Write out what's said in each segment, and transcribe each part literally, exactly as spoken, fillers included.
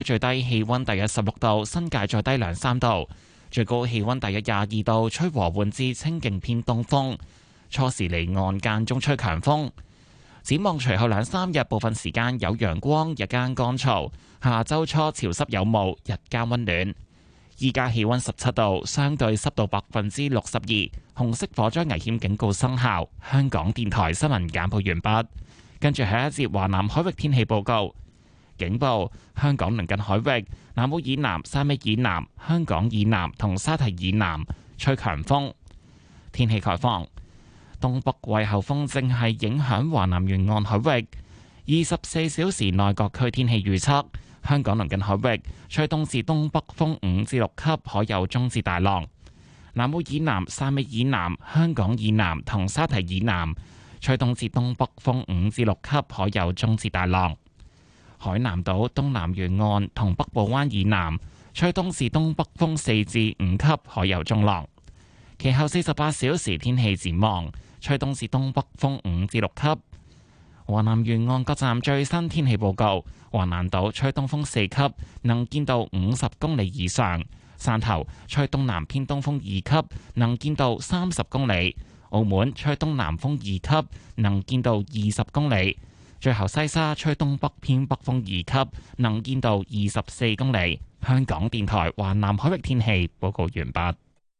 最低氣溫大約十六度，新界再低兩三度，最高氣溫大約廿二度，吹和緩至清勁偏東風，初時離岸間中吹強風。展望隨後兩三日，部分時間有陽光，日間乾燥。下周初潮濕有霧，日間溫暖。依家氣溫十七度，相對濕度百分之六十二，紅色火災危險警告生效。香港電台新聞簡報完畢。跟住下一節華南海域天氣報告。警報：香港鄰近海域、南澳以南、汕尾以南、香港以南同沙堤以南吹強風。天氣概況。東北季候風正係影響華南沿岸海域，二十四小時內各區天氣預測：香港鄰近海域吹東至東北風五至六級，可有中至大浪；南澳以南、汕尾以南、香港以南同沙堤以南吹東至東北風五至六級，可有中至大浪；海南島東南沿岸同北部灣以南吹東至東北風四至五級，可有中浪。其後四十八小時天氣展望。吹東至東北風五至六級。華南沿岸各站最新天氣報告：華南島吹東風四級，能見度五十公里以上；汕頭吹東南偏東風二級，能見度三十公里；澳門吹東南風二級，能見度二十公里；最後西沙吹東北偏北風二級，能見度二十四公里。香港電台華南海域天氣報告完畢。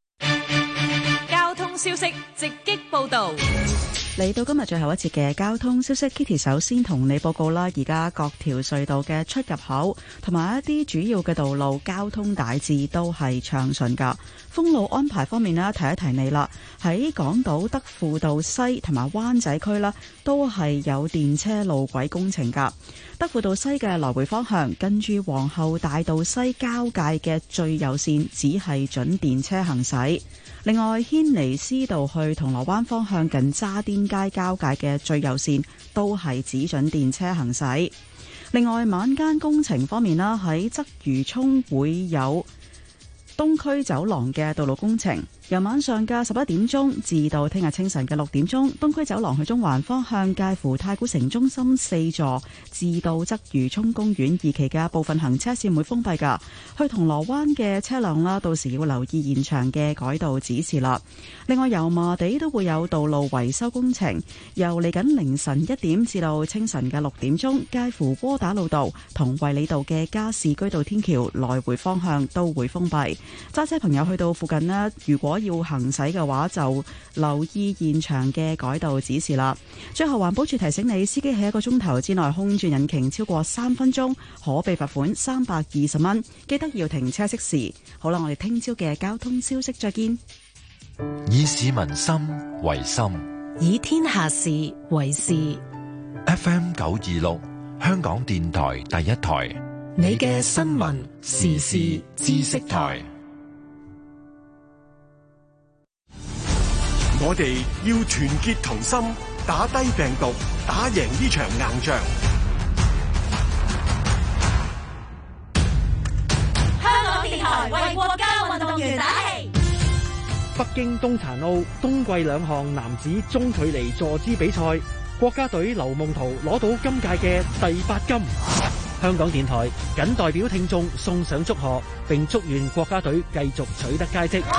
消息直擊報道， 嚟到今日最後一節嘅交通消息 ，Kitty 首先同你報告啦。而家各條隧道嘅出入口同埋一啲主要嘅道路交通大致都係暢順噶。封路安排方面呢，提一提你啦。喺港島德輔道西同埋灣仔區啦，都係有電車路軌工程噶。德輔道西嘅來回方向，跟住皇后大道西交界嘅最右線，只係準電車行駛。另外，軒尼詩道去銅鑼灣方向近渣甸街交界嘅最右線都係只准電車行駛。另外，晚間工程方面啦，喺鰂魚涌會有東區走廊嘅道路工程，由晚上嘅十一點鐘至到聽日清晨嘅六點鐘，東區走廊去中環方向介乎太古城中心四座至到鰂魚涌公園二期嘅部分行車線會封閉噶。去銅鑼灣嘅車輛啦，到時要留意現場嘅改道指示啦。另外，油麻地都會有道路維修工程，由嚟緊凌晨一點至到清晨嘅六點鐘，介乎窩打老道同衛理道嘅加士居道天橋來回方向都會封閉。揸車朋友去到附近呢，如果要行駛嘅話，就留意現場嘅改道指示啦。最後，環保署提醒你，司機喺一個鐘頭之內空轉引擎超過三分鐘，可被罰款三百二十蚊。記得要停車熄匙。好啦，我哋聽朝嘅交通消息再見。 以市民心為心， 以天下事為事。 F M 九二六，香港電台第一台， 你嘅新聞時事知識台。 我哋要團結同心，打低病毒，打贏呢場硬仗。 香港電台為國家運動員打氣。 北京冬殘奧冬季兩項男子中距離坐姿比賽，國家隊劉夢圖攞到今屆嘅第八金。香港電台謹代表聽眾送上祝賀，並祝願國家隊繼續取得佳績。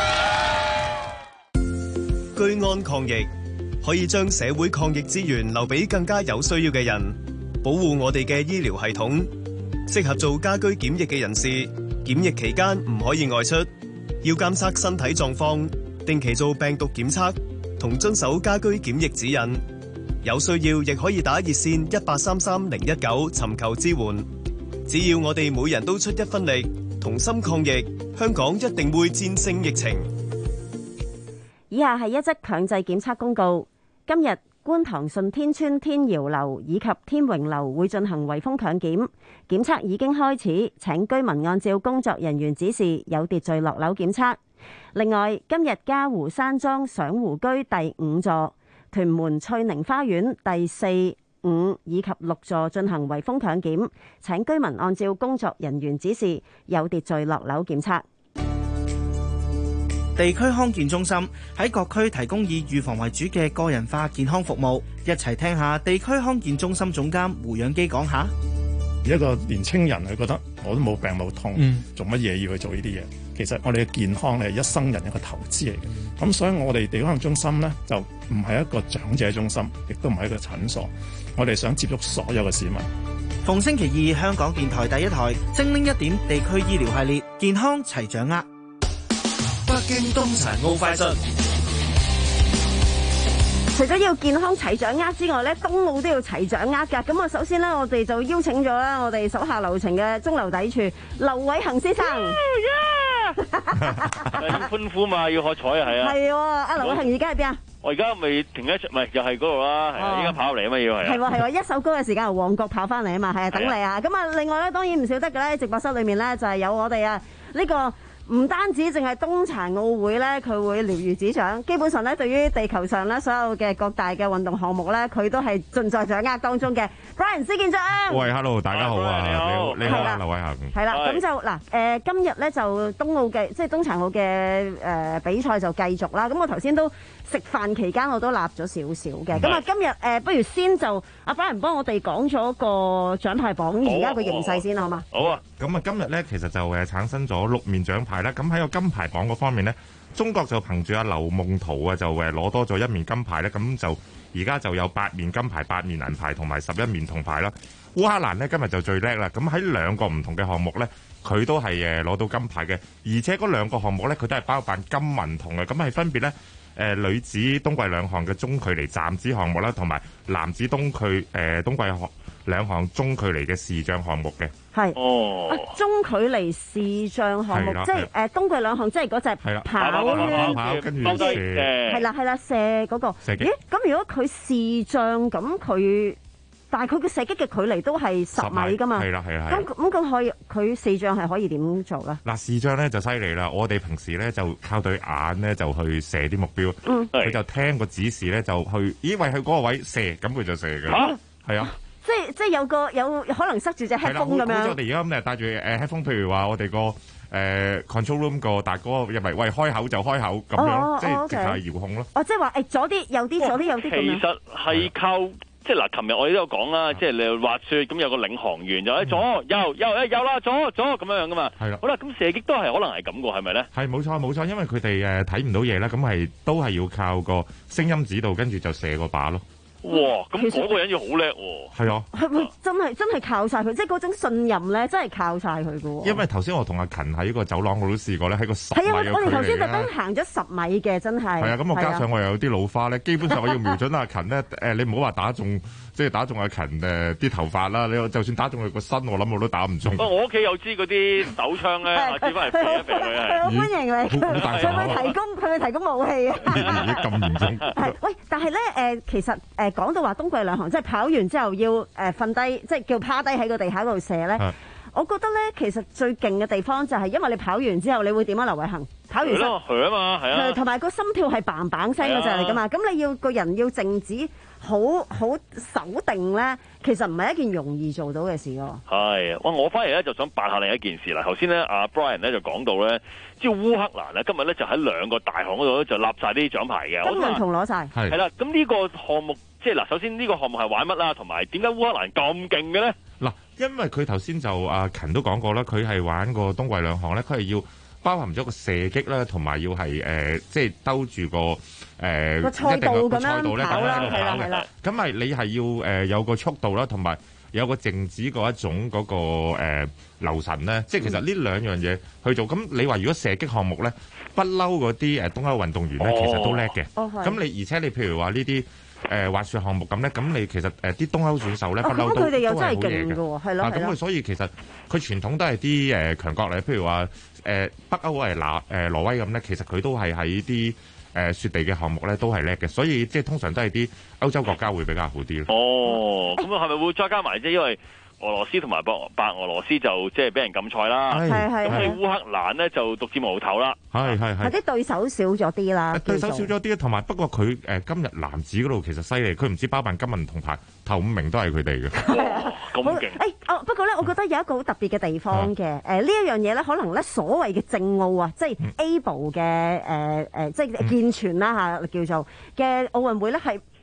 居安抗疫，可以將社會抗疫資源留俾更加有需要嘅人，保護我哋嘅醫療系統。適合做家居檢疫嘅人士，檢疫期間唔可以外出，要監測身體狀況，定期做病毒檢測，同遵守家居檢疫指引。有需要亦可以打熱線一八三三零一九尋求支援。只要我哋每人都出一分力，同心抗疫，香港一定會戰勝疫情。 以下係一則強制檢測公告。今日觀塘順天邨天堯樓以及天榮樓會進行圍封強檢，檢測已經開始，請居民按照工作人員指示有秩序落樓檢測。另外，今日嘉湖山莊賞湖居第五座、屯門翠寧花園第四、五以及六座進行圍封強檢，請居民按照工作人員指示有秩序落樓檢測。 地區康健中心喺各區提供以預防為主嘅個人化健康服務，一齊聽下地區康健中心總監胡養基講下。 而一個年青人佢覺得我都冇病冇痛， 嗯、 做乜嘢要去做呢啲嘢？其實我哋嘅健康係一生人一個投資嚟嘅。咁所以我哋地區康健中心咧就唔係一個長者中心，亦都唔係一個診所。我哋想接觸所有嘅市民。 逢星期二，香港電台第一台精靈一點地區醫療系列，健康齊掌握。 北京冬殘奧快訊。 除咗要健康齊掌握之外咧，冬奧都要齊掌握㗎。咁啊，首先咧，我哋就邀請咗咧我哋手下留情嘅中流砥柱劉偉恒先生。 歡呼嘛，要喝彩啊，係啊。 係喎，阿劉偉恒而家喺邊啊？ 我而家未停一出，唔係又係嗰度啦，係啊，依家跑嚟啊嘛要係。 係喎係喎，一首歌嘅時間由旺角跑翻嚟啊嘛，係啊，等你啊。咁啊，另外咧，當然唔少得嘅咧，直播室裏面咧就係有我哋啊呢個。唔單止淨係冬殘奧會咧，佢會了如指掌。基本上咧，對於地球上咧所有嘅各大嘅運動項目咧，佢都係盡在掌握當中嘅。Brian 施建章， 喂 ，Hello， 大家好啊，你好，你好啊，劉偉恒。 係啦，咁就嗱，誒今日咧就冬奧嘅，即係冬殘奧嘅誒比賽就繼續啦。咁我頭先都食飯期間我都立咗少少嘅。咁啊，今日誒不如先就阿 Brian 幫我哋講咗個獎牌榜而家個形勢先好嘛？ 好啊。 咁啊，今日咧其實就誒產生咗六面獎牌啦。咁喺個金牌榜嗰方面呢，中國就憑住阿劉夢圖啊，就誒攞多咗一面金牌咧。咁就而家就有八面金牌、八面銀牌同埋十一面銅牌啦。烏克蘭呢，今日就最叻啦。咁喺兩個唔同嘅項目呢，佢都係誒攞到金牌嘅，而且嗰兩個項目呢，佢都係包辦金銀銅嘅。咁係分別呢，誒、呃、女子冬季兩項嘅中距離站姿項目啦，同埋男子冬距誒、呃、冬季項兩項中距離嘅視障項目嘅。 係哦、 啊，中距離視障項目，即係誒冬季兩項，即係嗰隻跑圈， 跑跟住射， 係啦係啦射嗰個。 射擊。 咦？咁如果佢視障，咁佢但係佢嘅射擊嘅距離都係十米㗎嘛？ 係啦係啦。 咁咁佢可以，佢視障係可以點做咧？ 嗱，視障咧就犀利啦！我哋平時咧就靠對眼咧就去射啲目標， 嗯， 佢就聽個指示咧就去，以為佢嗰個位射，咁佢就射㗎啦。係啊。 即係即係有個有可能塞住隻 headphone 咁樣。 好似我哋而家咁誒帶住誒 headphone，譬如話我哋個誒 control room 個大哥入嚟，喂開口就開口咁樣， 哦、 即係、 哦、 直頭係遙控咯。 哦，即係話誒左啲右啲左啲右啲咁樣。 其實係靠即係嗱，琴日我哋都有講啦，即係你滑雪咁有個領航員就喺左右右誒右啦左左咁樣樣噶嘛。 係啦。 好啦，咁射擊都係可能係咁噶，係咪咧？ 係冇錯冇錯，因為佢哋誒睇唔到嘢啦，咁係都係要靠個聲音指導，跟住就射個靶咯。 哇！咁嗰個人要好叻喎。 係啊。 係咪真係真係靠晒佢？即係嗰種信任咧，真係靠晒佢㗎喎。 因為頭先我同阿勤喺個走廊我都試過咧，喺個十米嘅距離咧。係啊， 我哋頭先特登行咗十米嘅，真係。 係啊，咁我加上我又有啲老花咧，基本上我要瞄準阿勤咧，誒你唔好話打中，即係打中阿勤誒啲頭髮啦。你就算打中佢個身，我諗我都打唔中。 我屋企有支嗰啲手槍咧，下次翻嚟射一射佢係。 好歡迎你。 好大佢會提供佢會提供武器啊。 咁嚴重。 係喂，但係咧誒，其實誒講到話冬季兩項，即係跑完之後要誒瞓低，即係叫趴低喺個地下嗰度射咧。我覺得咧，其實最勁嘅地方就係因為你跑完之後，你會點啊？劉偉恒跑完之後， 係啊嘛，係啊， 同埋個心跳係嘭嘭聲嗰隻嚟噶嘛。咁你要個人要靜止，好好守定咧，其實唔係一件容易做到嘅事咯。 係，哇！我翻嚟咧就想辦下另一件事啦。頭先咧，阿 Brian 咧就講到咧，即係烏克蘭咧今日咧就喺兩個大項嗰度咧就立晒啲獎牌嘅， 金銀銅攞晒。 係啦，咁呢個項目即係嗱，首先呢個項目係玩乜啦？同埋點解烏克蘭咁勁嘅咧？ 嗱，因為佢頭先就阿勤都講過啦，佢係玩個冬季兩項咧，佢係要包含咗個射擊啦，同埋要係誒、呃、即係兜住個誒、呃、 個賽道咁樣跑啦，係啦係啦。 咁咪你係要誒、呃、有個速度啦，同埋有個靜止嗰一種嗰、那個誒、呃、留神咧。即係其實呢兩樣嘢去做。咁、嗯、你話如果射擊項目咧，不嬲嗰啲誒東歐運動員咧，哦、其實都叻嘅。咁、哦、你而且你譬如話呢啲。誒、呃、滑雪項目咁咧，咁你其實誒啲、呃、東歐選手咧不嬲都佢哋又真係好嘢勁㗎喎，係咯係咯。 咁所以其實佢傳統都係啲誒強國嚟，譬如話誒、呃、北歐係挪誒挪威咁咧，其實佢都係喺啲誒雪地嘅項目咧都係叻嘅，所以即係通常都係啲歐洲國家會比較好啲咯。 哦，咁啊係咪會再加埋啫？因為俄羅斯同埋白白俄羅斯就即係俾人禁賽啦， 係係。 咁你烏克蘭呢就獨佔鰲頭啦， 係係係。 係啲對手少咗啲啦， 對手少咗啲，同埋不過佢誒、呃、今日男子嗰度其實犀利，佢唔知包辦金銀銅牌，頭五名都係佢哋嘅。 咁勁！ 誒哦，不過咧，我覺得有一個好特別嘅地方嘅，誒、嗯呃、呢一樣嘢咧，可能咧所謂嘅正奧啊，即係 able 嘅誒誒，即係健全啦嚇叫做嘅奧運會咧係。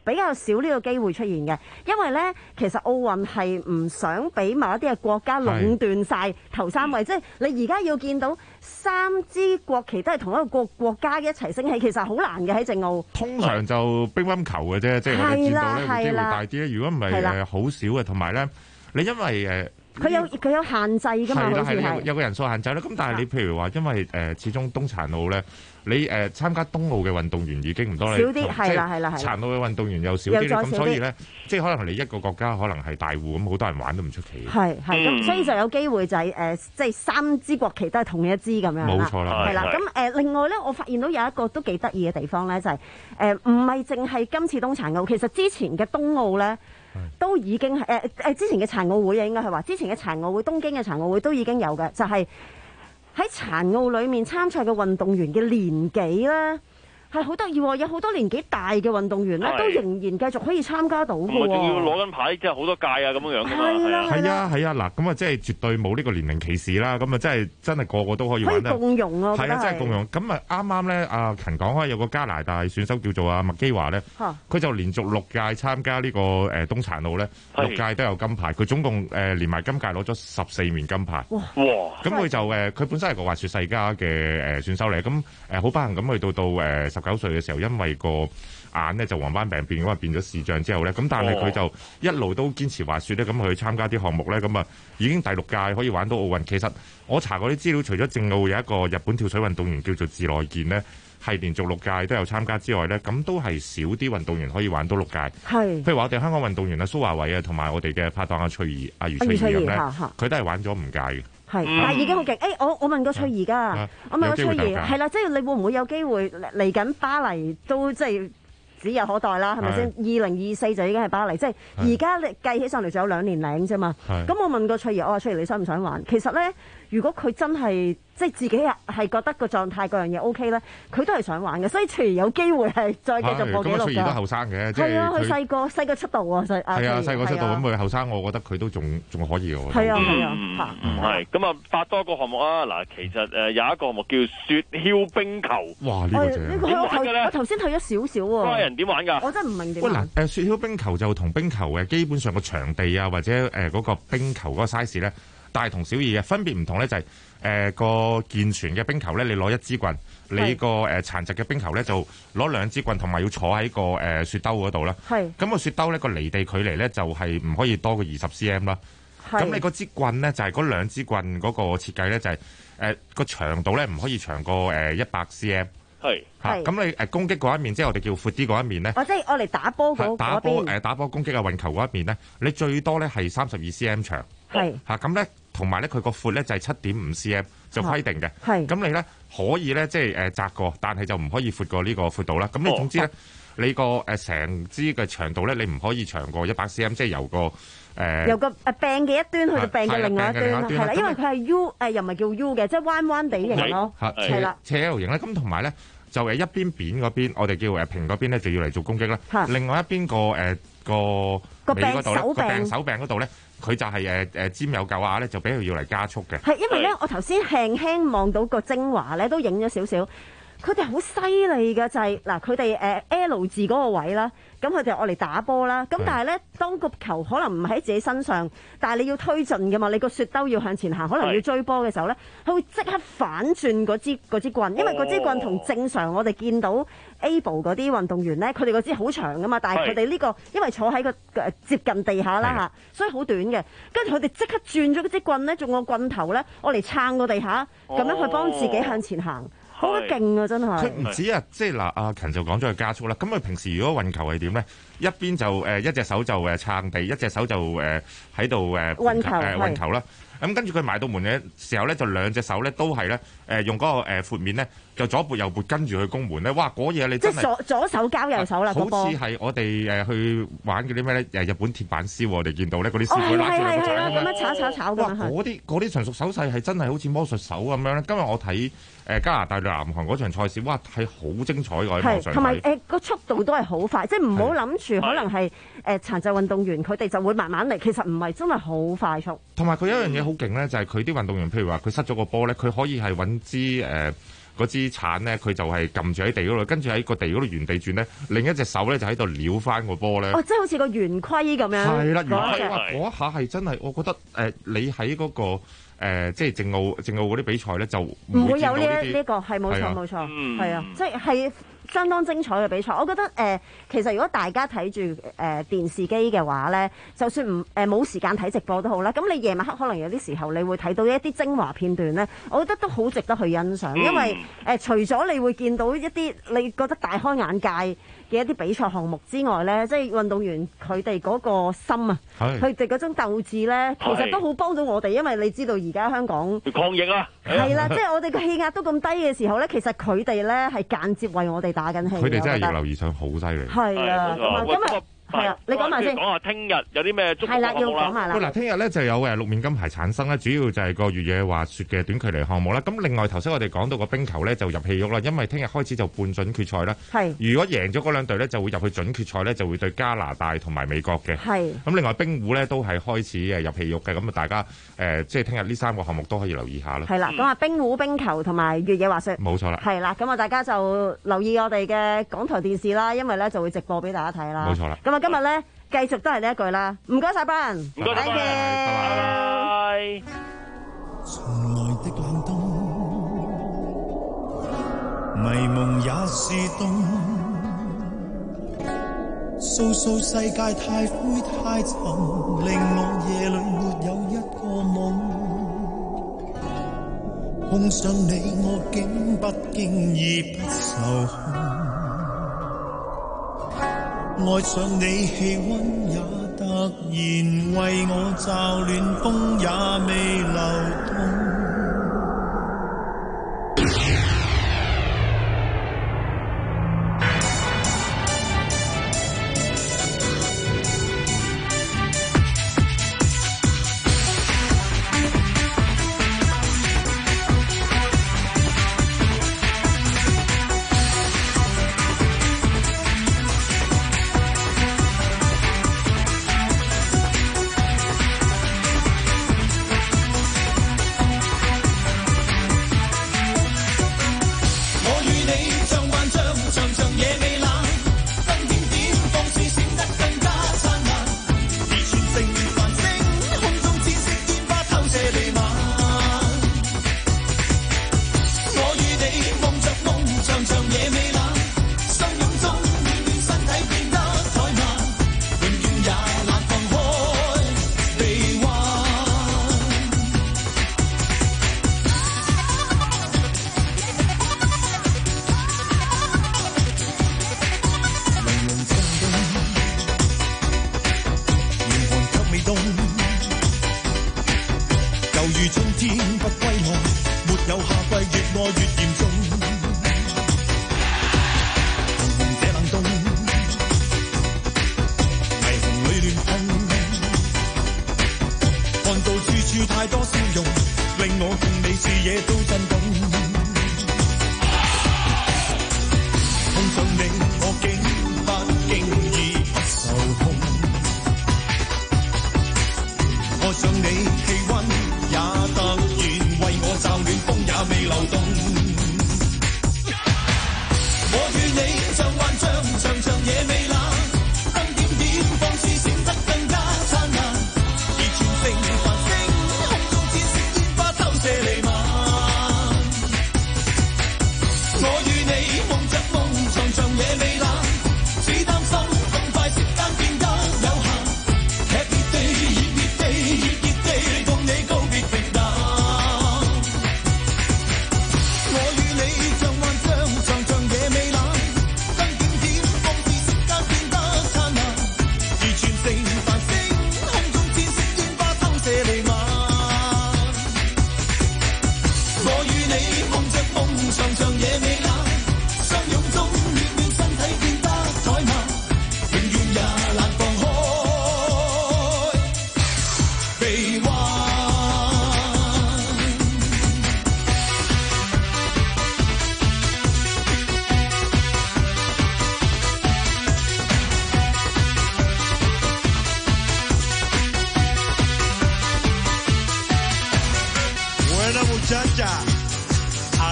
比較少呢個機會出現嘅，因為咧其實奧運係唔想俾某一啲嘅國家壟斷晒頭三位，即係你而家要見到三支國旗都係同一個國國家一齊升起，其實好難嘅喺正奧。 通常就乒乓球嘅啫，即係我哋見到咧會機會大啲咧。如果唔係誒好少嘅，同埋咧你因為誒。 佢有佢有限制㗎嘛，好似係有個人數限制啦。咁但係你譬如話，因為誒、呃、始終冬殘奧咧，你誒、呃、參加冬奧嘅運動員已經唔多， 少啲係啦係啦係。 殘奧嘅運動員又少啲，咁所以咧，即係可能你一個國家可能係大戶咁，好多人玩都唔出奇。 係係咁，所以就有機會就係、是、誒，即、呃、係、就是、三支國旗都係同一支咁樣。 冇錯啦， 係啦。咁誒、呃，另外咧，我發現到有一個都幾得意嘅地方咧，就係誒唔係淨係今次冬殘奧，其實之前嘅冬奧咧。都已經係誒誒之前嘅殘奧會啊，應該係話之前嘅殘奧會、東京嘅殘奧會都已經有嘅，就係喺殘奧裡面參賽嘅運動員嘅年紀咧。係好得意喎，有好多年紀大嘅運動員咧，都仍然繼續可以參加到嘅喎。 仲要攞緊牌，即係好多屆啊咁樣樣㗎嘛。係啊係啊係啊，嗱咁啊，即係絕對冇呢個年齡歧視啦。咁啊，真係真係個個都可以玩得。 可以共融啊！ 係啊，真係共融。咁啊，啱啱咧，阿勤講開有個加拿大選手叫做阿麥基華咧，佢就連續六屆參加呢個誒冬殘奧咧，六屆都有金牌。佢總共誒連埋今屆攞咗十四面金牌。 哇！ 咁佢就誒，佢本身係個滑雪世家嘅誒選手嚟，咁誒好不幸咁去到到誒十九歲嘅時候，因為個眼咧就黃斑病變，咁啊變咗視障之後咧，咁但係佢就一路都堅持滑雪咧，咁去參加啲項目咧，咁啊已經第六屆可以玩到奧運。其實我查過啲資料，除咗正奧有一個日本跳水運動員叫做自內健呢，係連續六屆都有參加之外咧，咁都係少啲運動員可以玩到六屆。 係，譬如話我哋香港運動員啊，蘇華偉啊，同埋我哋嘅拍檔阿翠兒、阿余翠兒咁咧，佢都係玩咗五屆嘅。 係，但係已經好勁。誒、欸，我我問過翠兒㗎、啊，我問過翠兒，係啦，即係你會唔會有機會嚟緊巴黎都即係指日可待啦？係咪先？二零二四就已經係巴黎，即係而家你計起上嚟仲有兩年零啫嘛。咁我問過翠兒，我話翠兒你想唔想玩？其實咧，如果佢真係即係自己係覺得個狀態嗰樣嘢 O K 咧，佢都係想玩嘅，所以翠兒有機會係再繼續破紀錄㗎。咁翠兒都後生嘅，係啊，佢細個細個出道啊，細係啊， 細個出道咁佢後生，我覺得佢都仲仲可以喎。 係啊係啊， 係咁啊，發多個項目啊！嗱，其實誒有一個項目叫雪橇冰球。 哇！呢個正呢個我頭我頭先睇咗少少喎。 家人點玩㗎？ 我真係唔明點。 喂嗱，誒雪橇冰球就同冰球嘅基本上個場地啊，或者誒嗰個冰球嗰個 size 咧，大同小異嘅。分別唔同咧就係誒個健全嘅冰球咧，你攞一支棍；你個誒殘疾嘅冰球咧就攞兩支棍，同埋要坐喺個誒雪兜嗰度啦。係。咁個雪兜咧個離地距離咧就係唔可以多過二十 cm 啦。咁你嗰支棍咧就係嗰兩支棍嗰個設計咧就係誒個長度咧唔可以長過誒一百 cm。係，嚇咁你誒攻擊嗰一面，即係我哋叫闊啲嗰一面咧。 哦，即係我嚟打波嗰打波誒打波攻擊啊運球嗰一面咧，你最多咧係三十二 cm 長。係嚇咁咧，同埋咧佢個闊咧就係七點五 cm 就規定嘅。係咁你咧可以咧即係誒窄過，但係就唔可以闊過呢個闊度啦。咁你總之咧，你個誒成支嘅長度咧，你唔可以長過一百 cm，即係由個誒由個誒柄嘅一端去到柄嘅另外一端啦，係啦，因為佢係 U 誒又唔係叫 U 嘅，即係彎彎地形咯，係啦， 斜 L 型咧。咁同埋咧。就誒一邊扁嗰邊，我哋叫誒平嗰邊咧，就要嚟做攻擊啦。另外一邊個誒個尾嗰度咧，個柄手柄嗰度咧，佢就係誒誒尖有夠啊咧，就俾佢要嚟加速嘅。 係因為咧，我頭先輕輕望到個精華咧，都影咗少少。佢哋好犀利嘅就係、是、嗱，佢哋誒 L 字嗰個位啦，咁佢哋愛嚟打波啦。咁但係咧，當個球可能唔喺自己身上，但係你要推進㗎嘛，你個雪兜要向前行，可能要追波嘅時候咧，佢會即刻反轉嗰支嗰支棍，因為嗰支棍同正常我哋見到 able 嗰啲運動員咧，佢哋嗰支好長㗎嘛，但係佢哋呢個因為坐喺個誒接近地下啦嚇，所以好短嘅。跟住佢哋即刻轉咗嗰支棍咧，仲個棍頭咧，愛嚟撐個地下，咁樣去幫自己向前行。好勁啊！真係佢唔止啊，即係嗱，阿勤就講咗佢加速啦。咁佢平時如果運球係點咧？一邊就誒一隻手就誒撐地，一隻手就誒喺度誒運球誒運球啦。咁跟住佢埋到門嘅時候咧，就兩隻手咧都係咧誒用嗰個誒闊面咧，就左撥右撥跟住去攻門咧。哇！嗰嘢你真係即係左左手交右手啦， 好似係我哋誒去玩嗰啲咩咧？誒日本鐵板燒我哋見到咧，嗰啲師傅拉住兩個咁樣炒炒炒㗎。 嗰啲嗰啲純熟手勢係真係好似魔術手咁樣咧。今日我睇誒加拿大對南韓嗰場賽事，哇係好精彩㗎！喺網上同埋誒個速度都係好快，即係唔好諗住可能係誒殘疾運動員佢哋就會慢慢嚟，其實唔係真係好快速。 同埋佢有一樣嘢好勁咧，就係佢啲運動員，譬如話佢失咗個波咧，佢可以係揾支誒嗰支鏟咧，佢就係撳住喺地嗰度，跟住喺個地嗰度原地轉咧，另一隻手咧就喺度撩翻個波咧。 哦，即係好似個圓規咁樣。 係啦， 嗰隻嗰一下係真係，我覺得誒、呃，你喺嗰、嗰個誒、呃，即係正奧正奧嗰啲比賽咧，就唔會有呢呢、呢個係冇錯冇錯，係啊，即係係相當精彩嘅比賽。我覺得誒、呃，其實如果大家睇住誒電視機嘅話咧，就算唔誒冇時間睇直播都好啦。咁你夜晚黑可能有啲時候你會睇到一啲精華片段咧，我覺得都好值得去欣賞，因為誒、呃、除咗你會見到一啲你覺得大開眼界嘅一啲比賽項目之外咧，即係運動員佢哋嗰個心啊，佢哋嗰種鬥志咧，其實都好幫到我哋，因為你知道而家香港抗疫啦， 係啦，即係我哋個氣壓都咁低嘅時候咧，其實佢哋咧係間接為我哋打緊氣。 佢哋真係逆流而上，好犀利。 係啊，咁啊，今日。係啊，你講埋先。 講下聽日有啲咩足球項目啦。係啦，要講埋啦。 嗱，聽日咧就有誒六面金牌產生啦，主要就係個越野滑雪嘅短距離項目啦。咁另外頭先我哋講到個冰球咧就入戲肉啦，因為聽日開始就半準決賽啦。係。如果贏咗嗰兩隊咧，就會入去準決賽咧，就會對加拿大同埋美國嘅。係。咁另外冰壺咧都係開始誒入戲肉嘅，咁啊大家誒即係聽日呢三個項目都可以留意下啦。 係啦，講下冰壺、冰球同埋越野滑雪。 冇錯啦。係啦，咁啊大家就留意我哋嘅港台電視啦，因為咧就會直播俾大家睇啦。 冇錯啦。 咁啊今日咧。繼續都係呢一句啦，唔該晒 Brian， 唔該晒，拜拜。 從來的冷冬，迷夢也是冬，訴訴世界太灰太沉，令我夜裏沒有一個夢，碰上你我竟不經意不受控。愛上你氣溫也突然為我驟暖，風也未流動。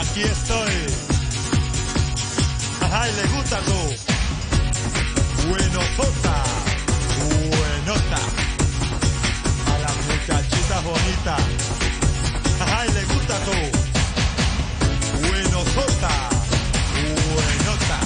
aquí estoy. Ay, le gusta tú. Buenotota, buenota. A la muchachita bonita. Ay, le gusta tú. Buenotota, buenota.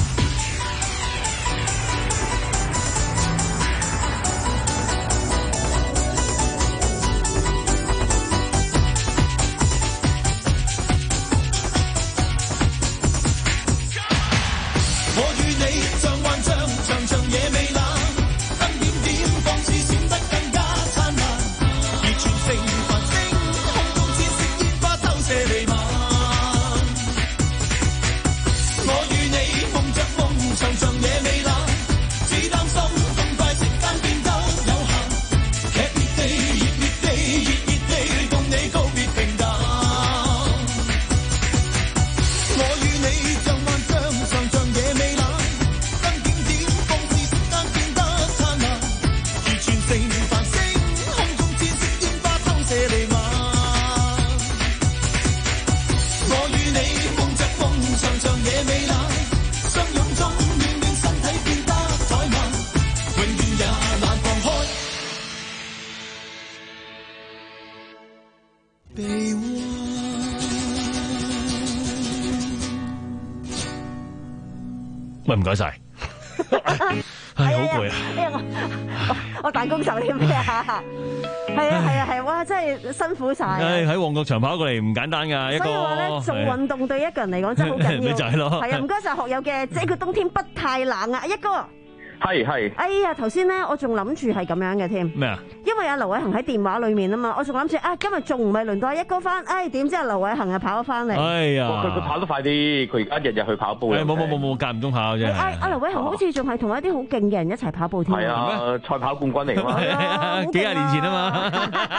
喂，唔該晒，係好攰啊！ 哎呀，我我我彈弓手添咩啊？係啊係啊係，哇！真係辛苦晒。 唉，喺旺角長跑過嚟唔簡單㗎，一個。 所以話咧，做運動對一個人嚟講真係好緊要。 咪就係咯。 係啊，唔該晒學友嘅，這個冬天不太冷啊，一哥。 係係。 哎呀，頭先咧我仲諗住係咁樣嘅添。 咩啊？ 因為阿劉偉恒喺電話裏面啊嘛，我仲諗住啊，今日仲唔係輪到阿一哥翻？哎，點知阿劉偉恒又跑咗翻嚟。 哎呀！ 佢佢跑得快啲，佢而家日日去跑步。 冇冇冇冇，間唔中跑啫。 阿阿劉偉恒好似仲係同一啲好勁嘅人一齊跑步添。 係啊，賽跑冠軍嚟㗎嘛。 係啊，幾廿年前啊嘛。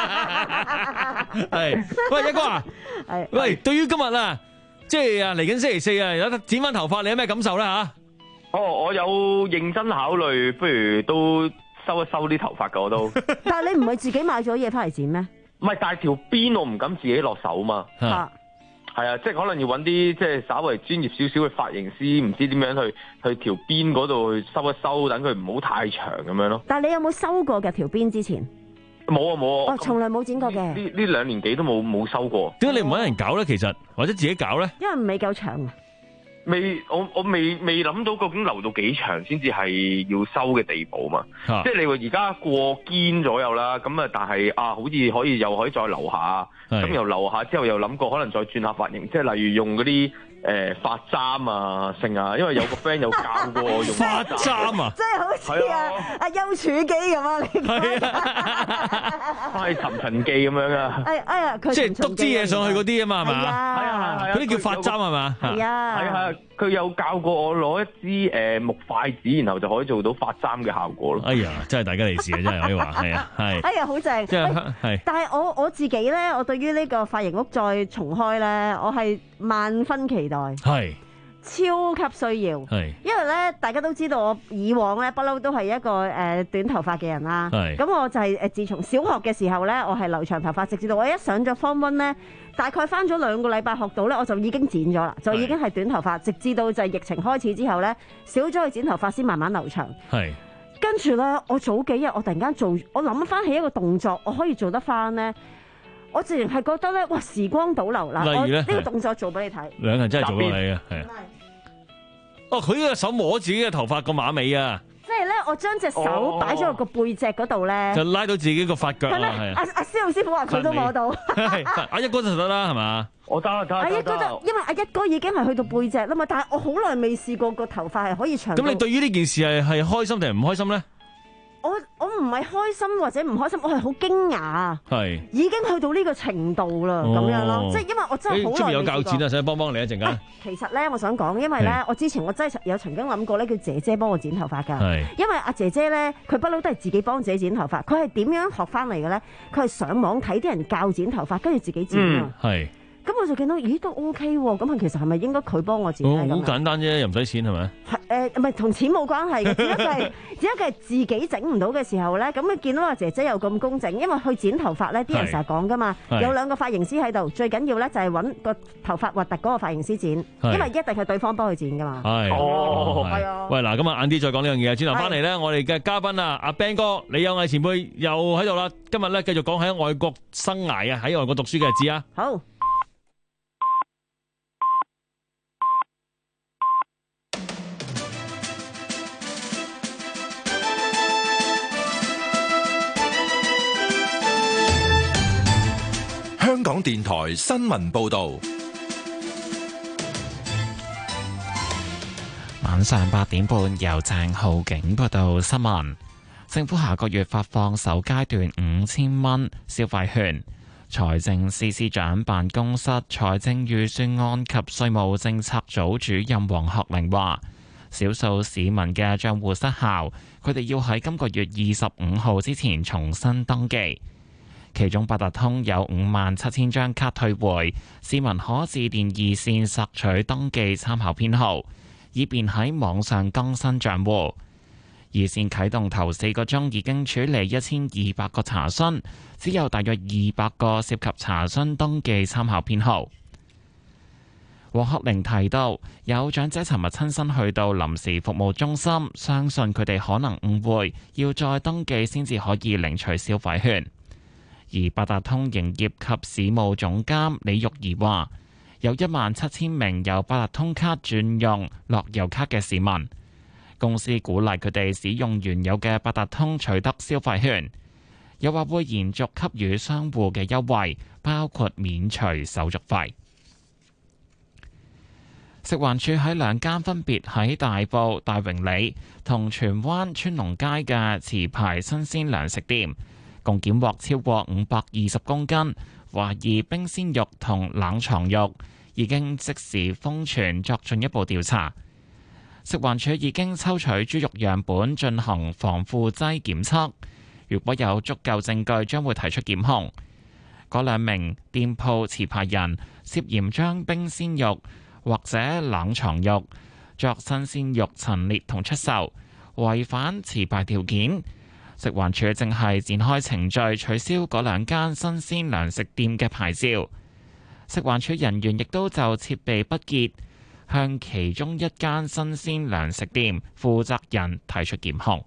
係，喂一哥啊， 係， 喂，對於今日啊，即係啊嚟緊星期四啊，有得剪翻頭髮，你有咩感受咧嚇？ 哦，我有認真考慮，不如都收一收啲頭髮㗎，我都。 但係你唔係自己買咗嘢翻嚟剪咩？ 唔係，但係條邊我唔敢自己落手嘛。 啊， 係啊，即係可能要揾啲即係稍微專業少少嘅髮型師，唔知點樣去去條邊嗰度去收一收，等佢唔好太長咁樣咯。 但係你有冇收過嘅條邊之前？ 冇啊冇啊。 哦，從來冇剪過嘅。 呢呢兩年幾都冇冇收過。 點解你唔揾人搞咧？其實或者自己搞咧？ 因為未夠長啊。 未，我我未未諗到究竟留到幾長先至係要收嘅地步嘛？啊、即係你話而家過肩左右啦，咁啊，但係啊，好似可以又可以再留下，咁又留下之後又諗過可能再轉下髮型，即係例如用嗰啲誒髮簪啊、剩啊，因為有個 friend 有教過我用髮簪啊， 即係好似啊阿丘處機咁啊，你係啊， 係尋秦記咁樣啊， 哎哎呀， 即係篤支嘢上去嗰啲啊嘛，係嘛？ 係啊係啊係啊， 嗰啲叫髮簪係嘛？ 係啊， 係啊，佢有教過我攞一支誒木筷子，然後就可以做到髮簪嘅效果咯。 哎呀，真係大家利是啊，真係可以話係啊，係。 哎呀，好正！ 即係係。 但係我我自己咧，我對於呢個髮型屋再重開咧，我係萬分期待。 係。 超級需要， 係， 因為咧大家都知道我以往咧不嬲都係一個誒、呃、短頭髮嘅人啦， 係， 咁我就係、是、誒自從小學嘅時候咧，我係留長頭髮，直至到我一上咗 Form One 咧，大概翻咗兩個禮拜學到咧，我就已經剪咗啦，就已經係短頭髮，直至到就係疫情開始之後咧，少咗去剪頭髮先慢慢留長， 係， 跟住咧我早幾日我突然間做，我諗翻起一個動作，我可以做得翻咧。我自然係覺得咧，哇！時光倒流啦，我呢個動作做俾你睇。 兩個人真係做到你嘅，係。哦，佢嘅手摸自己嘅頭髮個馬尾啊！ 即係咧，我將隻手擺咗落個背脊嗰度咧， 就拉到自己個髮腳啊！係阿阿蕭老師傅話佢都摸到， 阿一哥就得啦，係嘛？ 我得得。阿一哥得，因為阿一哥已經係去到背脊啦嘛，但係我好耐未試過個頭髮係可以長。 咁你對於呢件事係係開心定係唔開心咧？ 我我唔係開心或者唔開心，我係好驚訝，係已經去到呢個程度啦，咁、哦、樣咯，即係因為我真係好耐未試過。出面有鉸剪啊，想幫幫你一陣間。其實咧，我想講，因為咧，我之前我真係有曾經諗過咧，叫姐姐幫我剪頭髮㗎。因為阿姐姐咧，佢不嬲都係自己幫自己剪頭髮。佢係點樣學翻嚟嘅咧？佢係上網睇啲人教剪頭髮，跟住自己剪啊。係、嗯。咁我就見到，咦都 OK 喎。咁其實係咪應該佢幫我剪？ 好、哦、簡單啫，又唔使錢係咪？ 誒唔係同錢冇關係嘅，只不過係只不過係自己整唔到嘅時候咧，咁佢見到個姐姐又咁工整，因為去剪頭髮咧，啲人成日講噶嘛，有兩個髮型師喺度，最緊要咧就係揾個頭髮核突嗰個髮型師剪，因為一定係對方幫佢剪噶嘛。 係哦，係啊。 喂，嗱，咁啊，晏啲再講呢樣嘢。轉頭翻嚟咧，我哋嘅嘉賓啊，阿 Ben 哥，李有毅前輩又喺度啦。今日咧繼續講喺外國生涯啊，喺外國讀書嘅日子啊。 好。 香港電台新聞報道， 晚上八點半由鄭浩景報道新聞。政府下個月發放首階段五千蚊消費券。財政司司長辦公室財政預算案及稅務政策組主任黃學玲話，少數市民嘅賬戶失效，佢哋要喺今個月二十五號之前重新登記。其中八達通有五萬七千張卡退回，市民可致電二線索取登記參考編號，以便喺網上更新賬戶。二線啟動頭四個鐘已經處理一千二百個查詢，只有大約二百個涉及查詢登記參考編號。黃學玲提到，有長者尋日親身去到臨時服務中心，相信佢哋可能誤會要再登記先至可以領取消費券。而八達通營業及市務總監李玉儀話，有一萬七千名由八達通卡轉用樂悠卡嘅市民，公司鼓勵佢哋使用原有嘅八達通取得消費券，又話會延續給予商戶嘅優惠，包括免除手續費。食環署喺兩間分別喺大埔大榮里同荃灣川龍街嘅持牌新鮮糧食店，共檢獲超過五百二十公斤懷疑冰鮮肉同冷藏肉，已經即時封存作進一步調查。食環署已經抽取豬肉樣本進行防腐劑檢測，如果有足夠證據，將會提出檢控。嗰兩名店鋪持牌人涉嫌將冰鮮肉或者冷藏肉作新鮮肉陳列同出售，違反持牌條件。食環署正係展開程序取消嗰兩間新鮮糧食店嘅牌照。食環署人員亦都就設備不潔向其中一間新鮮糧食店負責人提出檢控。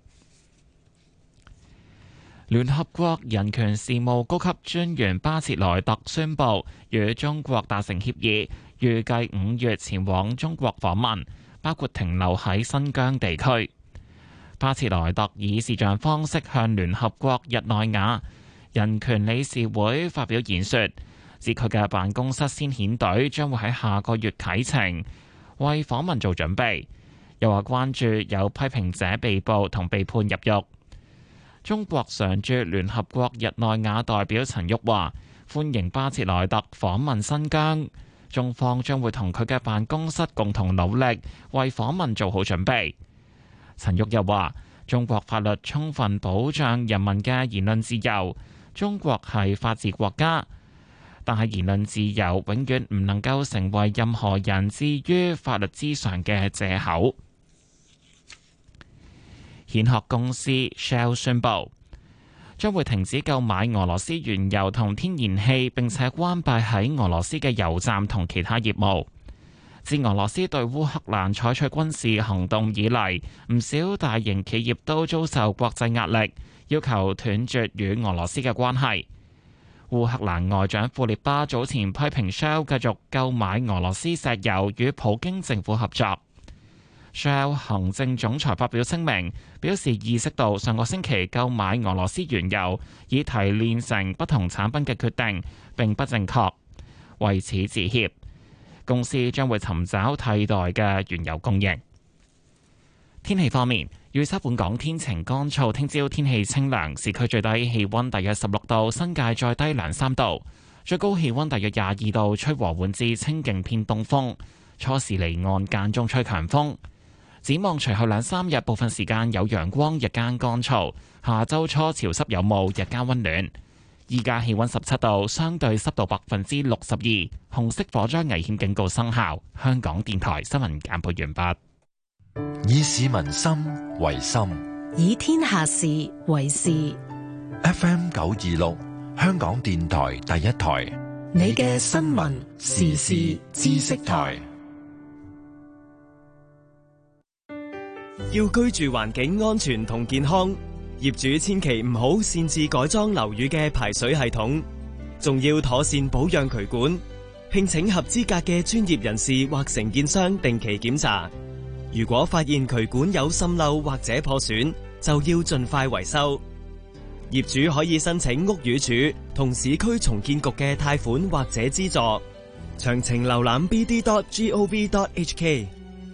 聯合國人權事務高級專員巴切萊特宣布與中國達成協議，預計五月前往中國訪問，包括停留喺新疆地區。巴切萊特以視像方式向聯合國日內瓦人權理事會發表演說，指佢嘅辦公室先遣隊將會喺下個月啟程，為訪問做準備。又話關注有批評者被捕同被判入獄。中國常駐聯合國日內瓦代表陳旭話，歡迎巴切萊特訪問新疆，中方將會同佢嘅辦公室共同努力，為訪問做好準備。陳旭又話，中國法律充分保障人民嘅言論自由，中國係法治國家，但係言論自由永遠唔能夠成為任何人置於法律之上嘅藉口。蜆殼公司 Shell 宣布將會停止購買俄羅斯原油同天然氣，並且關閉喺俄羅斯嘅油站同其他業務。自俄羅斯對烏克蘭採取軍事行動以嚟，唔少大型企業都遭受國際壓力，要求斷絕與俄羅斯嘅關係。烏克蘭外長庫列巴早前批評 Shell 繼續購買俄羅斯石油與普京政府合作。Shell 行政總裁發表聲明，表示意識到上個星期購買俄羅斯原油以提煉成不同產品嘅決定並不正確，為此致歉。公司將會尋找替代嘅原油供應。天氣方面，預測本港天晴乾燥，聽朝天氣清涼，市區最低氣溫大約十六度，新界再低兩三度，最高氣溫大約廿二度，吹和緩至清勁偏東風，初時離岸間中吹強風。展望隨後兩三日，部分時間有陽光，日間乾燥，下周初潮濕有霧，日間溫暖。依家氣溫十七度，相對濕度百分之六十二，紅色火災危險警告生效。香港電台新聞簡報完畢。 以市民心為心， 以天下事為事。 F M 九二六，香港電台第一台， 你嘅新聞時事知識台。 要居住環境安全同健康，業主千祈唔好擅自改裝樓宇嘅排水系統，仲要妥善保養渠管，聘請合資格嘅專業人士或承建商定期檢查。如果發現渠管有滲漏或者破損，就要盡快維修。業主可以申請屋宇署同市區重建局嘅貸款或者資助。詳情瀏覽 b d dot gov dot h k。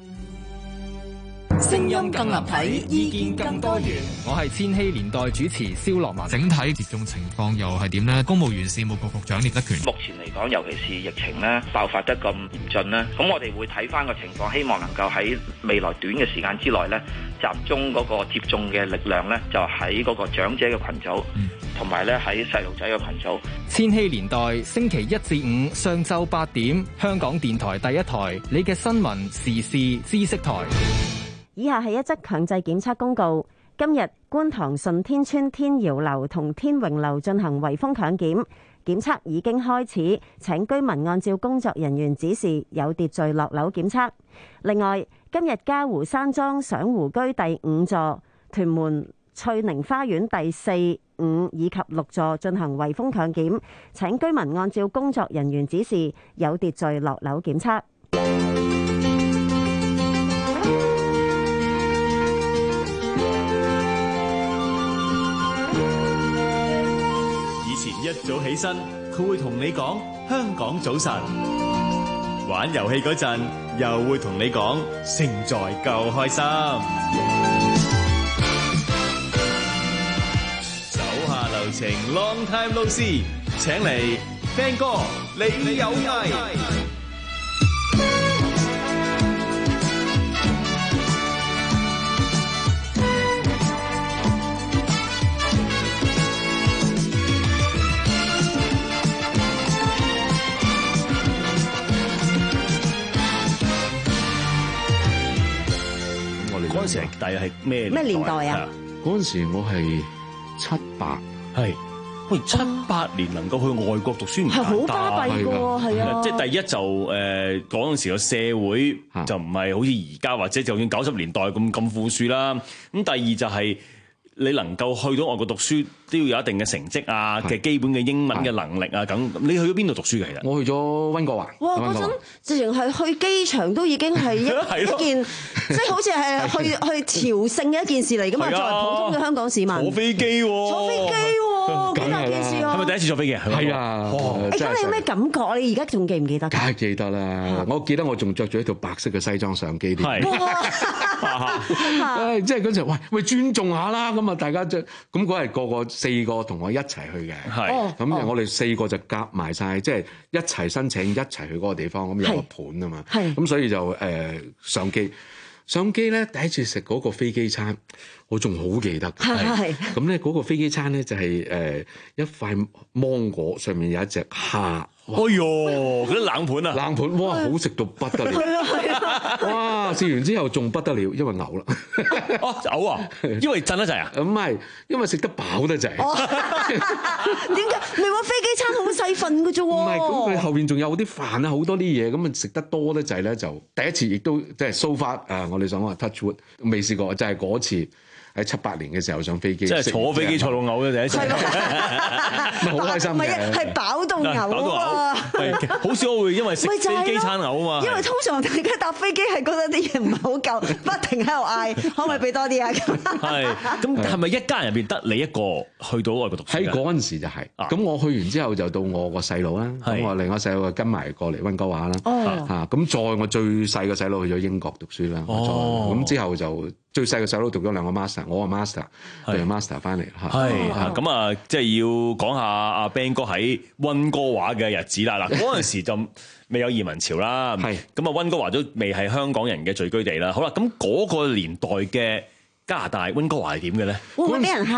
聲音更立體，意見更多元。 我係千禧年代主持蕭樂文。整體接種情況又係點呢？公務員事務局局長聶德權。 目前嚟講，尤其是疫情咧爆發得咁嚴峻咧，咁我哋會睇翻個情況，希望能夠喺未來短嘅時間之內咧，集中嗰個接種嘅力量咧，就喺嗰個長者嘅群組，同埋咧喺細路仔嘅群組。 千禧年代星期一至五上晝八點，香港電台第一台，你嘅新聞時事知識台。 以下係一則強制檢測公告。今日觀塘順天邨天瑤樓同天榮樓進行圍封強檢，檢測已經開始，請居民按照工作人員指示有秩序落樓檢測。另外，今日嘉湖山莊賞湖居第五座、屯門翠寧花園第四、五以及六座進行圍封強檢，請居民按照工作人員指示有秩序落樓檢測。 一早起身，佢會同你講香港早晨；玩遊戲嗰陣，又會同你講勝在夠開心。手下留情 ，Long time no see，請嚟 Ben 哥，你有藝。 嗰陣時大約係咩咩年代啊？ 嗰陣時我係七八，係喂七八年能夠去外國讀書唔簡單，係好巴閉㗎喎，係啊！即係第一就誒嗰陣時個社會就唔係好似而家或者就算九十年代咁咁富庶啦。咁第二就係你能夠去到外國讀書都要有一定嘅成績啊嘅基本嘅英文嘅能力啊咁。你去咗邊度讀書嘅？其實我去咗溫哥華。 哇！嗰陣直情係去機場都已經係一一件，即係好似係去去朝聖嘅一件事嚟㗎嘛。作為普通嘅香港市民， 坐飛機喎， 坐飛機喎，幾大件事啊！ 係咪第一次坐飛機啊？係啊！ 誒，咁你有咩感覺？你而家仲記唔記得？ 梗係記得啦！我記得我仲着住一條白色嘅西裝上機添。誒，即係嗰陣喂喂尊重下啦，咁啊大家就咁嗰日個個四個同我一齊去嘅，係咁我哋四個就夾埋晒，即係一齊申請一齊去嗰個地方，咁有個盤啊嘛，咁所以就誒上機上機咧第一次食嗰個飛機餐，我仲好記得，係咁咧嗰個飛機餐咧就係誒一塊芒果上面有一隻蝦。哎呦，嗰啲冷盤啊，冷盤哇，好食到不得了，係啊係啊，哇！食完之後仲不得了，因為嘔啦，哦嘔啊，因為震得滯啊，唔係，因為食得飽得滯。 點解？你話飛機餐好細份嘅啫喎？唔係，咁佢後邊仲有啲飯啊，好多啲嘢，咁啊食得多得滯咧，就第一次亦都即係 so far 啊！我哋想話 touch wood，未試過，就係嗰次。喺七八年嘅時候上飛機，即係坐飛機坐到嘔嘅第一次，好開心嘅，唔係係飽到嘔啊！ 好少會因為食飛機餐嘔啊嘛。 因為通常大家搭飛機係覺得啲嘢唔係好夠，不停喺度嗌，可唔可以俾多啲啊？ 係咁係咪一家人入邊得你一個去到外國讀書？ 喺嗰陣時就係，咁我去完之後就到我個細佬啦，咁我另外細佬跟埋過嚟溫哥華啦，嚇咁再我最細個細佬去咗英國讀書啦，咁之後就。最細嘅細佬讀咗兩個 master， 我個 master 讀完 master 翻嚟嚇。 係咁啊，即係要講下阿 Ben 哥喺溫哥華嘅日子啦。嗱，嗰陣時就未有移民潮啦。係咁啊，溫哥華都未係香港人嘅聚居地啦。好啦，咁嗰個年代嘅加拿大溫哥華係點嘅咧？ 會唔會俾人蝦㗎？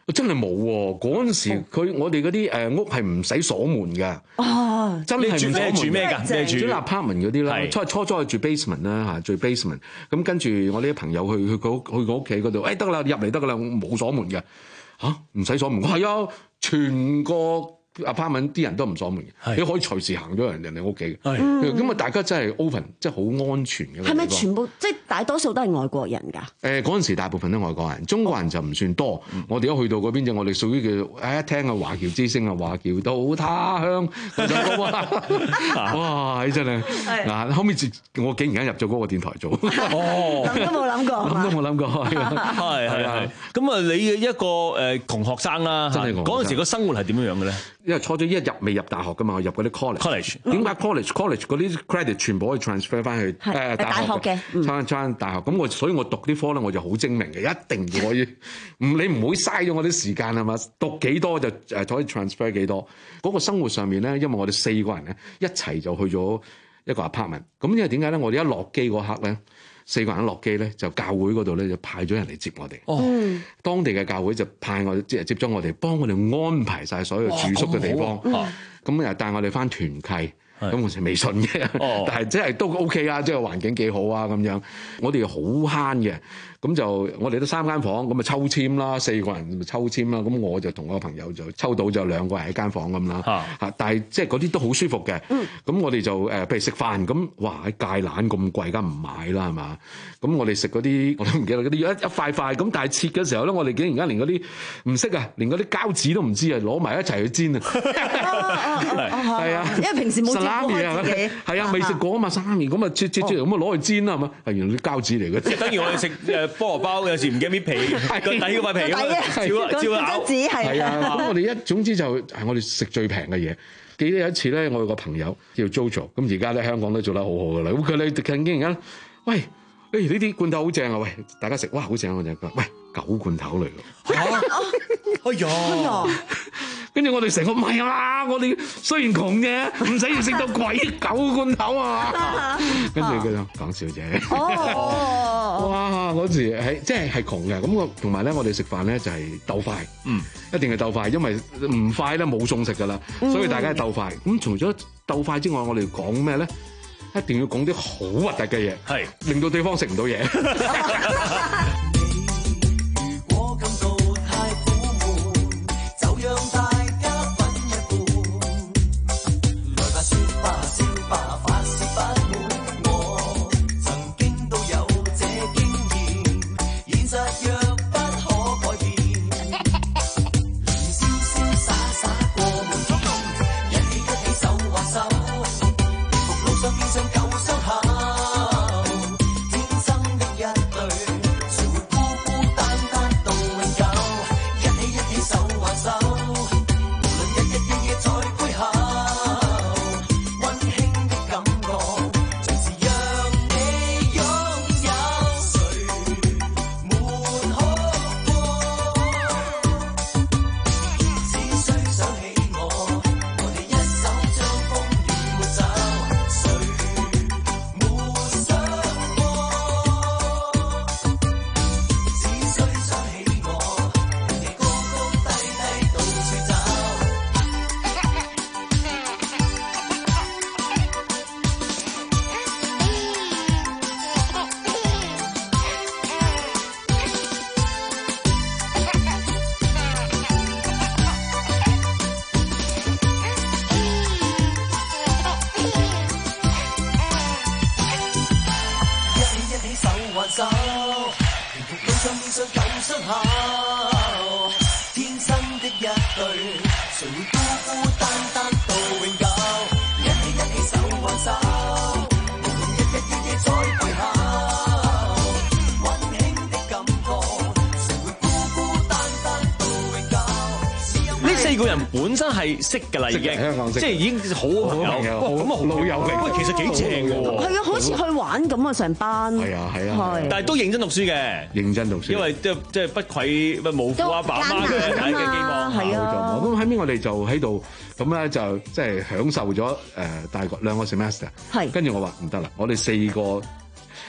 真係冇喎！嗰陣時佢我哋嗰啲誒屋係唔使鎖門嘅。 哦， 真係唔鎖門。 你住咩㗎？你住住 apartment 嗰啲啦。初初初係住 basement 啦嚇，住 basement。咁跟住我啲朋友去去佢去佢屋企嗰度，誒得啦，入嚟得噶啦，冇鎖門嘅嚇，唔使鎖門。係啊，全個 apartment 啲人都唔鎖門嘅，你可以隨時行咗人人哋屋企。係咁啊，大家真係 open，即係好安全嘅。 係咪全部即係大多數都係外國人㗎？ 誒嗰陣時大部分都外國人，中國人就唔算多。嗯、我哋一去到嗰邊就我哋屬於叫誒一聽啊華僑之聲啊，華僑到他鄉嗰首歌啊，哇！真係嗱，後面我竟然間入咗嗰個電台做， 哦，諗都冇諗過， 諗都冇諗過， 係係係。咁啊，你嘅一個誒窮學生啦，真係嗰陣時個生活係點樣樣嘅咧？因為初咗一入未入大學㗎嘛，我入嗰啲 college。college 點解 college？college 嗰啲 credit 全部可以 transfer 翻去誒大學嘅，參參大學。咁我所以我讀啲科咧，我就好精明嘅，一定要可以唔你唔會嘥咗我啲時間係嘛？讀幾多就誒可以 transfer 幾多。嗰個生活上面咧，因為我哋四個人咧一齊就去咗一個 apartment。咁因為點解咧？我哋一落機嗰刻咧。四個人落機咧，就教會嗰度咧就派咗人嚟接我哋。哦，當地嘅教會就派我即係接咗我哋，幫我哋安排晒所有住宿嘅地方。咁又帶我哋翻團契。咁我就未信嘅，哦、但係即係都 OK 啊，即係環境幾好啊咁樣。我哋好慳嘅，咁就我哋都三間房，咁啊抽籤啦，四個人咪抽籤啦。咁我就同我個朋友就抽到就兩個人喺間房咁啦。嚇、啊，但係即係嗰啲都好舒服嘅。咁、嗯、我哋就誒，譬如食飯咁，哇！喺芥蘭咁貴，梗唔買啦，係嘛？咁我哋食嗰啲我都唔記得嗰啲一一塊塊咁，但係切嘅時候咧，我哋竟然而家連嗰啲唔識啊，連嗰啲膠紙都唔知啊，攞埋一齊去煎啊！係啊，因為平時冇。沙拉啊，係啊，未食過啊嘛，沙拉麵咁啊，切切切咁啊，攞去煎啦，係嘛？係原來啲膠紙嚟嘅，即係等於我哋食誒菠蘿包，有時唔記得搣皮，個底嗰塊皮咁啊，照照咬。係啊，咁我哋一總之就係我哋食最平嘅嘢。記得有一次咧，我有個朋友叫 JoJo， 咁而家咧香港都做得好好噶啦。咁佢咧近幾年間，喂，誒呢啲罐頭好正啊！喂，大家食，哇，好正啊！我就講，喂，狗罐頭嚟㗎。哎呀！跟住我哋成個唔係啊！我哋雖然窮啫，唔使要食到鬼狗罐頭啊！跟住佢就講笑啫。哦，哇！嗰時係即係係窮嘅，咁我同埋咧，我哋食飯咧就係鬥快，嗯，一定係鬥快，因為唔快咧冇餸食噶啦，所以大家係鬥快。咁除咗鬥快之外，我哋講咩咧？一定要講啲好核突嘅嘢，係令到對方食唔到嘢。本身係識㗎啦，已經香港識，即係已經好朋友。哇，咁啊好老友嚟，喂，其實幾正㗎喎。係啊，好似去玩咁啊，成班。係啊，係啊，但係都認真讀書嘅，認真讀書。因為即係即係不愧乜無父阿爸阿媽嘅嘅寄望。係啊，咁喺邊我哋就喺度咁咧，就即係享受咗誒大概兩個 semester。係。跟住我話唔得啦，我哋四個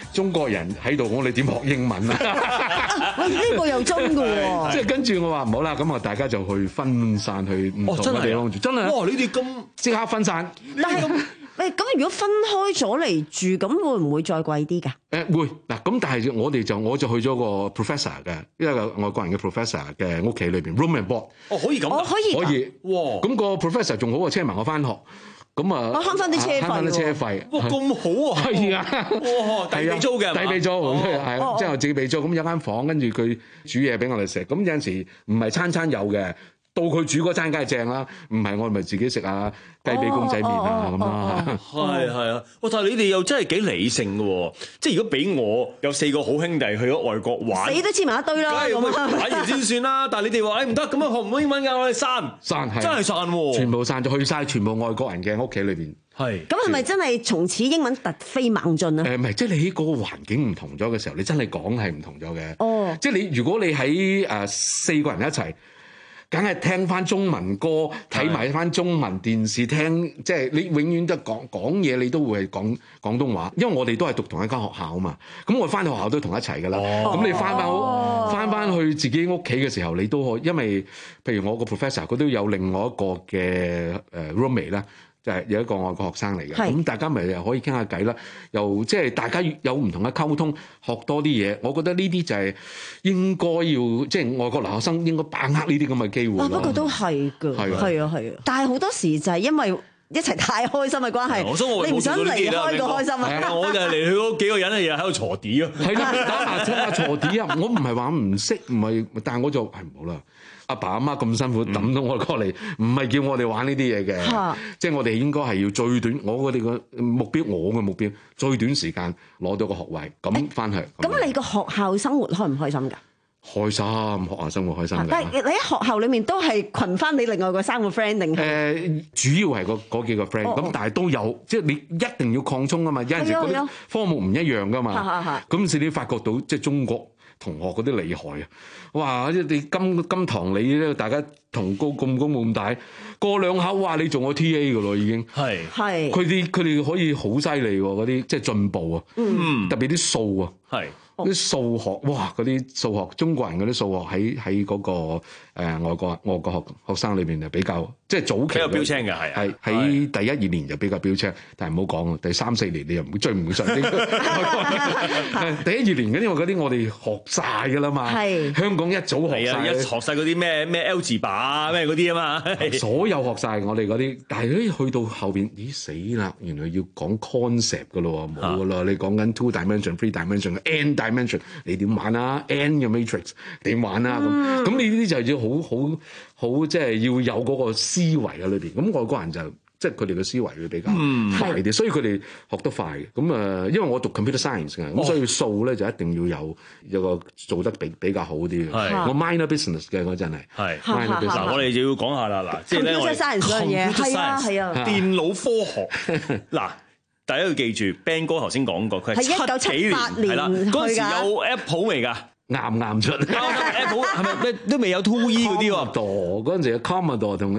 中國人喺度，我哋點學英文啊？ 喂，呢個又真㗎喎！ 即係跟住我話唔好啦，咁啊大家就去分散去唔同嘅地方住，真係哇！你哋咁即刻分散， 但係咁。喂，咁如果分開咗嚟住，咁會唔會再貴啲㗎？ 誒會嗱，咁但係我哋就我就去咗個 professor 嘅，一個外國人嘅 professor 嘅屋企裏邊 room and board。 哦，可以咁， 哦可以， 可以，哇！咁個 professor 仲好啊，車埋我翻學，咁啊， 我慳翻啲車費，慳翻啲車費。 哇，咁好啊！ 係啊， 哇，抵俾租嘅， 抵俾租，係即係自己俾租，咁有間房，跟住佢煮嘢俾我哋食，咁有陣時唔係餐餐有嘅。到佢煮嗰餐梗係正啦，唔係我咪自己食啊雞髀公仔麵啊咁啦。 係係啊，哇！但係你哋又真係幾理性嘅喎，即係如果俾我有四個好兄弟去咗外國玩， 死都黐埋一堆啦， 咁玩完先算啦。但係你哋話誒唔得，咁樣學唔到英文㗎，我哋散散係真係散喎， 全部散咗去晒全部外國人嘅屋企裏邊。 係咁係咪真係從此英文突飛猛進啊？ 誒唔係，即係你喺嗰個環境唔同咗嘅時候，你真係講係唔同咗嘅。 哦， 即係你如果你喺誒四個人一齊。梗係聽翻中文歌，睇埋翻中文電視，聽即係你永遠都講講嘢，你都會係講廣東話，因為我哋都係讀同一間學校啊嘛。咁我翻到學校都同一齊噶啦。咁、哦、你翻翻翻翻去自己屋企嘅時候，你都可以，因為譬如我個 professor 佢都有另外一個嘅誒 roommate 啦。就係有一個外國學生嚟嘅，咁大家咪又可以傾下偈啦，又即係大家有唔同嘅溝通，學多啲嘢。我覺得呢啲就係應該要，即係外國留學生應該把握呢啲咁嘅機會。 啊，不過都係㗎，係啊係啊，但係好多時就係因為一齊太開心嘅關係，你唔想離開個開心啊！ 我就係嚟去嗰幾個人啊，日日喺度鋤地咯， 係啦，打麻雀啊，鋤地啊，我唔係話唔識，唔係，但係我就係唔好啦。阿爸阿媽咁辛苦抌到我過嚟，唔係叫我哋玩呢啲嘢嘅，即係我哋應該係要最短，我哋個目標，我嘅目標最短時間攞到個學位，咁翻去。 咁你個學校生活開唔開心㗎？ 開心，學校生活開心嘅。 但係你喺學校裏面都係群翻你另外個三個 friend 定係？ 誒，主要係嗰嗰幾個 friend，咁但係都有，即係你一定要擴充啊嘛。有陣時嗰啲科目唔一樣噶嘛。咁時你發覺到即係中國同學嗰啲厲害啊！哇！你今今堂你咧，大家同高咁高冇咁大，過兩口哇！你做我 T A 噶咯已經。係係。佢哋佢哋可以好犀利喎，嗰啲即係進步啊！嗯，特別啲數啊。係。啲數學哇，嗰啲數學中國人嗰啲數學喺喺嗰個誒、呃、外國外國學學生裏邊就比較即係早期比較標青嘅係係喺第一二年就比較標青，但係唔好講啊，第三四年你又唔會追唔上啲。第一二年嗰啲我嗰啲我哋學晒㗎啦嘛，係香港一早學晒， 一學晒嗰啲咩咩 L 字把咩嗰啲啊嘛， 所有學晒我哋嗰啲，但係咧去到後邊咦死啦，原來要講 concept 㗎咯，冇㗎啦，你講緊 two dimension、three dimension、n dimension， 你點玩啊 ？n 嘅 matrix 點玩啊？咁咁你呢啲就要好好好即係要有嗰個思維喺裏邊。咁外國人就即係佢哋嘅思維會比較快啲，所以佢哋學得快嘅。咁啊，因為我讀 computer science 嘅，咁所以數咧就一定要有有個做得比比較好啲嘅。我 minor business 嘅嗰陣係係 minor business。 嗱，我哋就要講下啦。嗱，即係咧我 computer science 嗰樣嘢係啊係啊， 電腦科學嗱。大家要記住 ，Ben 哥頭先講過，佢係一九七八年係啦，嗰陣時有 Apple 未㗎？ 啱啱出 Apple 係咪都未有 two E 嗰啲喎？ 嗰陣時有 Commodore 同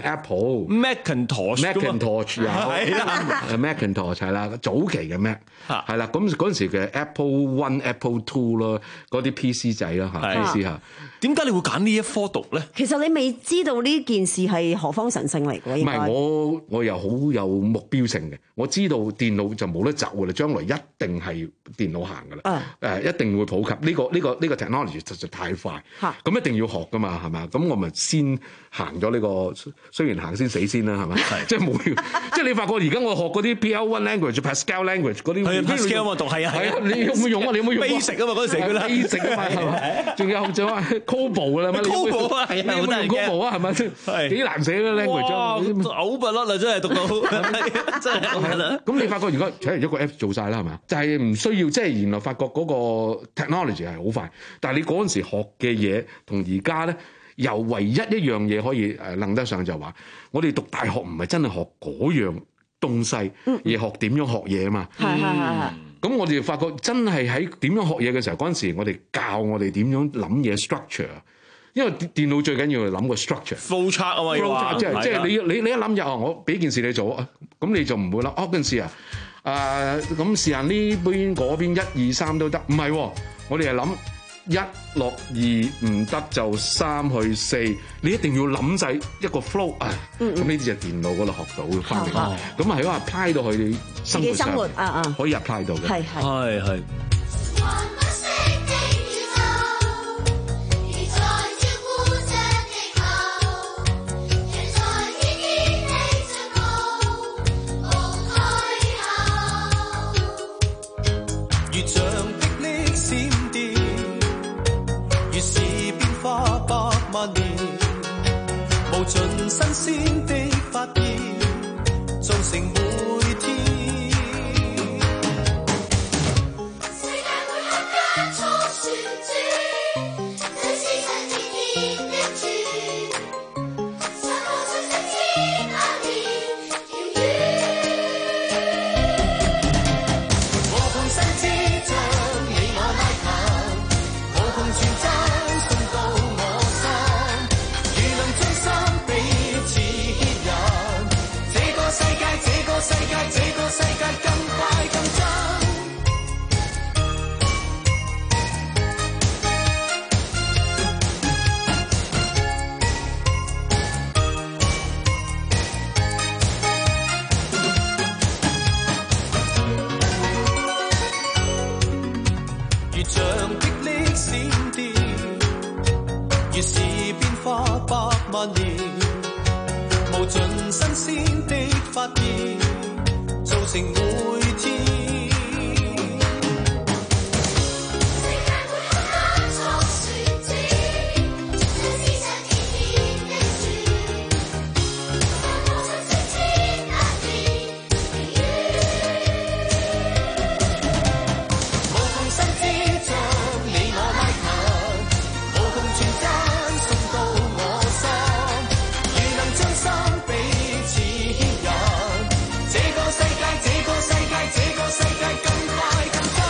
Apple。Macintosh，Macintosh 有係啦 ，Macintosh 係啦，早期嘅 Mac 係啦，咁嗰陣時嘅 Apple One、Apple Two 咯，嗰啲 P C 仔啦嚇 ，P C 嚇。 點解你會揀呢一科讀咧？ 其實你未知道呢件事係何方神聖嚟㗎？ 唔係我我又好有目標性嘅，我知道電腦就冇得走㗎啦，將來一定係電腦行㗎啦。誒、uh. 一定會普及呢、呢個呢、呢個呢、呢個 technology 實在太快，咁、uh. 一定要學㗎嘛，係咪？咁我咪先行咗呢、呢個，雖然行先死先啦，係咪？即係冇，即係你發覺而家我學嗰啲 P L one language、Pascal language 嗰啲， 係 Pascal 嘛，讀係啊， 係啊，你有冇用啊？你有冇用 basic 啊嘛，嗰陣時佢啦 basic 啊嘛，係咪？仲有仲有 Cobol 啦，乜 Cobol 啊，係啊，好難嘅 Cobol 啊，係咪先？係幾難寫嘅 language， 哇，嘔不甩啦，真係讀到，真係嘔不甩。 咁你發覺如果除咗一個 app 做晒啦，係嘛？就係唔需要，即係原來發覺嗰個 technology 係好快，但係你嗰陣時學嘅嘢同而家咧，又唯一一樣嘢可以誒諗得上就話，我哋讀大學唔係真係學嗰樣東西，而學點樣學嘢啊嘛。係係係。咁我哋發覺真係喺點樣學嘢嘅時候，嗰陣時我哋教我哋點樣諗嘢 structure。因為電腦最緊要係諗個 structure，flow chart 啊嘛，即係即係你你你一諗入啊，我俾件事你做啊，咁你就唔會諗哦嗰陣時啊， 誒咁試下呢邊嗰邊一二三都得，唔係喎，我哋係諗一落二唔得就三去四，你一定要諗晒一個 flow 啊！咁呢啲就電腦嗰度學到嘅翻嚟，咁啊喺度 apply 到佢生活上， 生活啊啊， 可以 apply 到嘅， 係係係係。 無盡新鮮的發現，造成每天。世界每刻加速旋轉，這是上天天的轉，散播出一千萬年遙遠。無窮新知將你我拉近，無窮傳真送到我心，如能將心彼此牽引，這個世界，這個世界，這個世界更快更真。如像霹靂閃電，越是變化百萬年，無盡新鮮的發現，造成每天。世界每刻加速旋轉，這是上天天的轉，散播出一千萬年遙遠。無窮新知將你我拉近，無窮傳真送到我心，如能將心彼此牽引，這個世界，這個世界，這個世界更快更真。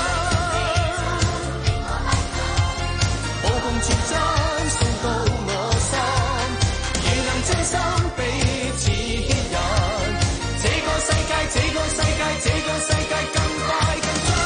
無窮傳真送到我心，如能將心彼此牽引，這個世界，這個世界，這個世界更快更真。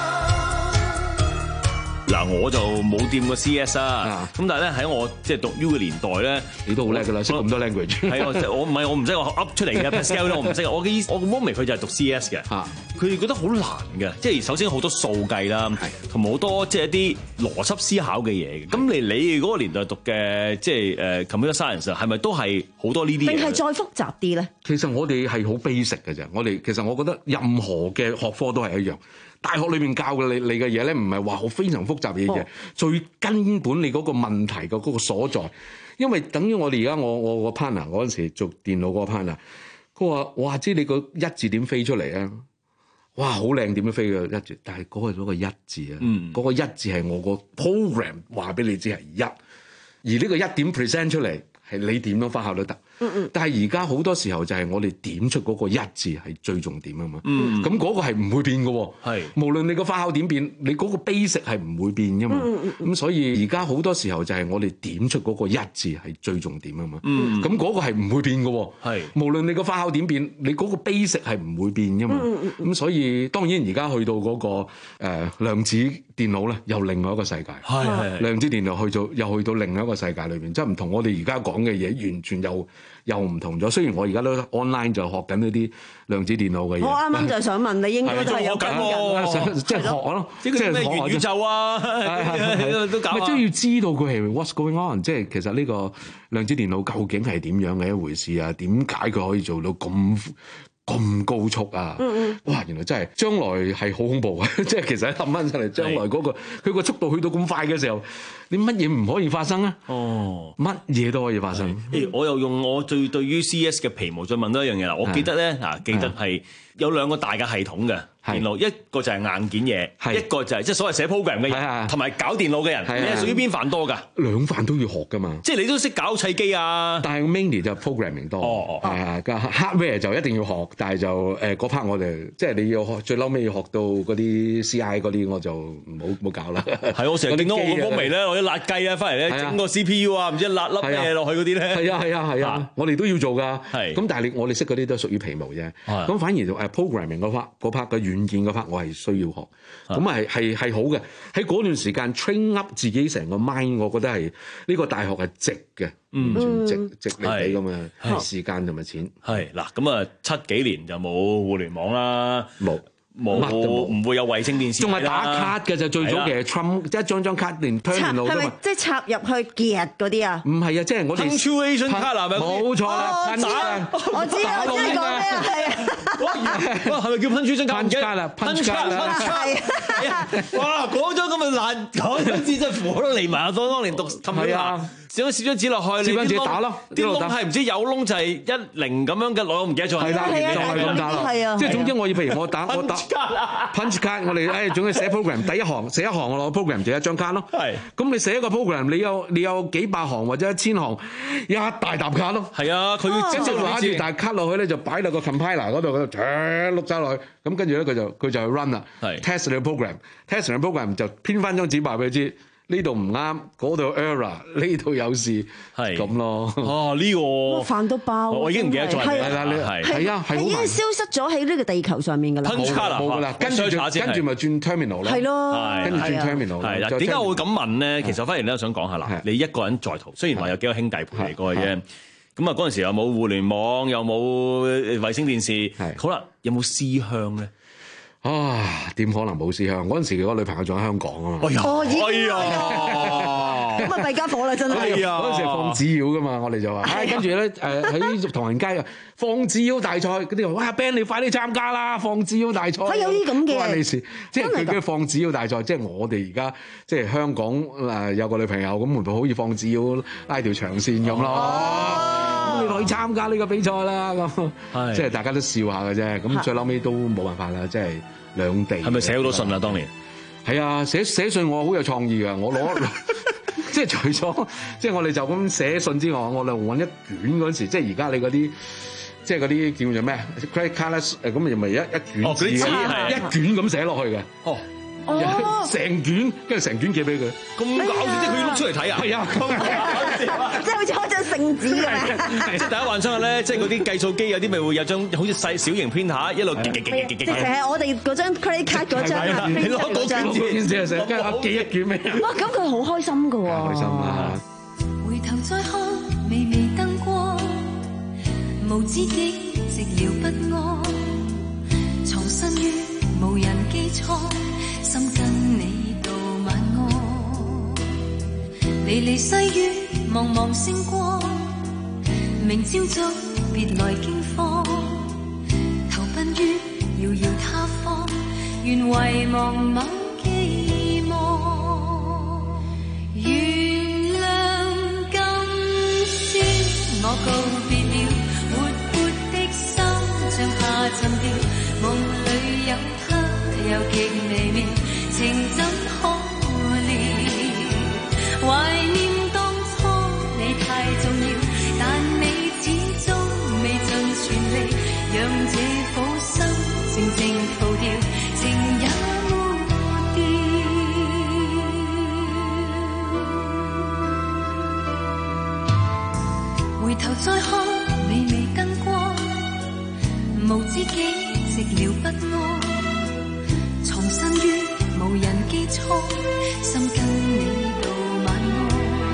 嗱，我就冇掂過 C S 啊，咁但係咧喺我即係讀 U 嘅年代咧， 你都好叻㗎啦，識咁多 language。 係啊，我唔係我唔識我噏出嚟嘅 Pascal 咧，我唔識。我嘅意我嘅 moment 佢就係讀 C S 嘅，佢哋覺得好難嘅，即係首先好多數計啦，同埋好多即係一啲邏輯思考嘅嘢嘅。咁你你嗰個年代讀嘅即係誒 computer science 係咪都係好多呢啲嘢？ 定係再複雜啲咧？ 其實我哋係好 basic 嘅啫，我哋其實我覺得任何嘅學科都係一樣。大學裏面教嘅你你嘅嘢咧，唔係話好非常複雜嘅嘢，哦、最根本你嗰個問題嘅嗰個所在。因為等於我哋而家我我個 partner 嗰陣時做電腦嗰個 partner，佢話：哇，知你個一字點飛出嚟啊？哇，好靚點樣飛嘅一字，但係嗰個嗰個一字啊，嗰、嗯、個一字係我個 program 話俾你知係一，而呢個一點 present 出嚟係你點樣發酵都得。嗯嗯，但係而家好多時候就係我哋點出嗰個一字係最重點啊嘛。嗯，咁嗰個係唔會變嘅喎。係，無論你個發酵點變，你嗰個 basic 係唔會變嘅嘛。嗯嗯，咁所以而家好多時候就係我哋點出嗰個一字係最重點啊嘛。嗯，咁嗰個係唔會變嘅喎。係，無論你個發酵點變，你嗰個 basic 係唔會變嘅嘛。嗯嗯，咁所以當然而家去到嗰個誒量子電腦咧，又另外一個世界。係係，量子電腦去到又去到另外一個世界裏邊，即係唔同我哋而家講嘅嘢，完全又又唔同咗。雖然我而家都 online 就學緊呢啲量子電腦嘅嘢。我啱啱就想問你，應該都係有緊嘅，即係學咯，即係咩元宇宙啊，都搞。即係要知道佢係 what's going on， 即係其實呢個量子電腦究竟係點樣嘅一回事啊？點解佢可以做到咁咁高速啊！嗯嗯，哇！原來真係將來係好恐怖啊！即係其實諗翻出嚟，將來嗰個佢個速度去到咁快嘅時候，你乜嘢唔可以發生啊？哦，乜嘢都可以發生。誒，我又用我最對於 C S 嘅皮毛再問多一樣嘢啦。我記得咧，嗱，記得係有兩個大嘅系統嘅電腦，一個就係硬件嘢，一個就係即係所謂寫 program 嘅人，同埋搞電腦嘅人。你係屬於邊範多㗎？兩範都要學㗎嘛。即係你都識搞砌機啊？但係 mainly 就 programming 多。哦哦。係係，個 hardware 就一定要學，但係就誒嗰 part 我哋即係你要學最嬲尾要學到嗰啲 C I 嗰啲，我就唔好唔好搞啦。係我成日見到我個波微咧，我啲辣雞啊，翻嚟咧整個 C P U 啊，唔知辣粒咩落去嗰啲咧。係啊係啊係啊，我哋都要做㗎。係。咁但係你我哋識嗰啲都屬於皮毛啫。咁反而就誒誒 programming 嗰 part 嗰 part 嘅軟件嗰 part，我係需要學。咁係係係好嘅。喺嗰段時間 train up 自己成個 mind， 我覺得係呢個大學係值嘅，完全值值你俾咁嘅時間同埋錢。 係嗱，咁啊七幾年就冇互聯網啦， 冇。 冇唔會有衛星電視， 仲係打卡嘅就最早嘅 Trump 一張張卡連 terminal 係咪即係插入去夾嗰啲啊？ 唔係啊，即係我哋 punctuation 卡係咪？ 冇錯啦，打我知啦，我知講咩啊？係啊， 哇，係咪叫 punctuation 卡？ punch 卡啦，punch 卡啦， 係啊！哇，講咗咁嘅難，講咗字真係火都嚟埋啊！當當年讀係啊，少咗少咗紙落去， 紙張紙打咯， 啲窿係唔知有窿就係一零咁樣嘅，我唔記得咗。 係啦，就係咁打咯。 係啊， 即係總之我要譬如我打我打 punch 卡，我哋誒總之寫 program 第一行寫一行我攞 program 就一張卡咯。係。咁你寫一個 program，你有你有幾百行或者一千行，一大沓卡咯。 係啊，佢要跟住攞住大卡落去咧，就擺落個 compiler 嗰度，嗰度唰碌走落去。咁跟住咧佢就佢就去 run 啦 ，test 你個 program，test 你個 program 就編翻張紙話俾佢知。呢度唔啱，嗰度 error， 呢度有事，係咁咯。 哦，呢、這個煩到爆， 我已經唔記得咗係啦，你係係啊，係已經消失咗喺呢個地球上面㗎啦。 punch 卡冇㗎啦，跟住跟住咪轉 terminal 咯。 係咯， 跟住轉 terminal。 係啦，點解我會咁問咧？其實我反而咧想講下啦，你一個人在途，雖然話有幾個兄弟陪你過去啫。咁啊嗰陣時又冇互聯網，又冇衛星電視，好啦，有冇思鄉咧？ 啊，點可能冇思鄉？嗰陣時個女朋友仲喺香港啊嘛。 哎呀， 哎呀，咁啊弊家伙啦，真係。 嗰陣時係放紙鷂噶嘛，我哋就話，唉，跟住咧誒喺唐人街啊放紙鷂大賽嗰啲話，哇 Ben 你快啲參加啦，放紙鷂大賽。 係有啲咁嘅。 關你事，即係佢嘅放紙鷂大賽，即係我哋而家即係香港誒有個女朋友咁，咪好似放紙鷂拉條長線咁咯。咁你落去參加呢個比賽啦，咁即係大家都笑下嘅啫。咁最後尾都冇辦法啦，即係兩地。 係咪寫好多信啊？當年係啊，寫寫信我好有創意㗎，我攞即係除咗即係我哋就咁寫信之外，我哋揾一卷嗰陣時，即係而家你嗰啲即係嗰啲叫做咩 credit card 誒咁又咪一一卷字嘅，一卷咁寫落去嘅。哦。 哦， 成卷，跟住成卷寄俾佢， 咁搞笑，即係佢要碌出嚟睇啊！ 係啊， 即係好似開張聖紙咁樣。 即係大家幻想下咧，即係嗰啲計數機有啲咪會有張好似細小型 printer 一路記記記記記記。 直情係我哋嗰張 credit card 嗰張啊， 你攞到卷紙成成跟住寄一卷俾人。 哇！咁佢好開心噶喎。 開心啊！ 回頭再看，微微燈光，無知己寂寥不安，藏身於無人機艙。心跟你道晚安，離離西於茫茫星光，明朝早別來驚慌，投奔於遙遙他方，願遺忘某寄望。原諒今宵我告別了，活潑的心像下沉掉，夢裏有他又極微妙。情怎可料？懷念當初你太重要，但你始終未盡全力，讓這顆心靜靜逃掉，情也抹掉。回頭再看，微微燈光，無知己寂寥不安，藏身於無人機艙，心跟你道晚安，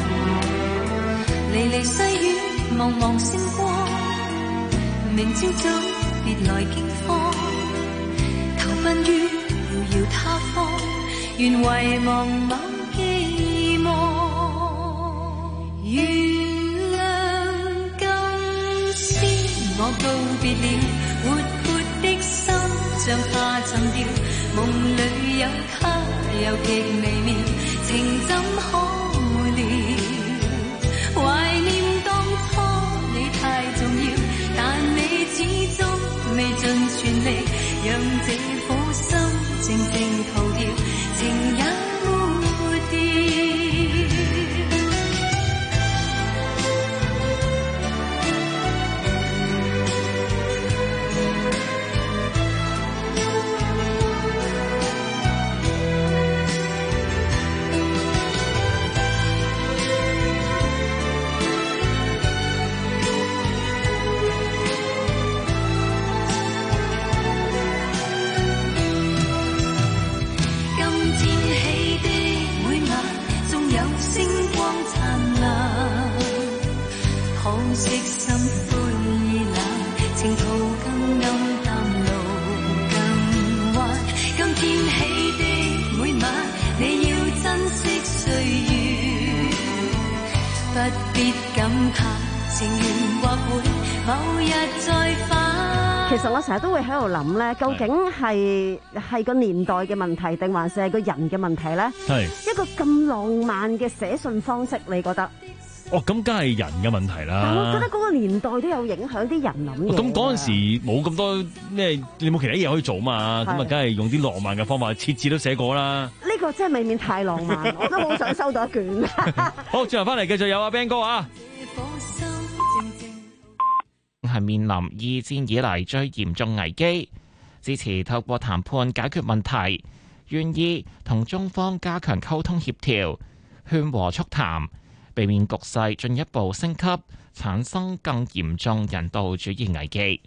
離離西於茫茫星光，明朝早別來驚慌，投奔於遙遙他方，願遺忘某寄望。原諒今宵我告別了，活潑的心像下沉掉，夢裏有他又極微妙，情怎可料？懷念當初你太重要，但你始終未盡全力，讓這顆心靜靜逃掉，情也抹掉。 惜心灰意冷，情途更暗淡路更彎。今天起的每晚，你要珍惜歲月，不必感怕，情緣或會某日再返。 其實我成日都會喺度諗咧，究竟係係個年代嘅問題，定還是係個人嘅問題咧？係一個咁浪漫嘅寫信方式，你覺得？ 哦，咁梗係人嘅問題啦。 但我覺得嗰個年代都有影響啲人諗嘢。 咁嗰陣時冇咁多咩，你冇其他嘢可以做嘛？咁啊，梗係用啲浪漫嘅方法，設置都寫過啦。 呢個真係未免太浪漫，我都好想收到一卷。 好，轉頭翻嚟繼續有阿 Ben 哥啊！ 係面臨二戰以嚟最嚴重危機，支持透過談判解決問題，願意同中方加強溝通協調，勸和促談，避免局勢進一步升級，產生更嚴重人道主義危機。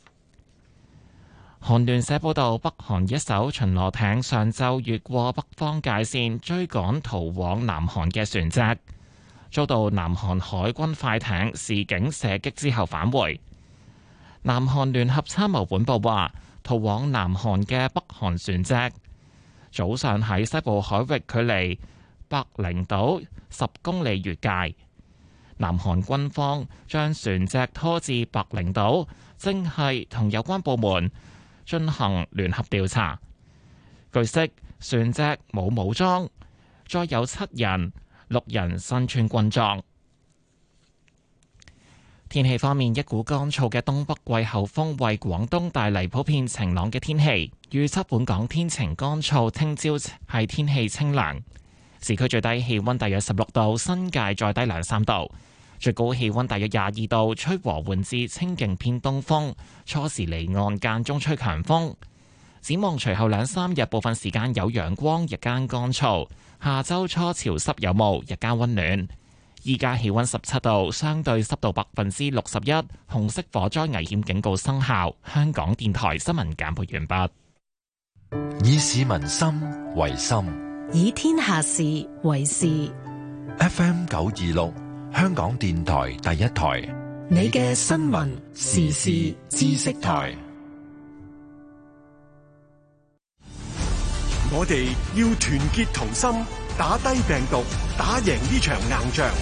韓聯社報道，北韓一艘巡邏艇上晝越過北方界線，追趕逃往南韓嘅船隻，遭到南韓海軍快艇示警射擊之後返回。南韓聯合參謀本部話，逃往南韓嘅北韓船隻早上喺西部海域距離白翎島十公里越界，南韓軍方將船隻拖至白翎島，正係同有關部門進行聯合調查。據悉，船隻冇武裝，再有七人，六人身穿軍裝。天氣方面，一股乾燥嘅東北季候風為廣東帶嚟普遍晴朗嘅天氣。預測本港天晴乾燥，聽朝係天氣清涼。市區最低氣溫大約十六度，新界再低兩三度。最高氣溫大約廿二度，吹和緩至清勁偏東風。初時離岸，間中吹強風。展望隨後兩三日，部分時間有陽光，日間乾燥。下周初潮濕有霧，日間溫暖。依家氣溫十七度，相對濕度百分之六十一，紅色火災危險警告生效。香港電台新聞簡報完畢。 以市民心為心， 以天下事為事。 F M 九二六，香港電台第一台， 你嘅新聞時事知識台。 我哋要團結同心，打低病毒，打贏呢場硬仗。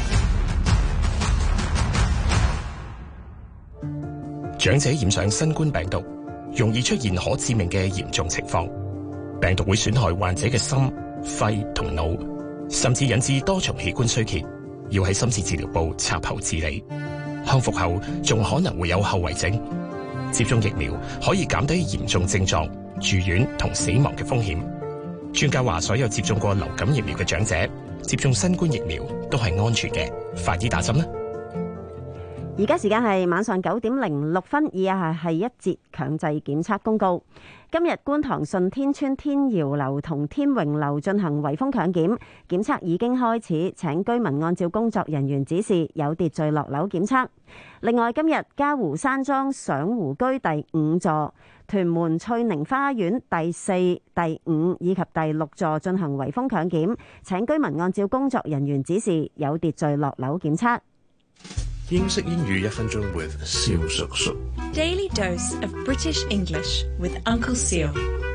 長者染上新冠病毒，容易出現可致命嘅嚴重情況。病毒會損害患者嘅心、肺同腦，甚至引致多重器官衰竭，要喺深切治療部插喉治理。康復後仲可能會有後遺症。接種疫苗可以減低嚴重症狀、住院同死亡嘅風險。專家話，所有接種過流感疫苗嘅長者接種新冠疫苗都係安全嘅，快啲打針啦！ 而家時間係晚上九點零六分，以下係一節強制檢測公告。今日觀塘順天邨天瑤樓同天榮樓進行圍封強檢，檢測已經開始，請居民按照工作人員指示有秩序落樓檢測。另外，今日嘉湖山莊賞湖居第五座、屯門翠寧花園第四、第五以及第六座進行圍封強檢，請居民按照工作人員指示有秩序落樓檢測。 英式英語一分鐘 with 蕭叔叔。 Daily dose of British English with Uncle Seal。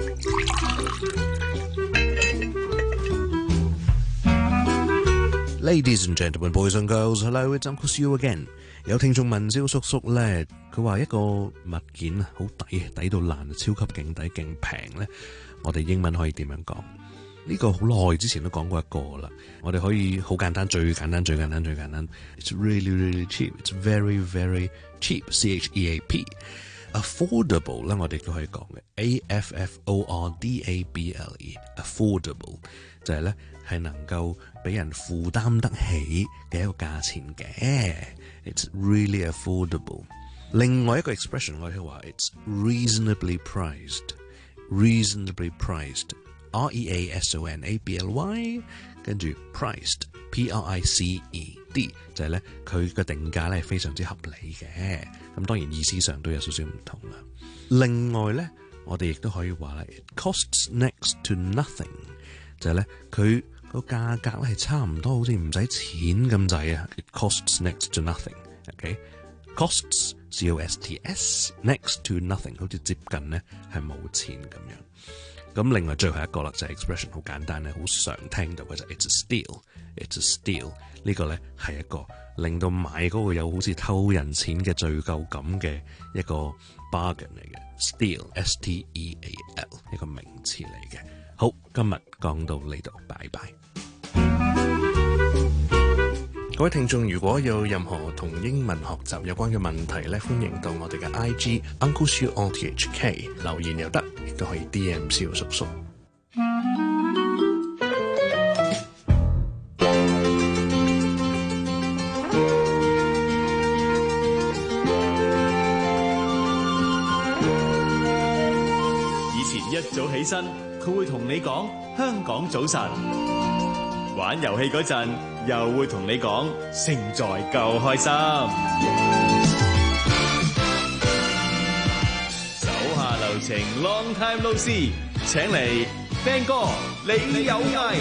Ladies and gentlemen, boys and girls, hello, it's Uncle Seal again。有聽眾問蕭叔叔咧，佢話一個物件啊，好抵，抵到爛，超級勁抵勁平咧，我哋英文可以點樣講？呢個好耐之前都講過一個啦，我哋可以好簡單，最簡單，最簡單，最簡單。It's really, really cheap. It's very, very cheap. C H E A P. Affordable 咧，我哋都可以講嘅。A F F O R D A B L E. Affordable 就係咧係能夠俾人負擔得起嘅一個價錢嘅。It's really affordable. 另外一個 expression 我哋話 It's reasonably priced. Reasonably priced.R E A S O N A B L Y 跟住 priced P R I C E D 就係咧佢嘅定價咧係非常之合理嘅，咁當然意思上都有少少唔同啦。另外咧我哋亦都可以話咧 it costs next to nothing 就係咧佢個價格咧係差唔多好似唔使錢咁滯啊。It costs next to nothing。OK costs C O S T S next to nothing， 好似接近咧係冇錢咁樣。咁另外最後一個啦，就係 expression 好簡單咧，好常聽到嘅就係 it's a steal，it's a steal 呢個咧係一個令到買嗰個有好似偷人錢嘅罪疚感嘅一個 bargain 嚟嘅 steal S T E A L 一個名詞嚟嘅。好，今日講到呢度，拜拜。各位聽眾，如果有任何同英文學習有關嘅問題咧，歡迎到我哋嘅 I G Uncle Siu O T H K 留言又得，亦都可以 D M 蕭叔叔。 以前一早起身，佢會同你講香港早晨。玩遊戲嗰陣，又會同你講勝在夠開心。手下留情 ，Long time no see， 請嚟 Ben 哥，你有藝。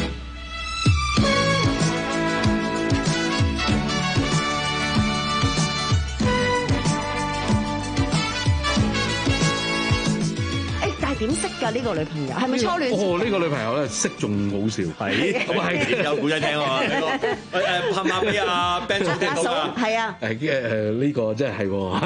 點識㗎呢個女朋友？係咪初戀？ 哦，呢個女朋友咧識仲好笑， 係咁係有古仔聽喎。呢個誒誒，拍唔拍俾阿 Ben 叔聽到㗎？ 係啊。 誒誒呢個真係係喎。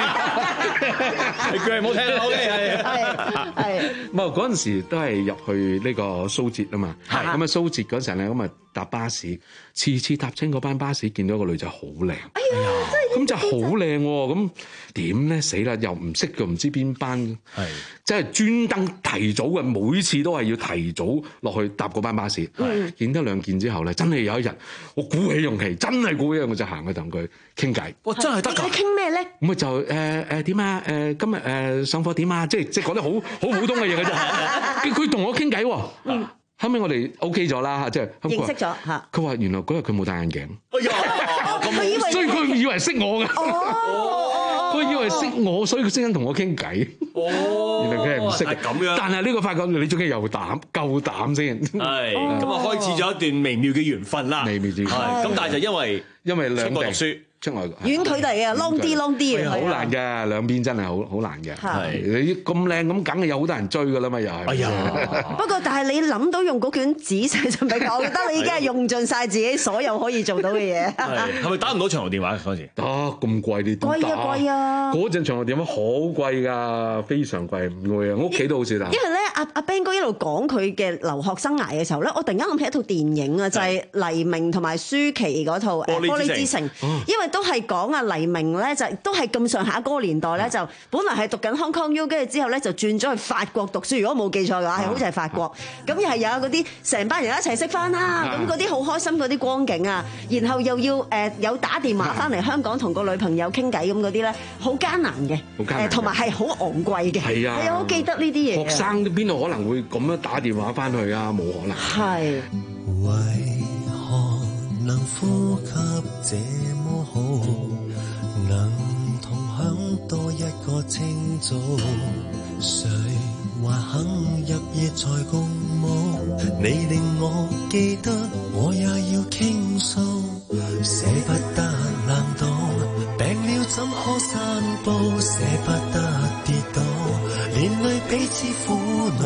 你叫佢唔好聽啦，OK 係係係。 唔係嗰陣時都係入去呢個蘇浙啊嘛。係。咁啊蘇浙嗰陣咧，咁啊搭巴士，次次搭親嗰班巴士，見到個女仔好靚。哎呀！咁就好靚喎，咁點咧？死啦！又唔識嘅，唔知邊班。係。即係專登提早嘅，每次都係要提早落去搭嗰班巴士。係。見得兩件之後咧，真係有一日，我鼓起勇氣，真係鼓起勇氣，我就行去同佢傾偈。 哇！真係得㗎。 你傾咩咧？ 咁啊就誒誒點啊？誒今日誒上課點啊？即係即係講啲好好普通嘅嘢嘅啫。佢同我傾偈喎。嗯。後尾我哋 OK 咗啦，即係認識咗嚇。 佢話原來嗰日佢冇戴眼鏡， 哎呀， 咁所以佢以為識我嘅。哦，佢以為識我，所以佢先同我傾偈。哦，原來佢係唔識嘅。咁樣，但係呢個發覺你終於有膽夠膽先。 係，咁啊開始咗一段微妙嘅緣分啦。微妙之緣。係，咁但係就因為因為兩地出國讀書。 出外遠距離啊 ，long 啲 long 啲啊， 好難嘅，兩邊真係好好難嘅。係你咁靚咁，梗係有好多人追㗎啦嘛，又係。哎呀！ 不過但係你諗到用嗰卷紙寫就唔係，我覺得你已經係用盡晒自己所有可以做到嘅嘢。 係係咪打唔到長途電話嗰陣時？ 打咁貴啲都打。 貴啊貴啊！ 嗰陣長途電話好貴㗎，非常貴，唔會啊！我屋企都好少打。 因為咧，阿阿 Ben 哥一路講佢嘅留學生涯嘅時候咧，我突然間諗起一套電影啊，就係黎明同埋舒淇嗰套《玻璃之城》，因為都係講啊。黎明咧就都係咁上下嗰個年代咧，就本來係讀緊 Hong Kong U， 跟住之後咧就轉咗去法國讀書。如果冇記錯嘅話，係好似係法國。咁又係有嗰啲成班人一齊識翻啦，咁嗰啲好開心嗰啲光景啊。然後又要誒有打電話翻嚟香港同個女朋友傾偈咁嗰啲咧，好艱難嘅，誒同埋係好昂貴嘅。係啊，係啊，我記得呢啲嘢。 學生邊度可能會咁樣打電話翻去啊？冇可能。係。 為何能呼吸這麼好？能同享多一個清早，誰還肯入夜才共舞？你令我記得，我也要傾訴，捨不得冷凍，病了怎可散步？捨不得跌倒，連累彼此苦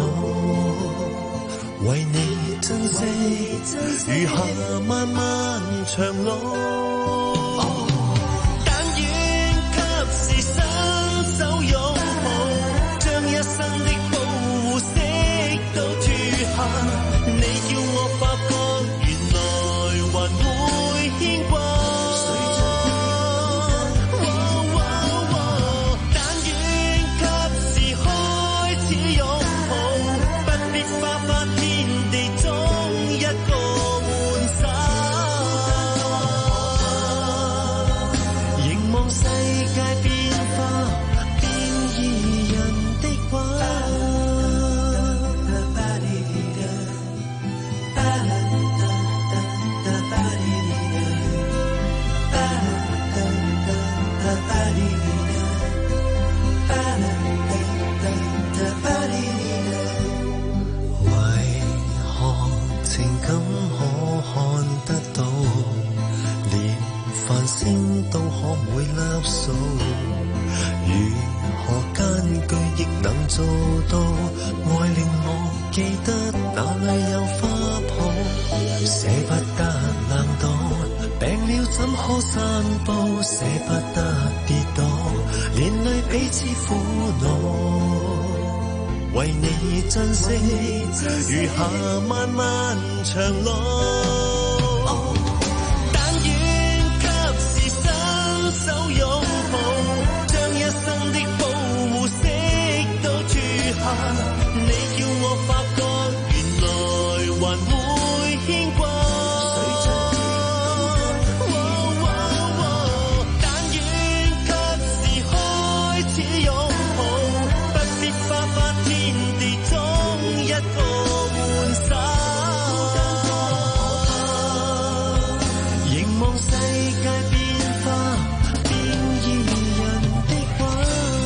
惱，為你珍惜，餘下漫漫長路。手擁抱，將一生的保護色都脫下，你叫我發覺原來還會牽掛。但願及時開始擁抱，不必花花天地中一個玩耍。 都可每粒數，如何間距亦能做到？愛令我記得哪裏有花圃，捨不得冷凍，病了怎可散步？捨不得跌倒，連累彼此苦惱，為你珍惜，餘下漫漫長路。但願及時伸手擁抱，將一生的保護釋到處下。你叫我發覺，原來還會牽掛。但願及時開始擁抱，不必花花天地中一個玩耍。凝望世界變化，變異人的話。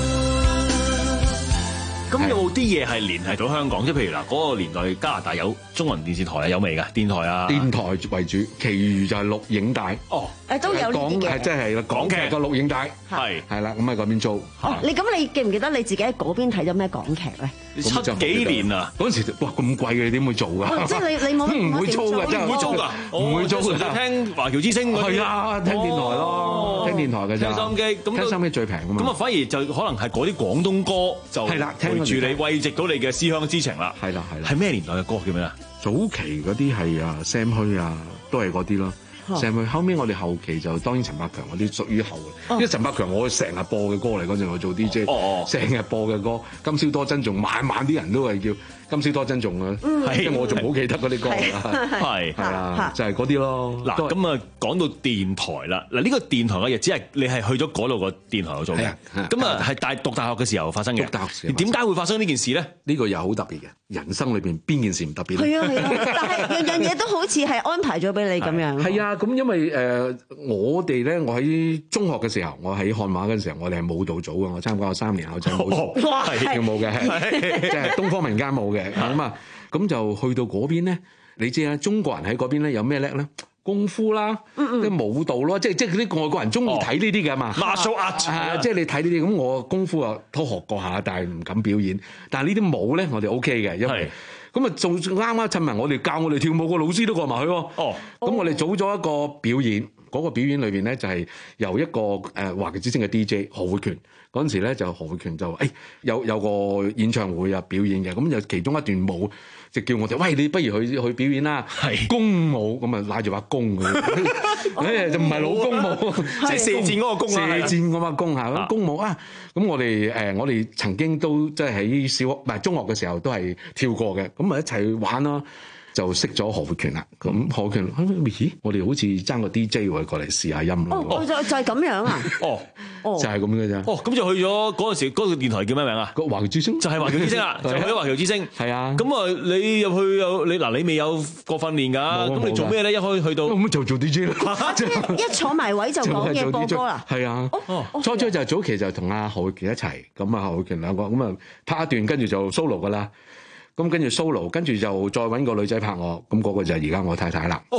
咁有冇啲嘢係聯繫到香港？即係譬如嗱，嗰個年代加拿大有中文電視台啊，有未㗎？電台啊， 電台為主，其餘就係錄影帶。 哦， 誒都有呢啲嘅， 係即係港劇嘅錄影帶，係係啦，咁喺嗰邊租。 哦，你咁你記唔記得你自己喺嗰邊睇咗咩港劇咧？ 七幾年啊！ 嗰陣時哇咁貴嘅，你點會做㗎？ 即係你你冇唔會租㗎，真係唔會租㗎， 唔會租㗎。 聽華僑之聲嗰啲係啊，聽電台咯，聽電台㗎咋。 聽收音機，咁聽收音機最平㗎嘛。 咁啊，反而就可能係嗰啲廣東歌就係啦， 陪住你慰藉到你嘅思鄉之情啦。 係啦係啦。 係咩年代嘅歌叫咩啊？ 早期嗰啲係啊 Sam 虛啊，都係嗰啲咯。Sam 虛後尾我哋後期就當然陳百強嗰啲屬於後嘅，因為陳百強我成日播嘅歌嚟嗰陣，我做 D J，成日播嘅歌，今宵多珍重，晚晚啲人都係叫今宵多珍重啊，即係我仲好記得嗰啲歌啦，係係啊，就係嗰啲咯。 嗱咁啊，講到電台啦，嗱呢個電台嘅日子係你係去咗嗰度個電台度做嘅，咁啊係大讀大學嘅時候發生嘅。讀大學點解會發生呢件事咧？ 呢個又好特別嘅，人生裏邊邊件事唔特別咧？係啊係啊，但係樣樣嘢都好似係安排咗俾你咁樣。 係啊，咁因為誒、呃、我哋咧，我喺中學嘅時候，我喺漢馬嗰陣時候，我哋係舞蹈組嘅，我參加過三年校際舞組，跳舞嘅，即係東方民間舞嘅咁啊。咁就去到嗰邊咧，你知啊，中國人喺嗰邊咧有咩叻咧？功夫啦，啲舞蹈咯，即係即係嗰啲外國人中意睇呢啲嘅嘛。 Martial art， 即係你睇呢啲咁，我功夫啊都學過下，但係唔敢表演。但係呢啲舞咧，我哋 O K 嘅，因為咁啊，做啱啱趁埋我哋教我哋跳舞個老師都過埋去喎。哦，咁我哋組咗一個表演，嗰、嗰個表演裏邊咧就係由一個誒華僑之星嘅 D J 何會權嗰陣時咧，就何會權就誒、哎、有有個演唱會啊表演嘅，咁就其中一段舞。就叫我哋，喂，你不如去去表演啦，弓舞咁啊，拉住把弓嘅，誒就唔係老公舞， 即係射箭嗰個弓啊， 射箭嗰把弓嚇，咁弓舞啊，咁我哋誒我哋曾經都即係喺小學唔係中學嘅時候都係跳過嘅，咁咪一齊玩咯。就識咗何會權啦，咁何會權，咦？我哋好似爭個 D J 喎，過嚟試下音咯。 哦，就就係咁樣啊！ 哦， 就係咁嘅啫。 哦，咁就去咗嗰陣時，嗰個電台叫咩名啊？ 個華僑之星， 就係華僑之星啦，就去咗華僑之星。 係啊。 咁啊，你入去有你嗱，你未有過訓練㗎，咁你做咩咧？一開去到咁就做 D J 啦。 一坐埋位就講嘢播歌啦。 係啊。初初就早期就同阿何會權一齊，咁啊何會權兩個咁啊拍一段，跟住就 solo 㗎啦。咁跟住 solo，跟住就再揾個女仔拍我，咁、那、嗰個就係而家我太太啦。哦，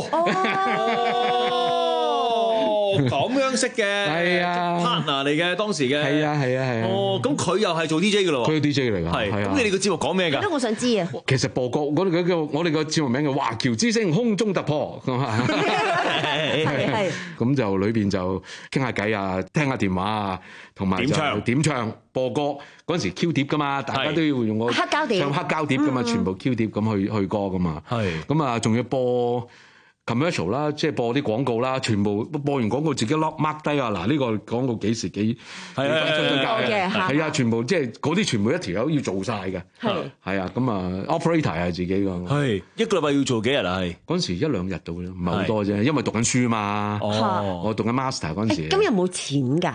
咁樣識嘅， 係啊 partner 嚟嘅當時嘅， 係啊係啊係啊。 哦，咁佢又係做 D J 嘅咯喎， 佢係 D J 嚟㗎，係。 咁你哋個節目講咩㗎？ 咁我想知啊。 其實播歌，我哋嘅叫我哋個節目名叫華僑之星空中突破，係係。咁就裏邊就傾下偈啊，聽下電話啊，同埋點唱點唱播歌。嗰陣時 Q 碟㗎嘛，大家都要用個黑膠碟， 唱黑膠碟㗎嘛，全部 Q 碟咁去去歌㗎嘛。係。咁啊，仲要播 commercial 啦，即係播啲廣告啦，全部播完廣告自己 lock mark 低啊！嗱，呢個廣告幾時幾幾分鐘出街？係啊，全部即係嗰啲全部一條友要做晒嘅。係係啊，咁啊 operator 係自己㗎。 係一個禮拜要做幾日啊？係嗰陣時一兩日到啦，唔係好多啫，因為讀緊書嘛。哦，我讀緊 master 嗰陣時。 咁有冇錢㗎？ 有。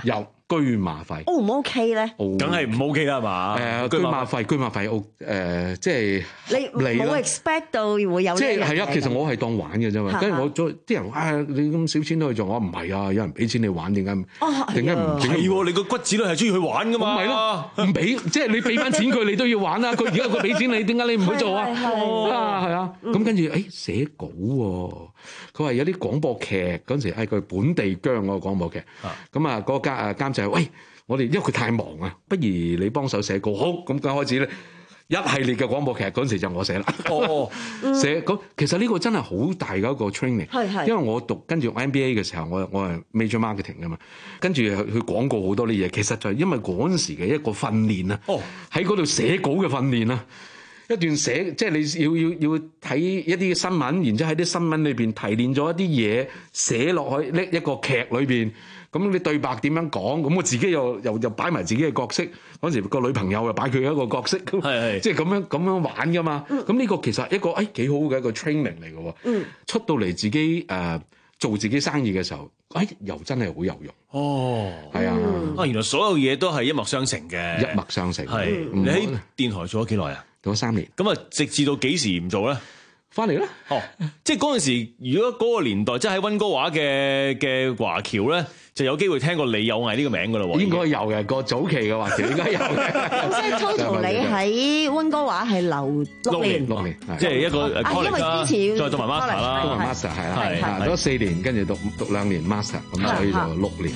居馬費。 O 唔 OK 咧？ 梗係唔 OK 啦，係嘛？ 誒居馬費，居馬費 O 誒，即係你冇 expect 到會有即係呢樣嘢係啊，其實我係當玩嘅啫嘛。跟住我再啲人話：啊，你咁少錢都去做，我唔係啊，有人俾錢你玩，點解？點解唔係喎？你個骨子裏係中意去玩噶嘛？ 唔係咯，唔俾即係你俾翻錢佢，你都要玩啊！佢而家佢俾錢你，點解你唔去做啊？啊，係啊，咁跟住誒寫稿喎，佢話有啲廣播劇嗰陣時，誒佢本地姜嗰個廣播劇，咁啊嗰個監誒監製話喂。我哋因為佢太忙啊，不如你幫手寫稿。好，咁剛開始咧，一系列嘅廣播劇嗰陣時就我寫啦。哦，寫咁其實呢個真係好大嘅一個 training。係係。因為我讀跟住 M B A 嘅時候，我我係 major marketing 㗎嘛，跟住去講過好多啲嘢。其實就係因為嗰陣時嘅一個訓練啊。哦。喺嗰度寫稿嘅訓練啊，一段寫即係你要要要睇一啲新聞，然之後喺啲新聞裏邊提煉咗一啲嘢寫落去呢一個劇裏邊。咁你對白點樣講？咁我自己又又又擺埋自己嘅角色。嗰陣時個女朋友又擺佢一個角色，係即係咁樣咁樣玩噶嘛。咁呢個其實一個誒幾好嘅一個 training 嚟嘅喎。嗯，出到嚟自己誒、呃、做自己生意嘅時候，誒又真係好有用。哦，係啊， 啊原來所有嘢都係一脈相承嘅， 一脈相承。係、 嗯、你喺電台做咗幾耐啊？ 做咗三年。 咁啊，直至到幾時唔做咧？ 翻嚟啦！ 哦，即係嗰陣時，如果嗰個年代，即係喺溫哥華嘅嘅華僑咧，就有機會聽過李有毅呢個名噶啦喎。 應該有嘅，個早期嘅華僑應該有嘅。 咁即係 total 你喺溫哥華係留六年， 六年， 即係一個 college 啦，再讀埋 master 啦， 讀埋 master 係啦，係讀咗四年，跟住讀讀兩年 master， 咁所以就六年。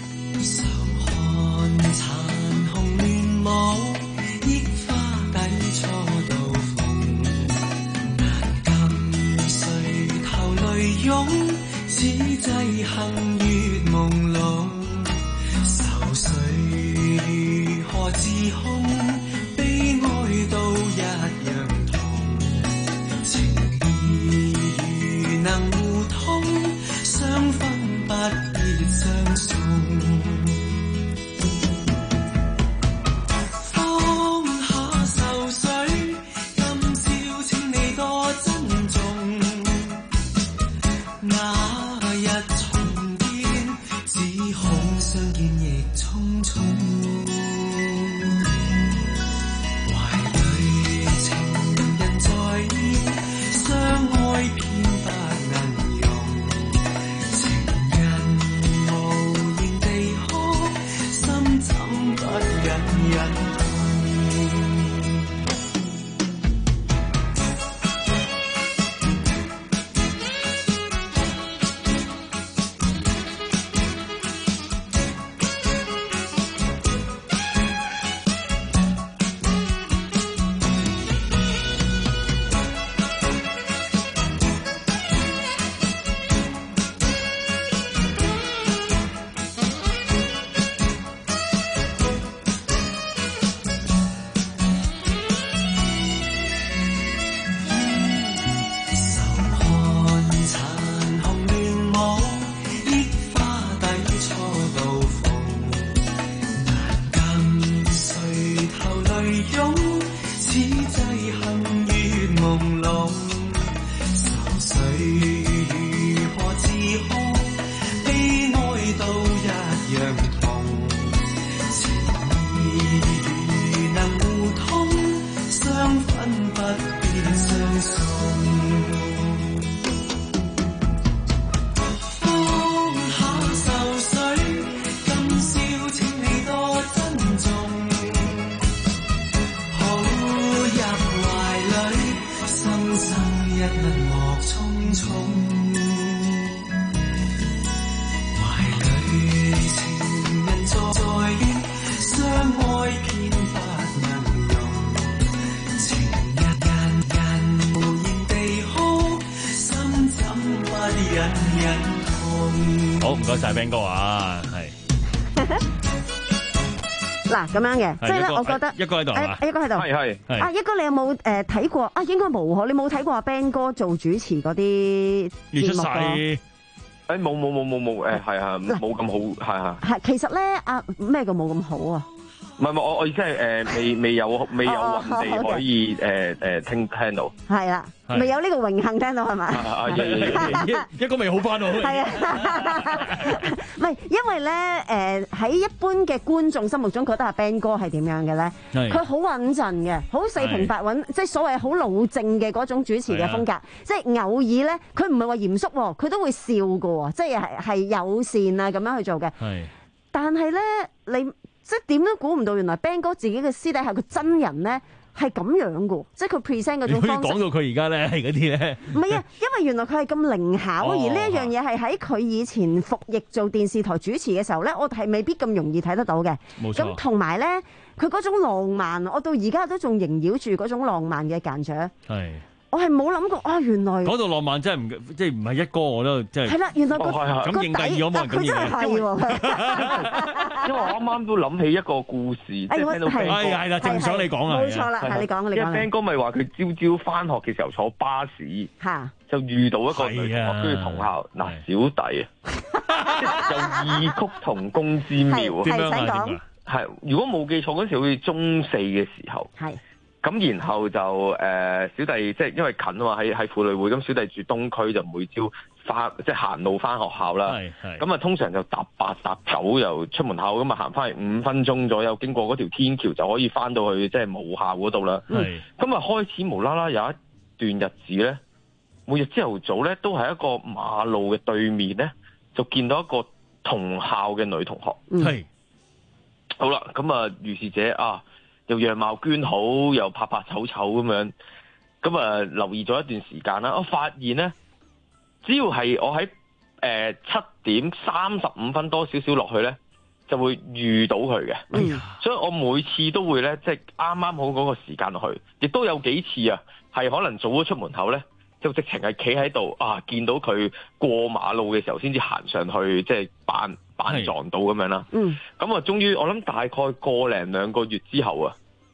湧此際幸月朦朧，愁緒何自控，悲哀都一樣痛，情義如能互通，相分不必相送。放下愁緒，今宵請你多珍重。那日重見，只恐相見亦匆匆。懷裏情人在意，相愛偏不能容。情人無言地哭，心怎不忍忍痛。 好，唔該晒 Ben 哥啊，係嗱咁樣嘅，即係咧，我覺得一哥喺度係嘛， 一哥喺度， 係係啊，一哥你有冇誒睇過啊？應該冇嗬，你冇睇過阿 Ben 哥做主持嗰啲節目㗎？ 誒冇冇冇冇冇誒係啊，冇咁好係啊。 係其實咧，啊咩叫冇咁好啊？ 唔係唔係，我我意思係誒未未有未有運地可以誒誒聽聽到。 係啦，未有呢個榮幸聽到係咪？ 一個未好翻喎。 係啊，唔係因為咧誒喺一般嘅觀眾心目中覺得阿 Ben 哥係點樣嘅咧？佢好穩陣嘅，好四平八穩，即係所謂好老正嘅嗰種主持嘅風格。即係偶爾咧，佢唔係話嚴肅喎，佢都會笑㗎喎，即係係係友善啊咁樣去做嘅。係，但係咧你。即係點都估唔到，原來 Ben 哥自己嘅私底下個真人咧係咁樣嘅，即係佢 present 嗰種方式。 講到佢而家咧係嗰啲咧。唔係啊，因為原來佢係咁靈巧，哦、而呢一樣嘢係喺佢以前服役做電視台主持嘅時候咧，我係未必咁容易睇得到嘅。冇錯。咁同埋咧，佢嗰種浪漫，我到而家都仲縈繞住嗰種浪漫嘅間諜。係。我係冇諗過啊！原來嗰度浪漫真係唔即係唔係一哥我都即係係啦，原來個咁認第二我冇人咁認嘅。 因為我啱啱都諗起一個故事，即係聽到 Ben 哥係啦，正想你講啊， 冇錯啦，係你講你講。 因為 Ben 哥咪話佢朝朝翻學嘅時候坐巴士，嚇就遇到一個女同學，跟住同校嗱小弟啊，有異曲同工之妙。 點樣啊？ 係如果冇記錯嗰時，好似中四嘅時候。係。咁然後就誒、呃、小弟即係因為近啊嘛，喺喺婦女會，咁小弟住東區就每朝翻即係行路翻學校啦。咁啊通常就搭八搭九又出門口，咁啊行翻嚟五分鐘左右，經過嗰條天橋就可以翻到去即係母校嗰度啦。咁啊開始無啦啦有一段日子咧，每日朝頭早咧都係一個馬路嘅對面咧，就見到一個同校嘅女同學。係、嗯、好啦，咁啊如是者啊。又樣貌娟好，又拍拍醜醜咁樣，咁啊留意咗一段時間啦。我發現咧，只要係我喺誒七點三十五分多少少落去咧，就會遇到佢嘅。嗯，所以我每次都會咧，即係啱啱好嗰個時間落去，亦都有幾次啊，係可能早咗出門口咧，就直情係企喺度啊，見到佢過馬路嘅時候先至行上去，即係扮。扮撞到咁樣啦，嗯，咁啊，終於我諗大概個零兩個月之後啊，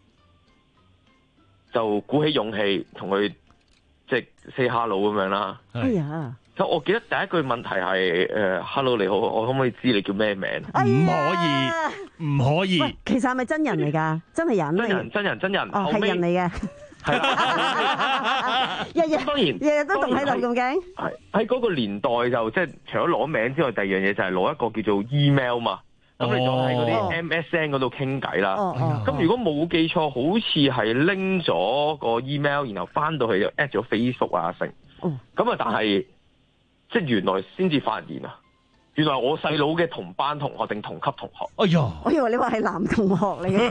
就鼓起勇氣同佢即係 say hello 咁樣啦。哎呀，就我記得第一句問題係誒、呃、hello 你好，我可唔可以知你叫咩名？唔、 哎、可以，唔可以。 喂，其實係咪真人嚟㗎？真係人， 真人，真人，真人， 哦，係人嚟嘅。係啦，日日當然日日都棟喺度咁驚。 係喺嗰個年代就即係除咗攞名之外，第二樣嘢就係攞一個叫做 email 嘛。咁、哦、你就喺嗰啲 M S N 嗰度傾偈啦。咁、哦、如果冇記錯，好似係拎咗個 email，然後翻到去就 at 咗 Facebook 啊成。咁啊，但係即係原來先至發現啊。原來我細佬嘅同班同學定同級同學。哎呀！ 我以為你話係男同學嚟嘅。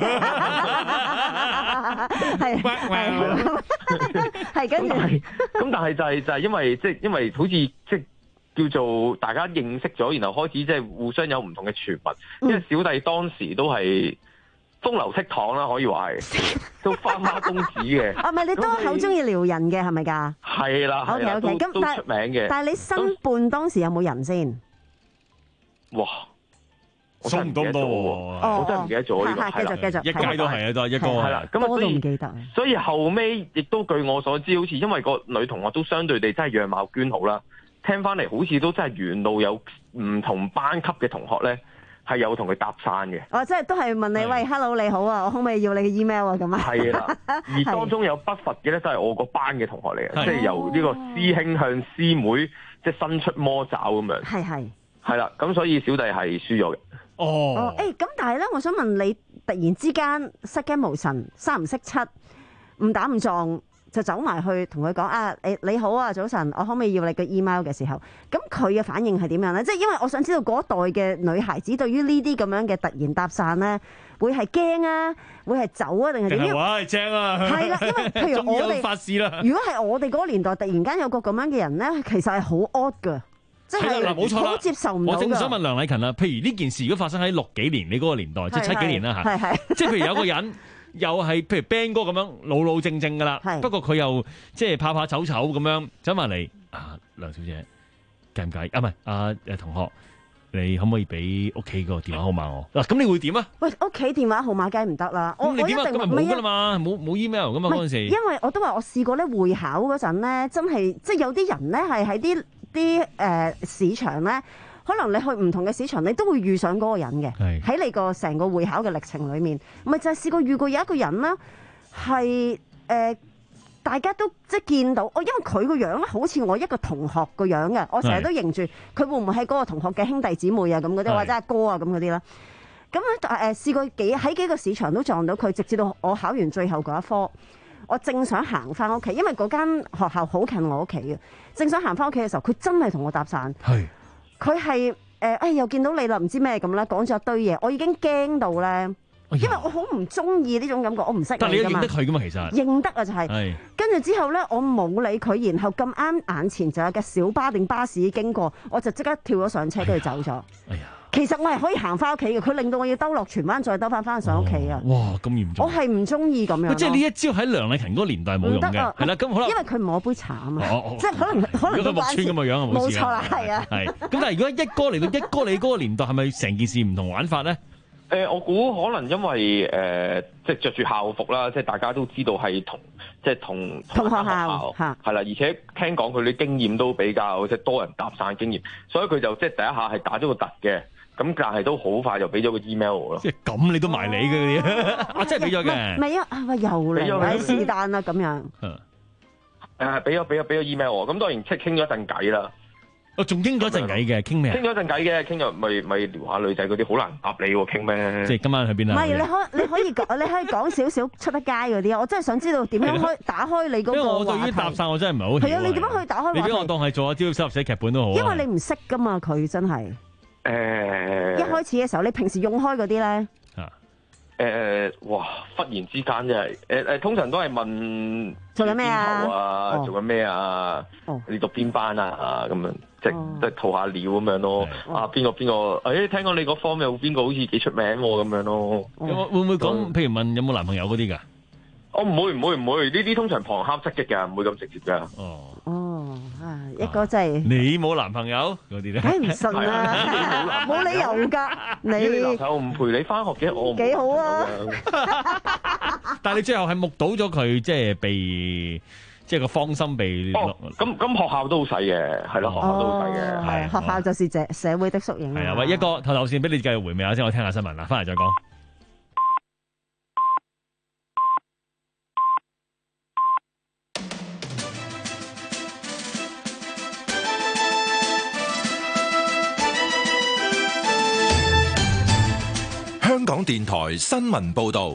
係係係跟住。咁但係就係、是、就係、是、因為即係因為好似即係叫做大家認識咗，然後開始即係互相有唔同嘅傳聞。因為小弟當時都係風流倜儻啦，可以話係都花花公子嘅。啊，唔係你都好中意撩人嘅係咪㗎？係啦係啦， okay, okay, 都都出名嘅。 但係你新伴當時有冇人先？ 哇！我真唔多喎，我真係唔記得咗呢個。係啦，繼續繼續，一屆都係啊，都係一個。係啦，咁啊，所以唔記得。所以後尾亦都據我所知，好似因為個女同學都相對地真係樣貌娟好啦。聽翻嚟好似都真係沿路有唔同班級嘅同學咧，係有同佢搭訕嘅。哦，即係都係問你喂 ，hello 你好啊，我可唔可以要你嘅 email 啊？咁啊。係啦，而當中有不乏嘅咧，都係我個班嘅同學嚟嘅，即係由呢個師兄向師妹，即係伸出魔爪咁樣。係係。係啦，咁所以小弟係輸咗嘅。哦，哦，誒，咁但係咧，我想問你，突然之間失驚無神，三唔識七，誤打誤撞就走埋去同佢講啊，誒你好啊，早晨，我可唔可以要你嘅 email 嘅時候，咁佢嘅反應係點樣咧？即係因為我想知道嗰一代嘅女孩子對於呢啲咁樣嘅突然搭訕咧，會係驚啊，會係走啊，定係點？哇，正啊！係啦，因為譬如我哋發事啦，如果係我哋嗰個年代，突然間有個咁樣嘅人咧，其實係好 odd 噶。即係嗱，冇錯啦，接受唔到。我正想問梁禮勤啦，譬如呢件事如果發生喺六幾年，你嗰個年代，即係七幾年啦嚇，即係譬如有個人又係譬如 Ben 哥咁樣老老正正噶啦，不過佢又即係怕怕醜醜咁樣走埋嚟啊，梁小姐介唔介意啊？唔係啊誒同學，你可唔可以俾屋企個電話號碼我？嗱，咁你會點啊？喂，屋企電話號碼梗係唔得啦。咁你點啊？咁咪冇噶啦嘛，冇冇 email 噶嘛嗰陣時。因為我都話我試過咧會考嗰陣咧，真係即係有啲人咧係喺啲。啲誒、呃、市場咧， 可能你去唔同嘅市場，你都會遇上嗰個人嘅。喺你個成個會考嘅歷程裏面，咪就係試過遇過有一個人啦，係誒、呃、大家都即係見到，哦，因為佢個樣好似我一個同學個樣嘅，我成日都認住佢會唔會係嗰個同學嘅兄弟姊妹啊咁嗰啲，或者阿哥啊咁嗰啲啦。咁咧誒試過幾喺幾個市場都撞到佢，直至到我考完最後嗰一科。我正想行翻屋企，因為嗰間學校好近我屋企嘅。正想行翻屋企嘅時候，佢真係同我搭訕。係，佢係誒，哎又見到你啦，唔知咩咁啦，講咗一堆嘢，我已經驚到咧，因為我好唔中意呢種感覺，我唔識你㗎嘛。但係你認得佢㗎嘛？其實認得啊，就係。係。跟住之後咧，我冇理佢，然後咁啱眼前就有架小巴定巴士經過，我就即刻跳咗上車，跟住走咗。哎呀！其實我係可以行翻屋企嘅，佢令到我要兜落荃灣，再兜翻翻上屋企啊！ 哇，咁嚴重！ 我係唔中意咁樣。即係呢一招喺梁麗勤嗰個年代冇用嘅，係啦，咁好啦。 因為佢唔係我杯茶啊嘛，即係可能可能如果佢木村咁嘅樣， 冇錯啦，係啊。 係。咁但係如果一哥嚟到一哥你嗰個年代，係咪成件事唔同玩法咧？ 誒，我估可能因為誒，即係着住校服啦，即係大家都知道係同即係同同學校嚇， 係啦，而且聽講佢啲經驗都比較即係多人搭訕經驗，所以佢就即係第一下係打咗個突嘅。咁但係都好快就俾咗個 email 我咯。 即係咁你都埋你嘅啲，啊真係俾咗嘅。 唔係啊，啊又嚟，是但啦咁樣。 誒，俾咗俾咗俾咗 email 我，咁當然即係傾咗一陣偈啦。 我仲傾咗一陣偈嘅，傾咩？ 傾咗一陣偈嘅，傾咗咪咪聊下女仔嗰啲，好難答你喎，傾咩？ 即係今晚去邊啊？ 唔係你可你可以講你可以講少少出得街嗰啲啊！我真係想知道點樣開打開你嗰個話題。 因為我對於搭訕我真係唔係好。 係啊，你點樣可以打開話題？ 你俾我當係做下招收寫劇本都好。 因為你唔識噶嘛，佢真係。 誒、呃， 一開始嘅時候，你平時用開嗰啲咧？誒、 呃，哇！忽然之間真係，誒、呃、誒，通常都係問做緊咩啊？ 哦、做緊咩啊？哦、你讀邊班啊？咁樣，即係即係套下料咁樣咯。哦、啊，邊個邊個？誒、哎，聽講你嗰方有邊個好似幾出名喎？咁樣咯。 有冇會唔會講？譬如問有冇男朋友嗰啲㗎？ 我唔會唔會唔會，呢啲通常旁敲側擊嘅，唔會咁直接嘅。 哦哦，啊，一個真係你冇男朋友嗰啲咧， 梗係唔信啦，冇理由㗎。你男朋友唔陪你翻學嘅，我幾好啊！ 但係你最後係目睹咗佢即係被即係個芳心被哦，咁咁學校都好細嘅，係咯，學校都好細嘅， 係學校就是社社會的縮影。 係啊，喂，一哥頭頭先俾你繼續回味下先，我聽下新聞啦，翻嚟再講。 香港電台新聞報道，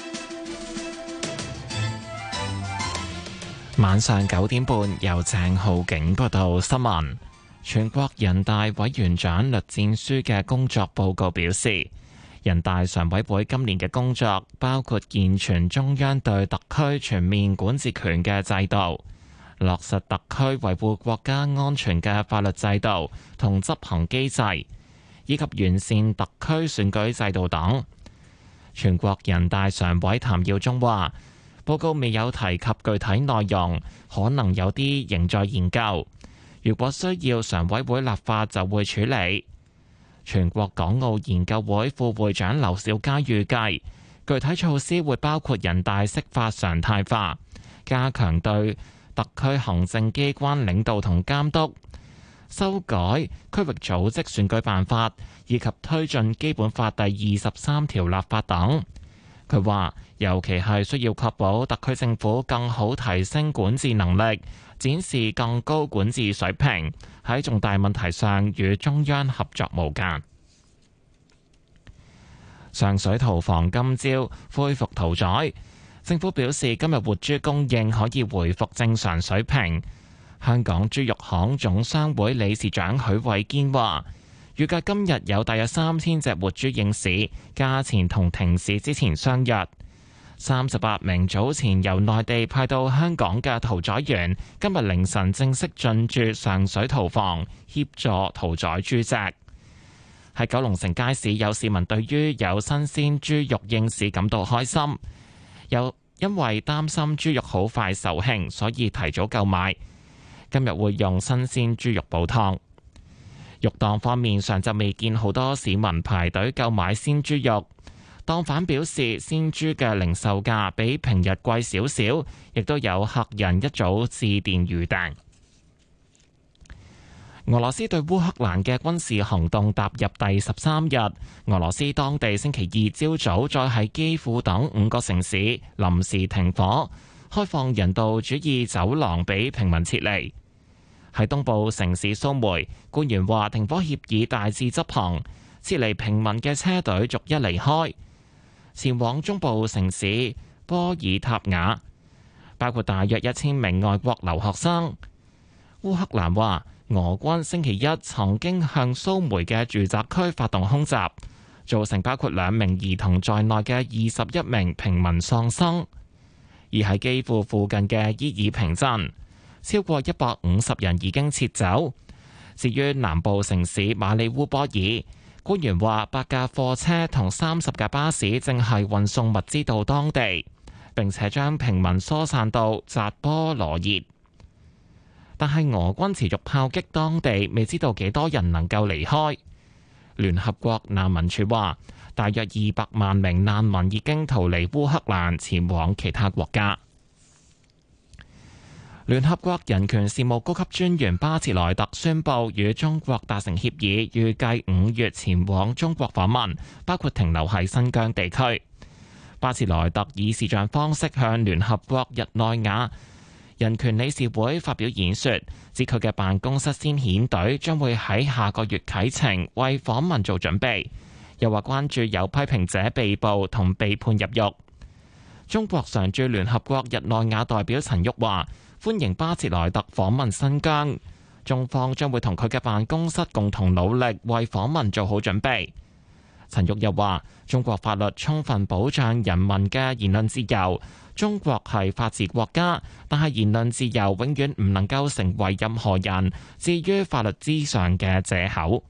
晚上九點半由鄭浩景報道新聞。全國人大委員長栗戰書嘅工作報告表示，人大常委會今年嘅工作包括健全中央對特區全面管治權嘅制度，落實特區維護國家安全嘅法律制度同執行機制，以及完善特區選舉制度等。全國人大常委譚耀宗話，報告未有提及具體內容，可能有啲仍在研究。如果需要常委會立法，就會處理。全國港澳研究會副會長劉兆佳預計，具體措施會包括人大釋法常態化，加強對特區行政機關領導同監督，修改區域組織選舉辦法，以及推進基本法第二十三條立法等。佢話，尤其係需要確保特區政府更好提升管治能力，展示更高管治水平，喺重大問題上與中央合作無間。上水屠房今朝恢復屠宰，政府表示今日活豬供應可以回復正常水平。香港豬肉行總商會理事長許偉堅話，預計今日有大約三千隻活豬應市，價錢同停市之前相若。三十八名早前由內地派到香港嘅屠宰員，今日凌晨正式進駐上水屠房，協助屠宰豬隻。喺九龍城街市，有市民對於有新鮮豬肉應市感到開心，又因為擔心豬肉好快售罄，所以提早購買。今日會用新鮮豬肉煲湯。肉檔方面，上晝未見好多市民排隊購買鮮豬肉。檔販表示，鮮豬嘅零售價比平日貴少少，亦都有客人一早致電預訂。 俄羅斯對烏克蘭嘅軍事行動踏入第十三日，俄羅斯當地星期二朝早再喺基輔等五個城市臨時停火，開放人道主義走廊俾平民撤離。喺東部城市蘇梅，官員話停火協議大致執行，撤離平民嘅車隊逐一離開，前往中部城市波爾塔瓦，包括大約一千名外國留學生。烏克蘭話，俄軍星期一曾經向蘇梅嘅住宅區發動空襲，造成包括兩名兒童在內嘅二十一名平民喪生。而喺基輔附近嘅伊爾平鎮，超過一百五十人已經撤走。至於南部城市馬里烏波爾，官員話八架貨車同三十架巴士正係運送物資到當地，並且將平民疏散到扎波羅熱。但係俄軍持續炮擊當地，未知道幾多人能夠離開。聯合國難民署話，大約二百萬名難民已經逃離烏克蘭，前往其他國家。聯合國人權事務高級專員巴切萊特宣布與中國達成協議，預計五月前往中國訪問，包括停留喺新疆地區。巴切萊特以視像方式向聯合國日內瓦人權理事會發表演說，指佢嘅辦公室先遣隊將會喺下個月啟程，為訪問做準備。又話關注有批評者被捕同被判入獄。中國常駐聯合國日內瓦代表陳旭話，歡迎巴切萊特訪問新疆，中方將會同佢嘅辦公室共同努力，為訪問做好準備。陳旭又話，中國法律充分保障人民嘅言論自由，中國係法治國家，但係言論自由永遠唔能夠成為任何人置於法律之上嘅藉口。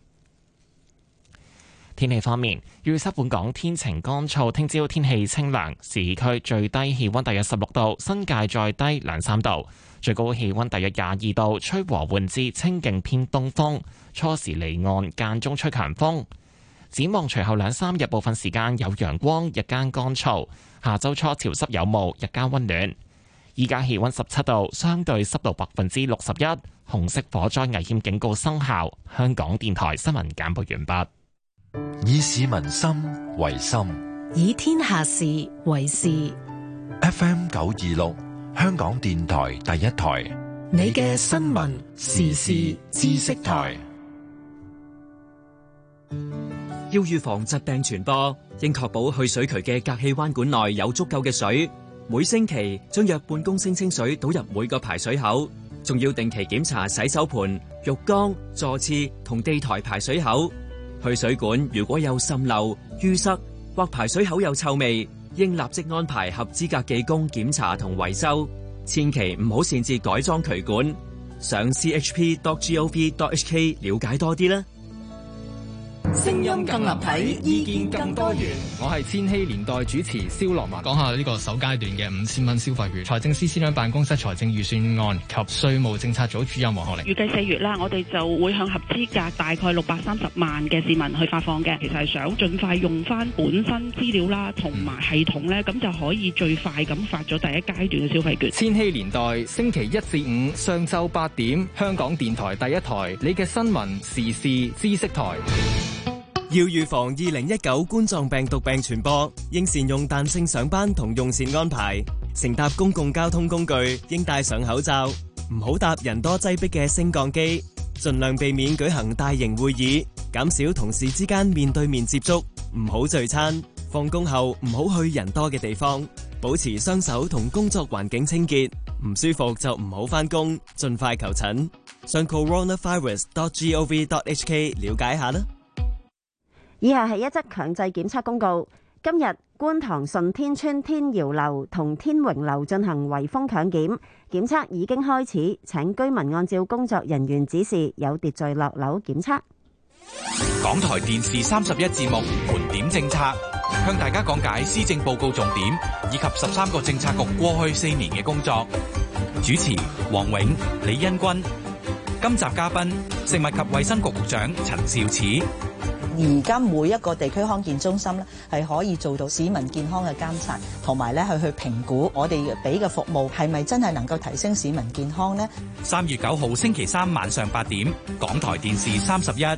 天氣方面，預測本港天晴乾燥，聽朝天氣清涼，市區最低氣溫大約十六度，新界再低兩三度，最高氣溫大約廿二度，吹和緩至清勁偏東風，初時離岸，間中吹強風。展望隨後兩三日部分時間有陽光，日間乾燥，下周初潮濕有霧，日間溫暖。依家氣溫十七度，相對濕度百分之六十一，紅色火災危險警告生效。香港電台新聞簡報完畢。 以市民心為心， 以天下事為事。 F M 九二六，香港電台第一台， 你嘅新聞時事知識台。 要預防疾病傳播，應確保去水渠嘅隔氣彎管內有足夠嘅水。每星期將約半公升清水倒入每個排水口，仲要定期檢查洗手盆、浴缸、座廁同地台排水口。去水管如果有滲漏、淤塞或排水口有臭味，應立即安排合資格技工檢查同維修。千祈唔好擅自改裝渠管。上 c h p dot gov dot h k 了解多啲啦。 聲音更立體，意見更多元。 我係千禧年代主持蕭樂文，講下呢個首階段嘅五千蚊消費券。財政司司長辦公室財政預算案及稅務政策組主任黃學玲， 預計四月啦，我哋就會向合資格大概六百三十萬嘅市民去發放嘅。其實係想盡快用翻本身資料啦，同埋系統咧，咁就可以最快咁發咗第一階段嘅消費券。 千禧年代星期一至五上晝八點，香港電台第一台，你嘅新聞時事知識台。 要預防二零一九冠狀病毒病傳播，應善用彈性上班同用膳安排。乘搭公共交通工具應戴上口罩，唔好搭人多擠迫嘅升降機，盡量避免舉行大型會議，減少同事之間面對面接觸，唔好聚餐。放工後唔好去人多嘅地方，保持雙手同工作環境清潔。唔舒服就唔好返工，盡快求診。上 coronavirus dot gov dot h k 了解下啦。 以下係一則強制檢測公告。今日觀塘順天邨天瑤樓同天榮樓進行圍封強檢，檢測已經開始，請居民按照工作人員指示有秩序落樓檢測。 港台電視三十一節目盤點政策，向大家講解施政報告重點以及十三個政策局過去四年嘅工作。主持黃永、李欣君。今集嘉賓食物及衛生局局長陳肇始。 而家每一個地區康健中心咧，係可以做到市民健康嘅監察，同埋咧去去評估我哋俾嘅服務係咪真係能夠提升市民健康呢？ 三月九號星期三晚上八點，港台電視三十一。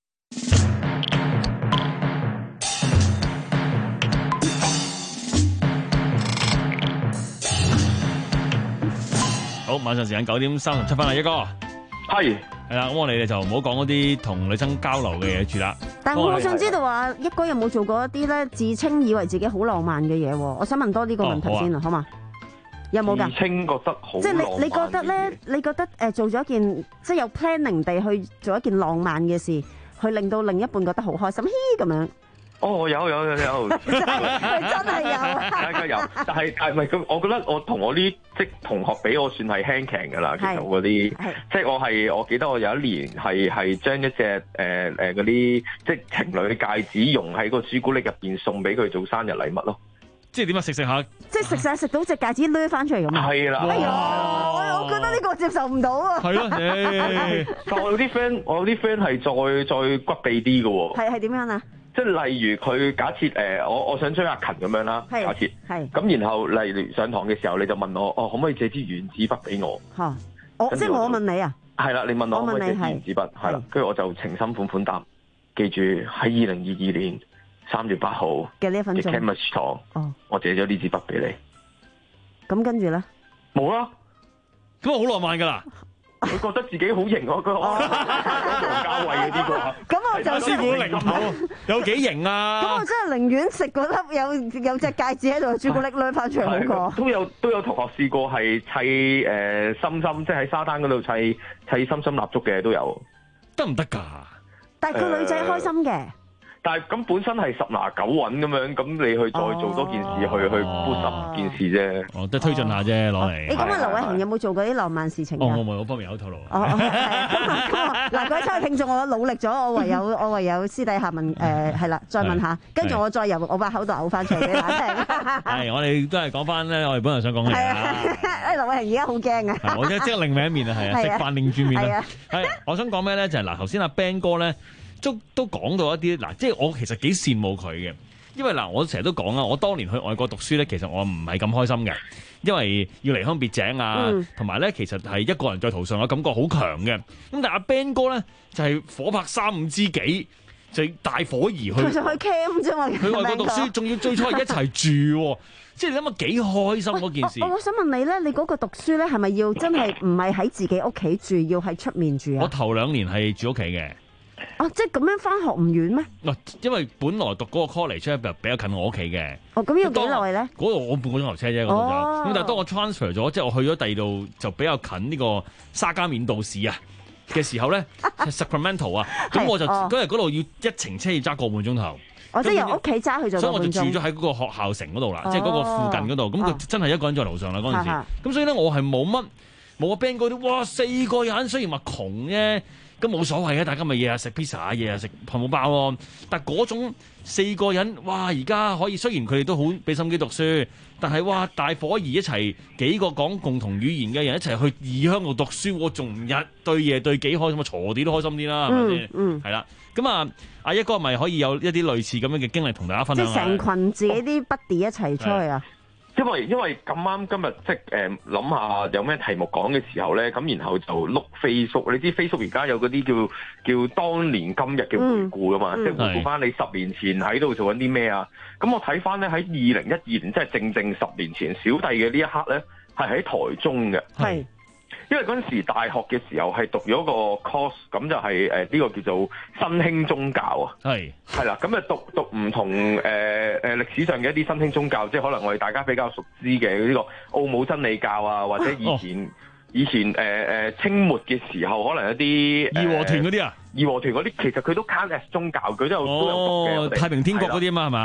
好，晚上時間九點三十七分啦，一哥。 係係啦，咁我哋就唔好講嗰啲同女生交流嘅嘢住啦。 但我好想知道話，一哥有冇做過一啲咧自稱以為自己好浪漫嘅嘢？我想問多呢個問題先啊，好嘛？有冇㗎？ 自稱覺得好， 即係你你覺得咧？你覺得誒做咗一件即係有 planning 地去做一件浪漫嘅事，去令到另一半覺得好開心，嘻咁樣。 哦，有有有有， 真係有， 大家有，但係但係唔係咁？我覺得我同我啲即同學比，我算係輕騎㗎啦。其實我嗰啲，即係我係我記得我有一年係係將一隻誒誒嗰啲即係情侶戒指融喺個朱古力入邊送俾佢做生日禮物咯。 即係點啊？食食下， 即係食晒食到隻戒指掠翻出嚟咁啊！ 係啦， 哎呀，我我覺得呢個接受唔到啊！ 係咯， 但我有啲 friend，我有啲 friend 係再再骨痹啲嘅喎。 係係點樣啊？ 即係例如佢假設誒、呃，我我想追阿勤咁樣啦，假設係咁，然後例如上堂嘅時候，你就問我，哦，可唔可以借支原子筆俾我？ 嚇，我即係我問你啊？ 係啦，你問我可唔可以借支我問你原子筆？係啦，跟住我就情深款款答，記住喺二零二二年三月八號嘅呢一分鐘 chemistry 堂， 哦， 我借咗呢支筆俾你。 咁跟住咧， 冇啦， 咁啊好浪漫㗎啦！ 佢覺得自己好型啊！佢王家衛嗰啲啩， 咁我就師傅靈好，有幾型啊！ 咁我真係寧願食嗰粒有有隻戒指喺度朱古力攞翻出嚟好過。 都有都有同學試過係砌誒心心，即係喺沙灘嗰度砌砌心心蠟燭嘅都有， 得唔得㗎？ 但係個女仔開心嘅。 但係咁本身係十拿九穩咁樣，咁你去再做多件事，去去 push 件事啫。 哦，都推進下啫，攞嚟。 你咁啊，劉偉恒有冇做過啲浪漫事情？ 哦，我冇，我方面有透露。 哦，嗱，各位親愛聽眾，我努力咗，我唯有我唯有私底下問誒係啦，再問下，跟住我再由我把口度嘔翻出嚟俾大家聽。 係，我哋都係講翻咧，我哋本來想講嘅嘢啦。 誒，劉偉恒而家好驚啊！ 我即即刻另一面啊，係啊，食飯另轉面啊。係，我想講咩咧？就係嗱，頭先阿 Ben 哥咧。都都講到一啲嗱，即係我其實幾羨慕佢嘅，因為嗱，我成日都講啊，我當年去外國讀書咧，其實我唔係咁開心嘅，因為要離鄉別井啊，同埋咧其實係一個人在途上嘅感覺好強嘅。咁但係阿 Ben 哥咧就係、是、火拍三五知己，就大伙兒去。 其實去 camp 啫嘛， 去外國讀書，仲要最初係一齊住，即係你諗下幾開心嗰件事。 我，我想問你咧，你嗰個讀書咧係咪要真係唔係喺自己屋企住，要喺出面住啊？ 我頭兩年係住屋企嘅。 哦，即係咁樣翻學唔遠咩？ 嗱，因為本來讀嗰個 college 咧比較近我屋企嘅。 哦，咁要幾耐咧？ 嗰度我半個鐘頭車啫，嗰度就。咁、哦、但係當我 transfer 咗，即係我去咗第二度就比較近呢個沙加緬度市啊嘅時候咧，Sacramento 啊，咁我就嗰日嗰度要一程車要揸個半鐘頭。 哦，即係由屋企揸去咗。 所以我就住咗喺嗰個學校城嗰度啦，即係嗰個附近嗰度。咁、哦、佢真係一個人在樓上啦嗰陣時。咁所以咧，我係冇乜冇阿 Ben 嗰啲，哇四個人雖然話窮啫。咁冇所謂嘅，大家咪日日食 pizza，日日食漢堡包咯。但係嗰種四個人，哇！而家可以，雖然佢哋都好俾心機讀書，但係哇，大伙兒一齊幾個講共同語言嘅人一齊去異鄉度讀書，我仲唔日對夜對幾開心啊？鋤啲都開心啲啦，係咪先？嗯，係啦。咁啊，阿一哥咪可以有一啲類似咁樣嘅經歷同大家分享。即係成群自己啲 buddy 一齊出去啊！ 因為因為咁啱今日即係誒諗下有咩題目講嘅時候咧，咁然後就碌 Facebook，你知 Facebook 而家有嗰啲叫叫當年今日嘅回顧噶嘛，嗯、即係回顧翻你十年前喺度做緊啲咩啊？咁我睇翻咧喺二零一二年，即係正正十年前，小弟嘅呢一刻咧係喺台中嘅。係。因為嗰陣時大學嘅時候係讀咗個 course，咁就係誒呢個叫做新興宗教啊，係係啦，咁啊讀讀唔同誒誒歷史上嘅一啲新興宗教，即係可能我哋大家比較熟知嘅呢個奧姆真理教啊，或者以前、哦、以前誒誒、呃、清末嘅時候，可能一啲義和團嗰啲啊， 義和團嗰啲其實佢都 count as 宗教，佢都有、哦、都有讀嘅。 太平天國嗰啲啊嘛係嘛？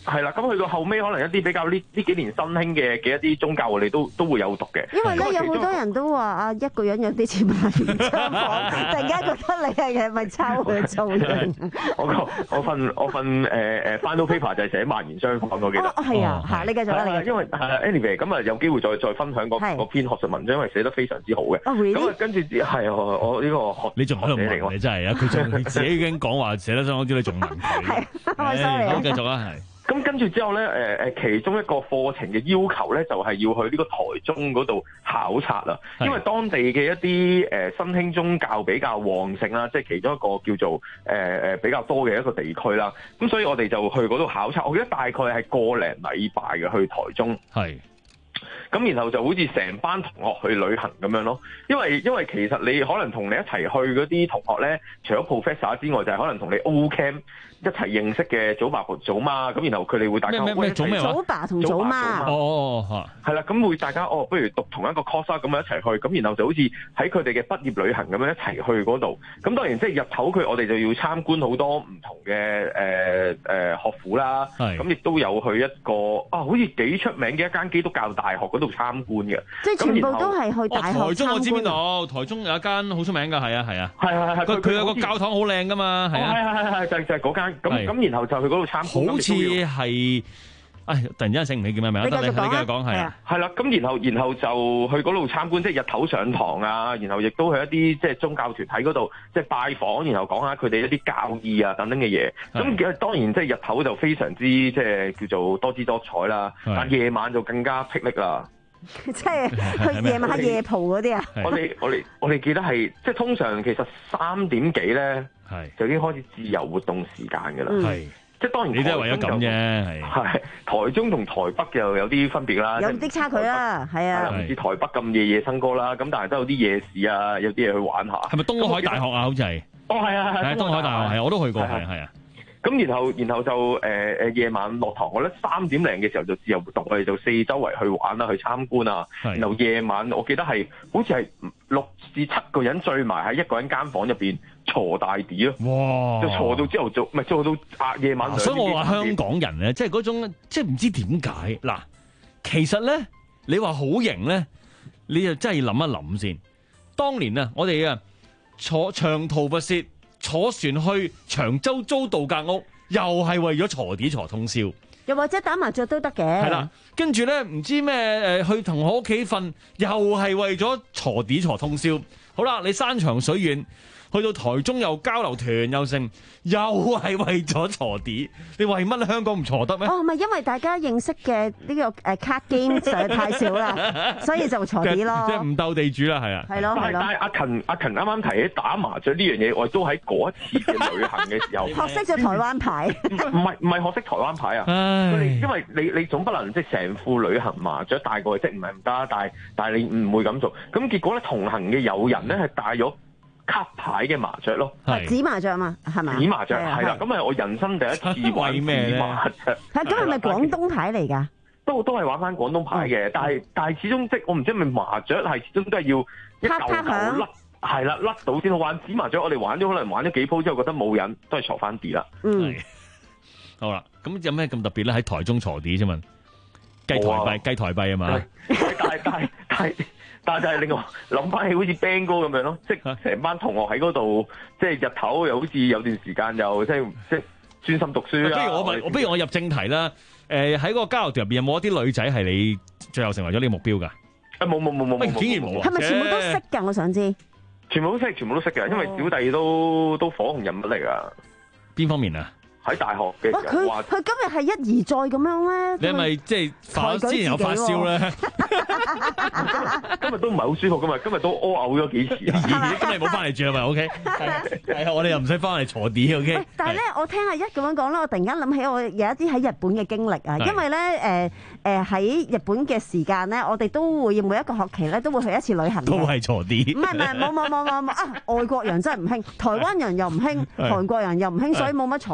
係啦，咁去到後尾可能一啲比較呢呢幾年新興嘅嘅一啲宗教，我哋都都會有讀嘅。 因為咧有好多人都話啊，一個人有啲似萬元槍房，突然間覺得你係係咪抄佢做人？ 我我份我份誒誒 final paper 就係寫萬元雙房，我記得。 哦，係啊，嚇你繼續啦，你繼續。 因為係 anyway 咁啊，有機會再再分享嗰嗰篇學術文章，因為寫得非常之好嘅。 哦，really？ 咁啊，跟住係我我呢個學你仲喺度問你真係啊！佢仲自己已經講話寫得相當之，你仲問佢？ 係，我 sorry。 好，繼續啦，係。 咁跟住之後咧，誒誒，其中一個課程嘅要求咧，就係要去呢個台中嗰度考察啦。因為當地嘅一啲誒新興宗教比較旺盛啦，即係其中一個叫做誒誒比較多嘅一個地區啦。咁所以我哋就去嗰度考察。我記得大概係個零禮拜嘅去台中。 係。 咁然後就好似成班同學去旅行咁樣咯，因為因為其實你可能同你一齊去嗰啲同學咧，除咗 professor 之外，就係、是、可能同你 O Camp 一齊認識嘅祖爸祖媽，咁然後佢哋會大家咩咩祖咩祖爸同祖媽， 哦哦哦，係啦，咁會大家哦，不如讀同一個 course 咁樣一齊去，咁然後就好似喺佢哋嘅畢業旅行咁樣一齊去嗰度。咁當然即係日頭佢我哋就要參觀好多唔同嘅誒誒學府啦，咁亦都有去一個啊，好似幾出名嘅一間基督教大學嗰度參觀嘅， 即係全部都係去大學參觀。 哦、台中我知邊度？台中有一間好出名㗎，係啊係啊， 係係係， 佢佢有個教堂好靚㗎嘛，係啊係係係就就係嗰間。咁咁然後就去嗰度參觀， 好似係，唉，突然之間醒唔起叫咩名？得你你繼續講係啊， 係啦。咁然後然後就去嗰度參觀，即係日頭上堂啊，然後亦都去一啲即係宗教團體嗰度即係拜訪，然後講下佢哋一啲教義啊等等嘅嘢。咁其實當然即係日頭就非常之即係叫做多姿多彩啦，但夜晚就更加霹靂啦。 即係去夜晚夜蒲嗰啲啊！ 我哋我哋我哋記得係即係通常其實三點幾咧，就已經開始自由活動時間㗎啦。係即係當然， 你都係為咗咁啫。 係台中同台北又有啲分別啦， 有啲差距啦。係啊， 唔似台北咁夜夜笙歌啦。咁但係都有啲夜市啊，有啲嘢去玩下。 係咪東海大學啊？好似係。 哦，係啊，係。 係東海大學係，我都去過，係係啊。 咁然後然後就誒誒、呃、夜晚落堂，我覺得三點零嘅時候就自由活動，我哋就四周圍去玩啦，去參觀啊。然後夜晚我記得係好似係六至七個人聚埋喺一個人間房入邊鋤大地咯。 哇！ 就鋤到朝頭早，唔係鋤到啊夜晚兩點。 所以我話香港人咧，即係嗰種即係唔知點解嗱，其實咧你話好型咧，你就真係要諗一諗先。當年啊，我哋啊坐長途跋涉。坐船去長洲租度假屋，又係為咗鋤地鋤通宵， 又或者打麻雀都得嘅。 係啦，跟住咧唔知咩誒去同學屋企瞓，又係為咗鋤地鋤通宵。好啦，你山長水遠去到台中又交流團又剩，又係為咗鋤地。你為乜香港唔鋤得咩？ 哦，唔係因為大家認識嘅呢個誒卡 game 實在太少啦，所以就鋤地咯。 即係唔鬥地主啦，係啊。 係咯係咯。 但係阿勤阿勤啱啱提起打麻雀呢樣嘢，我都喺嗰一次嘅旅行嘅時候學識咗台灣牌。 唔係唔係學識台灣牌啊！因為你你總不能即係成副旅行麻雀帶過去，即係唔係唔得，但係但係你唔會咁做。咁結果咧，同行嘅友人咧係帶咗卡牌嘅麻雀咯， 紙麻雀嘛，係咪？ 紙麻雀係啦，咁係我人生第一次玩紙麻雀。 係咁係咪廣東牌嚟㗎？ 都都係玩翻廣東牌嘅，但係但係始終即我唔知係咪麻雀係始終都係要一嚿嚿甩，係啦甩到先好玩。紙麻雀我哋玩咗可能玩咗幾鋪之後覺得冇癮，都係鋤翻地啦。 嗯， 好啦，咁有咩咁特別咧？喺台中鋤地啫嘛，計台幣計台幣啊嘛。 但係但係但係。但係令我諗翻起好似 band 歌咁樣咯，即係成班同學喺嗰度，即係日頭又好似有段時間又即係即係專心讀書啦。 不如我問，我不如我入正題啦。誒喺嗰個交流團入邊有冇一啲女仔係你最後成為咗呢個目標㗎？ 啊冇冇冇冇冇， 竟然冇啊！ 係咪全部都識㗎？我想知。 全部都識，全部都識嘅，因為小弟都都火紅人物嚟㗎。 邊方面啊？ 喺大學嘅時候， 佢佢今日係一而再咁樣咧。 你係咪即係發之前有發燒咧？ 今日都唔係好舒服，今日今日都屙嘔咗幾次。 今日冇翻嚟住係咪 ？OK，係我哋又唔使翻嚟鋤地 OK。 但係咧，我聽阿一咁樣講咧，我突然間諗起我有一啲喺日本嘅經歷啊。因為咧，誒誒喺日本嘅時間咧，我哋都會每一個學期咧都會去一次旅行。 都係鋤地。 唔係唔係，冇冇冇冇冇啊！外國人真係唔興，台灣人又唔興，韓國人又唔興，所以冇乜鋤地呢樣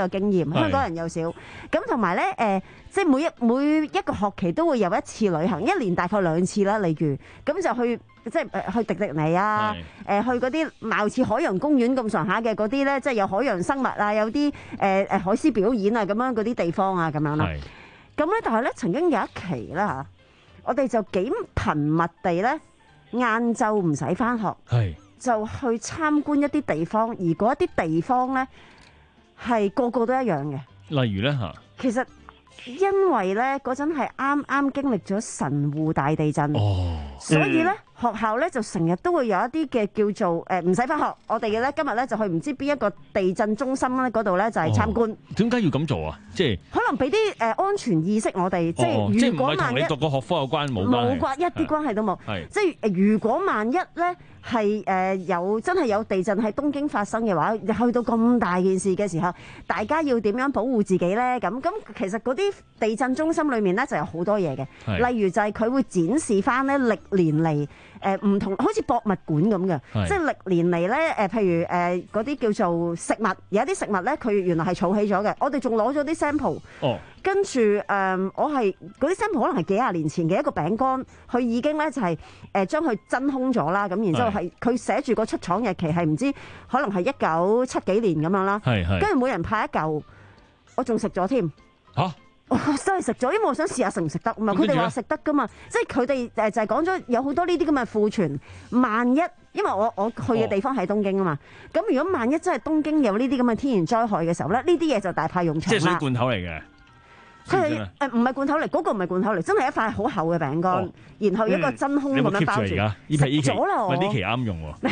個經驗，香港人又少。咁同埋咧誒，即係每一每一個學期都會有一次旅行，一年大概兩次啦。例如咁就去即係誒去迪迪尼啊，誒去嗰啲貌似海洋公園咁上下嘅嗰啲咧，即係有海洋生物啊，有啲誒誒海獅表演啊咁樣嗰啲地方啊咁樣啦。咁咧，但係咧曾經有一期啦嚇，我哋就幾頻密地咧，晏晝唔使返學，就去參觀一啲地方，而嗰一啲地方咧係個個都一樣嘅。 例如咧嚇， 其實因為咧嗰陣係啱啱經歷咗神戶大地震， 哦、 所以咧、嗯、學校咧就成日都會有一啲嘅叫做誒唔使返學，我哋嘅咧今日咧就去唔知邊一個地震中心咧嗰度咧就係參觀。 點解、哦、要咁做啊？即係可能俾啲誒安全意識我哋， 哦、 即係如果萬一即係唔係同你讀個學科有關冇冇關一啲關係都冇，即係如果萬一咧。係誒、呃、有真係有地震喺東京發生嘅話，去到咁大件事嘅時候，大家要點樣保護自己呢？咁咁其實嗰啲地震中心裏面咧就有好多嘢嘅，例如就係佢會展示翻咧歷年嚟誒唔同，好似博物館咁嘅，即係歷年嚟咧誒，譬如誒嗰啲叫做食物，有一啲食物咧佢原來係儲起咗嘅，我哋仲攞咗啲 sample。哦。跟住誒、呃，我係嗰啲 sample 可能係幾廿年前嘅一個餅乾，佢已經咧就係誒將佢真空咗啦，咁然之後係佢寫住個出廠日期係唔知可能係一九七幾年咁樣啦。係係。跟住每人派一嚿，我仲食咗添。嚇！我真係食咗，因為我想試下食唔食得。唔係佢哋話食得噶嘛，即係佢哋誒就係講咗有好多呢啲咁嘅庫存。萬一因為我我去嘅地方喺東京啊嘛，咁、哦、如果萬一真係東京有呢啲咁嘅天然災害嘅時候咧，呢啲嘢就大派用場啦。 即係水罐頭嚟嘅。 佢係誒唔係罐頭嚟，嗰、嗰個唔係罐頭嚟，真係一塊好厚嘅餅乾，哦、然後一個真空咁樣包住。 呢期呢期咗啦， 呢期啱用喎。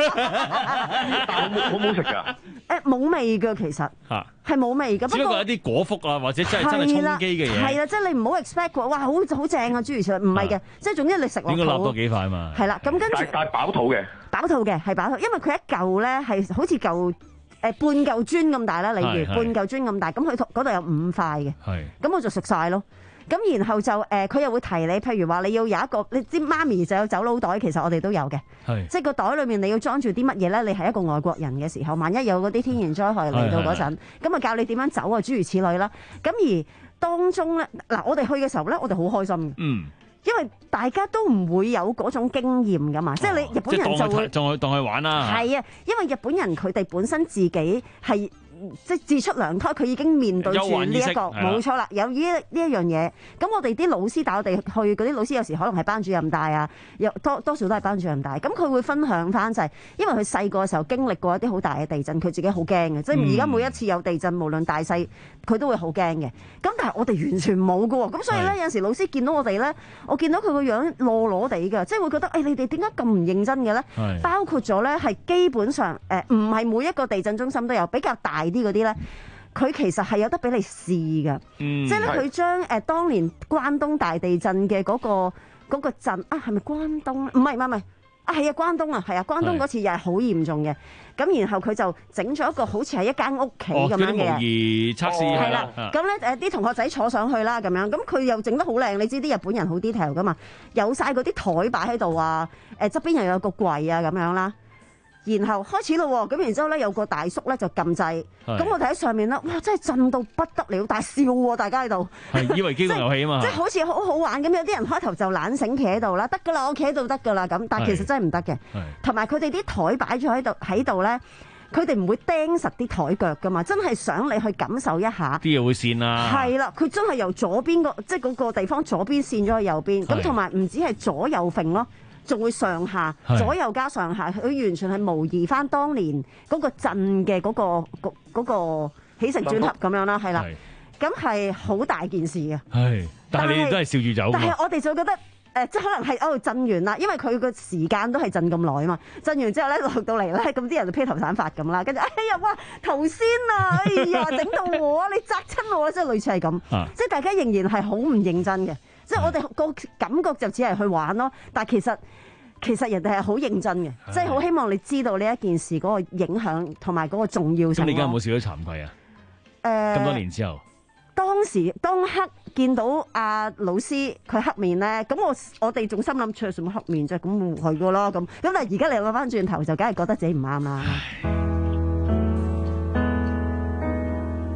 好唔好食㗎？ 誒冇味㗎，其實嚇係冇味㗎。 只不過有啲果腹啊，或者真係真係充飢嘅嘢。 係啦，即係你唔好 expect 喎，哇好好正啊，諸如此類，唔係嘅，即係總之你食落肚。 應該攬多幾塊嘛。 係啦，咁跟住但係飽肚嘅。 飽肚嘅係飽肚，因為佢一嚿咧係好似嚿。誒半嚿磚咁大啦，例如半嚿磚咁大，咁佢嗰度有五塊嘅，咁我就食晒咯。咁然後就誒，佢、呃、又會提你，譬如話你要有一個，你知媽咪就有走佬袋，其實我哋都有嘅，即係個袋裏面你要裝住啲乜嘢咧？你係一個外國人嘅時候，萬一有嗰啲天然災害嚟到嗰陣，咁啊教你點樣走啊，諸如此類啦。咁而當中咧，嗱我哋去嘅時候咧，我哋好開心嘅。嗯。因為大家都唔會有嗰種經驗噶嘛，哦、即係你日本人就會當去當去玩啦。 係啊，因為日本人佢哋本身自己係。即係自出娘胎，佢已經面對住呢一個冇錯啦，有呢呢一樣嘢。咁我哋啲老師帶我哋去嗰啲老師，有時可能係班主任帶啊，有多多數都係班主任帶。咁佢會分享翻就係，因為佢細個嘅時候經歷過一啲好大嘅地震，佢自己好驚嘅。即係而家每一次有地震，無論大細，佢都會好驚嘅。咁但係我哋完全冇㗎喎。咁所以咧，有陣時老師見到我哋咧，我見到佢個樣攞攞地㗎，即係會覺得誒、哎，你哋點解咁唔認真嘅咧？包括咗咧係基本上誒，唔係每一個地震中心都有，比較大啲嗰啲咧，佢其實係有得俾你試㗎，嗯、即係咧佢將誒當年關東大地震嘅嗰、嗰個嗰、嗰個震啊，係咪關東？唔係唔係唔係啊，係啊關東啊，係啊關東嗰次又係好嚴重嘅。咁然後佢就整咗一個好似係一間屋企咁樣嘅模擬測試係啦。咁咧誒啲同學仔坐上去啦，咁樣咁佢又整得好靚。你知啲日本人好 detail 噶嘛？有晒嗰啲台擺喺度啊，誒側邊又有個櫃啊咁樣啦。然後開始咯喎，咁然之後咧有個大叔咧就撳掣，咁我哋喺上面啦，哇真係震到不得了，但係笑喎，大家喺度， 係以為機動遊戲啊嘛， 即係好似好好玩咁，有啲人開頭就懶醒企喺度啦，得㗎啦，我企喺度得㗎啦咁，但係其實真係唔得嘅，同埋佢哋啲台擺咗喺度喺度咧，佢哋唔會釘實啲台腳㗎嘛，真係想你去感受一下， 啲嘢會跣啦， 係啦，佢真係由左邊個即係嗰個地方左邊跣咗去右邊，咁同埋唔止係左右揈咯。仲會上下左右加上下，佢完全係模擬翻當年嗰個震嘅嗰、嗰個嗰、嗰個起承轉合咁樣啦，係啦，咁係好大件事嘅。係， 但係你哋都係笑住走。 但係我哋就覺得誒、呃，即係可能係哦震完啦，因為佢個時間都係震咁耐啊嘛。震完之後咧落到嚟咧，咁啲人就披頭散髮咁啦，跟住哎呀哇頭先啊，哎呀整到我啊，你砸親我啊，即係類似係咁，啊、即係大家仍然係好唔認真嘅。即係我哋個感覺就只係去玩咯，但係其實其實人哋係好認真嘅，即係好希望你知道呢一件事嗰個影響同埋嗰個重要性。 咁你而家有冇少咗慚愧啊？誒、呃，咁多年之後， 當時當刻見到阿老師佢黑面咧，咁我我哋仲心諗出什麼黑面啫？咁唔係噶啦，咁咁但係而家你諗翻轉頭就梗係覺得自己唔啱啦。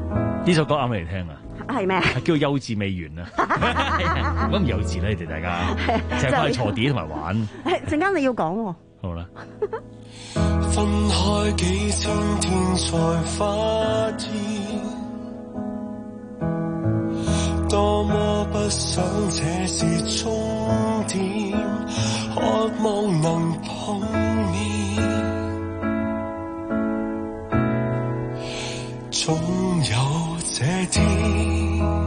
呢首歌啱你嚟聽啊！ 係咩？ 係叫幼稚未完啊！咁唔幼稚啦，你哋大家淨係翻去坐地同埋玩。 陣間你要講喎。 好啦。 分開幾千天才發現，多麼不想這是終點，渴望能碰面，總有這天。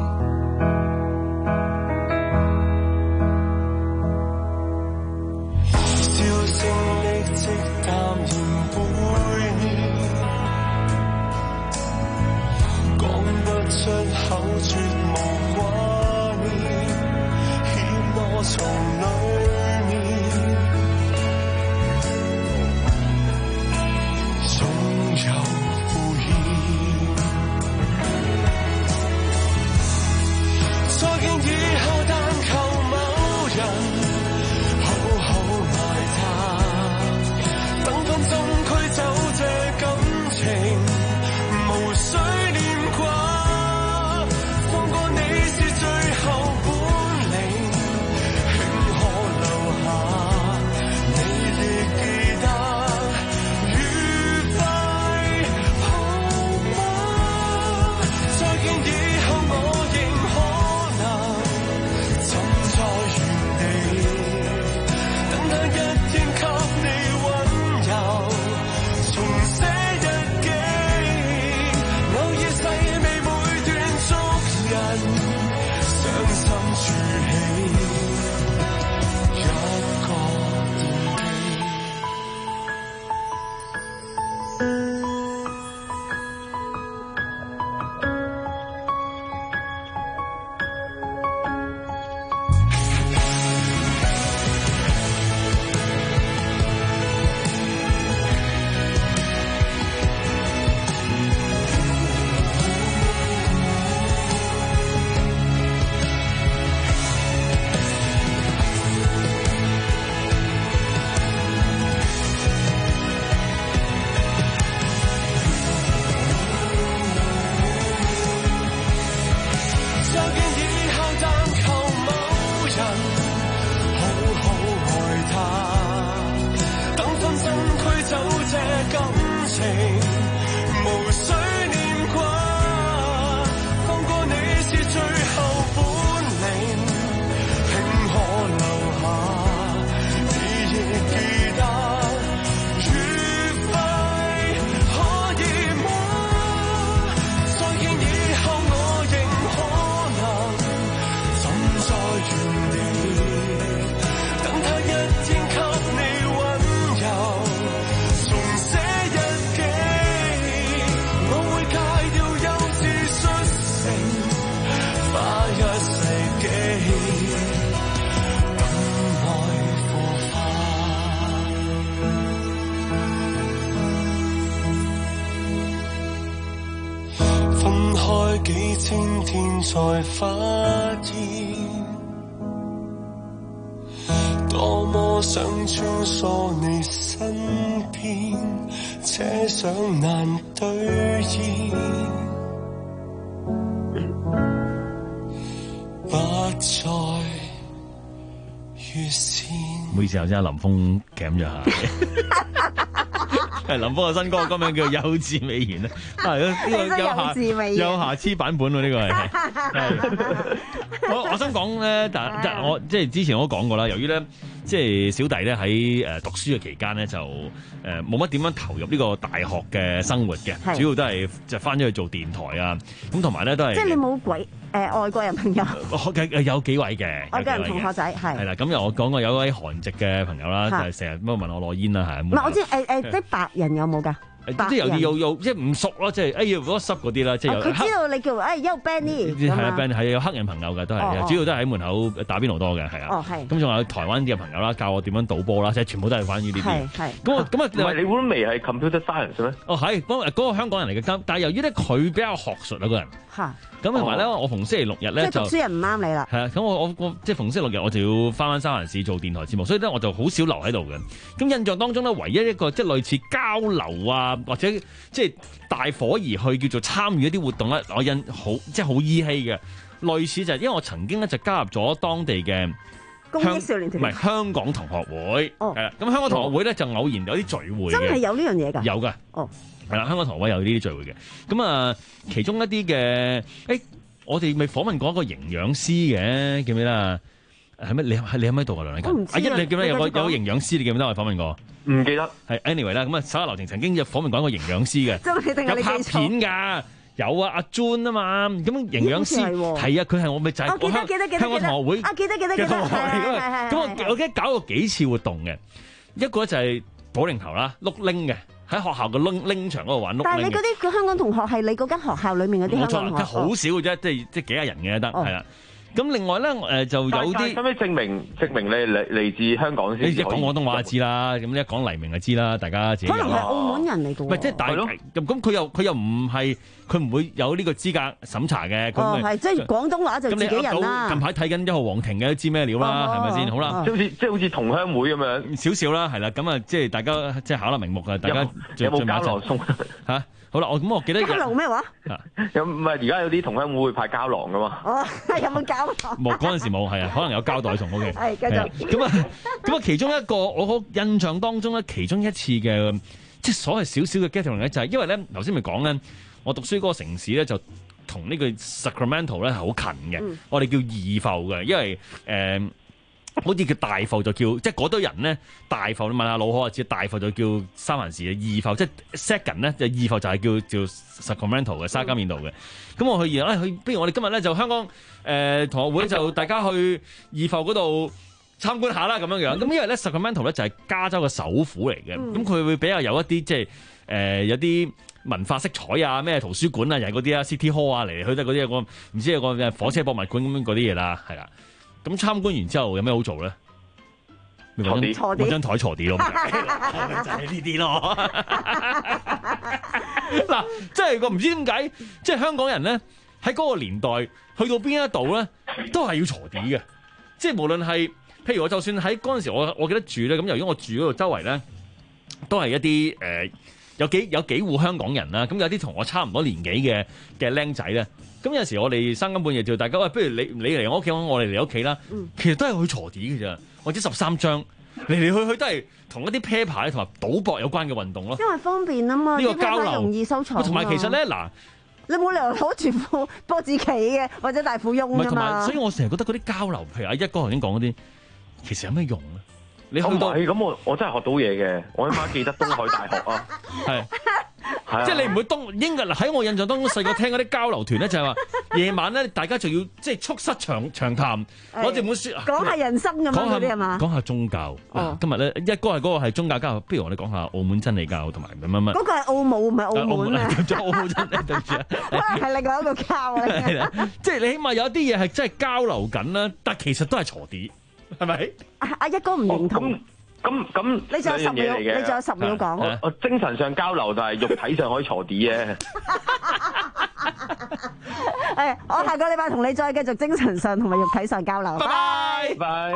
淡然背面，講不出口，絕無掛念，欠我從裡面，總有敷衍。再見以後，但求某人好好愛他。等分鐘驅走這感情，無需念掛。放過你是最後本領，輕可留下，你亦記得愉快好嗎？再見以後我仍可能站在原地，等待一天給你。重寫日記，偶爾細微每段觸人，傷心儲起一個惦記。幾千天才發現，多麼想穿梭你身邊，且想難兌現，不再越線。 唔好意思，頭先阿林峰夾咗下。係林峰嘅新歌，歌名叫《幼稚未完》咧，係呢個有瑕有瑕疵版本喎，呢個係。我我想講咧，但但我即係之前我都講過啦，由於咧即係小弟咧喺誒讀書嘅期間咧就誒冇乜點樣投入呢個大學嘅生活嘅，主要都係就翻咗去做電台啊，咁同埋咧都係。即係你冇鬼誒外國人朋友？有幾位嘅外國人同學仔係。係啦，咁又我講過有一位韓籍嘅朋友啦，就係成日咁問我攞煙啦，係。唔係我知誒誒，即係白人有冇㗎？即係有啲有有即係唔熟咯，即係哎呀嗰濕嗰啲啦，即係。佢知道你叫誒有 Benny 係啊 Benny 係有黑人朋友嘅都係，主要都係喺門口打邊爐多嘅係啊。哦係。咁仲有台灣啲嘅朋友啦，教我點樣賭波啦，即係全部都係關於呢啲。係係。咁我咁啊， 唔係你會唔會係 computer science 咩？ 哦係，嗰嗰個香港人嚟嘅，但係由於咧佢比較學術啊個人， 嚇。 咁同埋咧，我逢星期六日咧就即係讀書人唔啱你啦。 係啊，咁我我我即係逢星期六日我就要翻翻三藩市做電台節目，所以咧我就好少留喺度嘅。咁印象當中咧，唯一一個即係類似交流啊，或者即係大伙而去叫做參與一啲活動咧，我印好即係好依稀嘅。類似就係因為我曾經咧就加入咗當地嘅公益少年團， 唔係香港同學會， 哦， 係啦。咁香港同學會咧就偶然有啲聚會嘅， 真係有呢樣嘢㗎， 有㗎， 哦， 係啦，香港同學會有呢啲聚會嘅。咁啊，其中一啲嘅，誒，我哋咪訪問過一個營養師嘅，記唔記得啊？係咩？你係你喺唔喺度啊？梁禮勤，阿一你記唔記得有個有個營養師？你記唔記得我哋訪問過？ 唔記得。 係 anyway 啦，咁啊，手下留情曾經有訪問過一個營養師嘅，有拍片㗎。有啊，阿 Jun 啊嘛，咁營養師係啊，佢係我咪就係記得記得記得香港同學會啊，記得記得記得，係係係。 咁我我記得搞過幾次活動嘅，一個就係保齡球啦，碌拎嘅，喺學校嘅拎拎場嗰度玩碌拎。 但係你嗰啲香港同學係你嗰間學校裡面嗰啲香港同學， 冇錯，好少嘅啫，即係即係幾廿人嘅得，係啦。咁另外咧，誒就有啲， 使唔使證明證明你嚟嚟自香港先？ 你一講廣東話就知啦，咁你一講黎明就知啦，大家自己。 可能係澳門人嚟嘅喎。 唔係即係大咁咁，佢又佢又唔係，佢唔會有呢個資格審查嘅。 哦，係即係廣東話就自己人啦。 近排睇緊一號皇庭嘅都知咩料啦，係咪先？好啦， 即好似即係好似同鄉會咁樣， 少少啦，係啦。咁啊，即係大家即係考慮名目啊，大家有冇交流送嚇？好啦，我咁我記得交流咩話？ 有唔係而家有啲同鄉會會派膠囊噶嘛？ 哦，有冇膠囊？ 冇，嗰陣時冇，係啊，可能有膠袋送。O K， 係繼續。 咁啊，咁啊，其中一個我印象當中咧，其中一次嘅即係所謂少少嘅 gathering 咧，就係因為咧頭先咪講咧，我讀書嗰個城市咧就同呢個 Sacramento 咧係好近嘅，嗯、我哋叫二埠嘅，因為誒。呃好似叫大埠就叫，即係嗰堆人咧，大埠你問下老何就知，大埠就叫三藩市嘅，二埠即係 second 咧，就二埠就係叫叫 Sacramento 嘅沙加緬度嘅。咁、嗯、我去而家去，不如我哋今日咧就香港誒、呃、同學會就大家去二埠嗰度參觀下啦，咁樣樣。咁因為咧 Sacramento 咧就係加州嘅首府嚟嘅，咁佢、嗯、會比較有一啲即係誒有啲文化色彩啊，咩圖書館啊，又係嗰啲啊 City Hall 啊，嚟嚟去去嗰啲有個唔知有個火車博物館咁樣嗰啲嘢啦，係啦。咁參觀完之後有咩好做咧？ 坐啲， 揾張台坐啲咯，就係呢啲咯。嗱，即係個唔知點解，即係香港人咧喺嗰個年代去到邊一度咧，都係要坐啲嘅。即係無論係，譬如我就算喺嗰陣時我，我我記得住咧，咁由於我住嗰度周圍咧，都係一啲誒、呃、有幾有幾戶香港人啦。咁有啲同我差唔多年紀嘅嘅僆仔咧。咁有陣時我哋三更半夜叫大家喂，不如你你嚟我屋企，我哋嚟屋企啦。嗯、其實都係去鋤地嘅咋，或者十三張嚟嚟去去都係同一啲啤牌同埋賭博有關嘅運動咯。 因為方便啊嘛， 呢個交流容易收藏。 同埋其實咧嗱， 你冇理由攞住副波子棋嘅或者大富翁㗎嘛。 同埋，所以我成日覺得嗰啲交流，譬如阿一哥頭先講嗰啲，其實有咩用咧？你去到咁我我真係學到嘢嘅，我起碼記得東海大學啊， 係。即係你唔會東英嘅嗱，喺我印象當中細個聽嗰啲交流團咧，就係話夜晚咧，大家就要即係促膝長長談，攞住本書講下人生咁樣嗰啲係嘛？ 講下宗教。哦、今日咧一哥係嗰個係宗教交流，不如我哋講下澳門真理教同埋乜乜乜。 嗰個係澳母唔係澳門啊！ 對澳門真理對唔住啊， 係另外一個教嚟。 即係你起碼有一啲嘢係真係交流緊啦，但其實都係鋤地，係咪？ 阿一哥唔認同。 哦咁咁， 你仲有十秒，你仲有十秒講。 我我精神上交流，但係肉體上可以鋤地嘅。 誒，我下個禮拜同你再繼續精神上同埋肉體上交流。 拜拜。拜。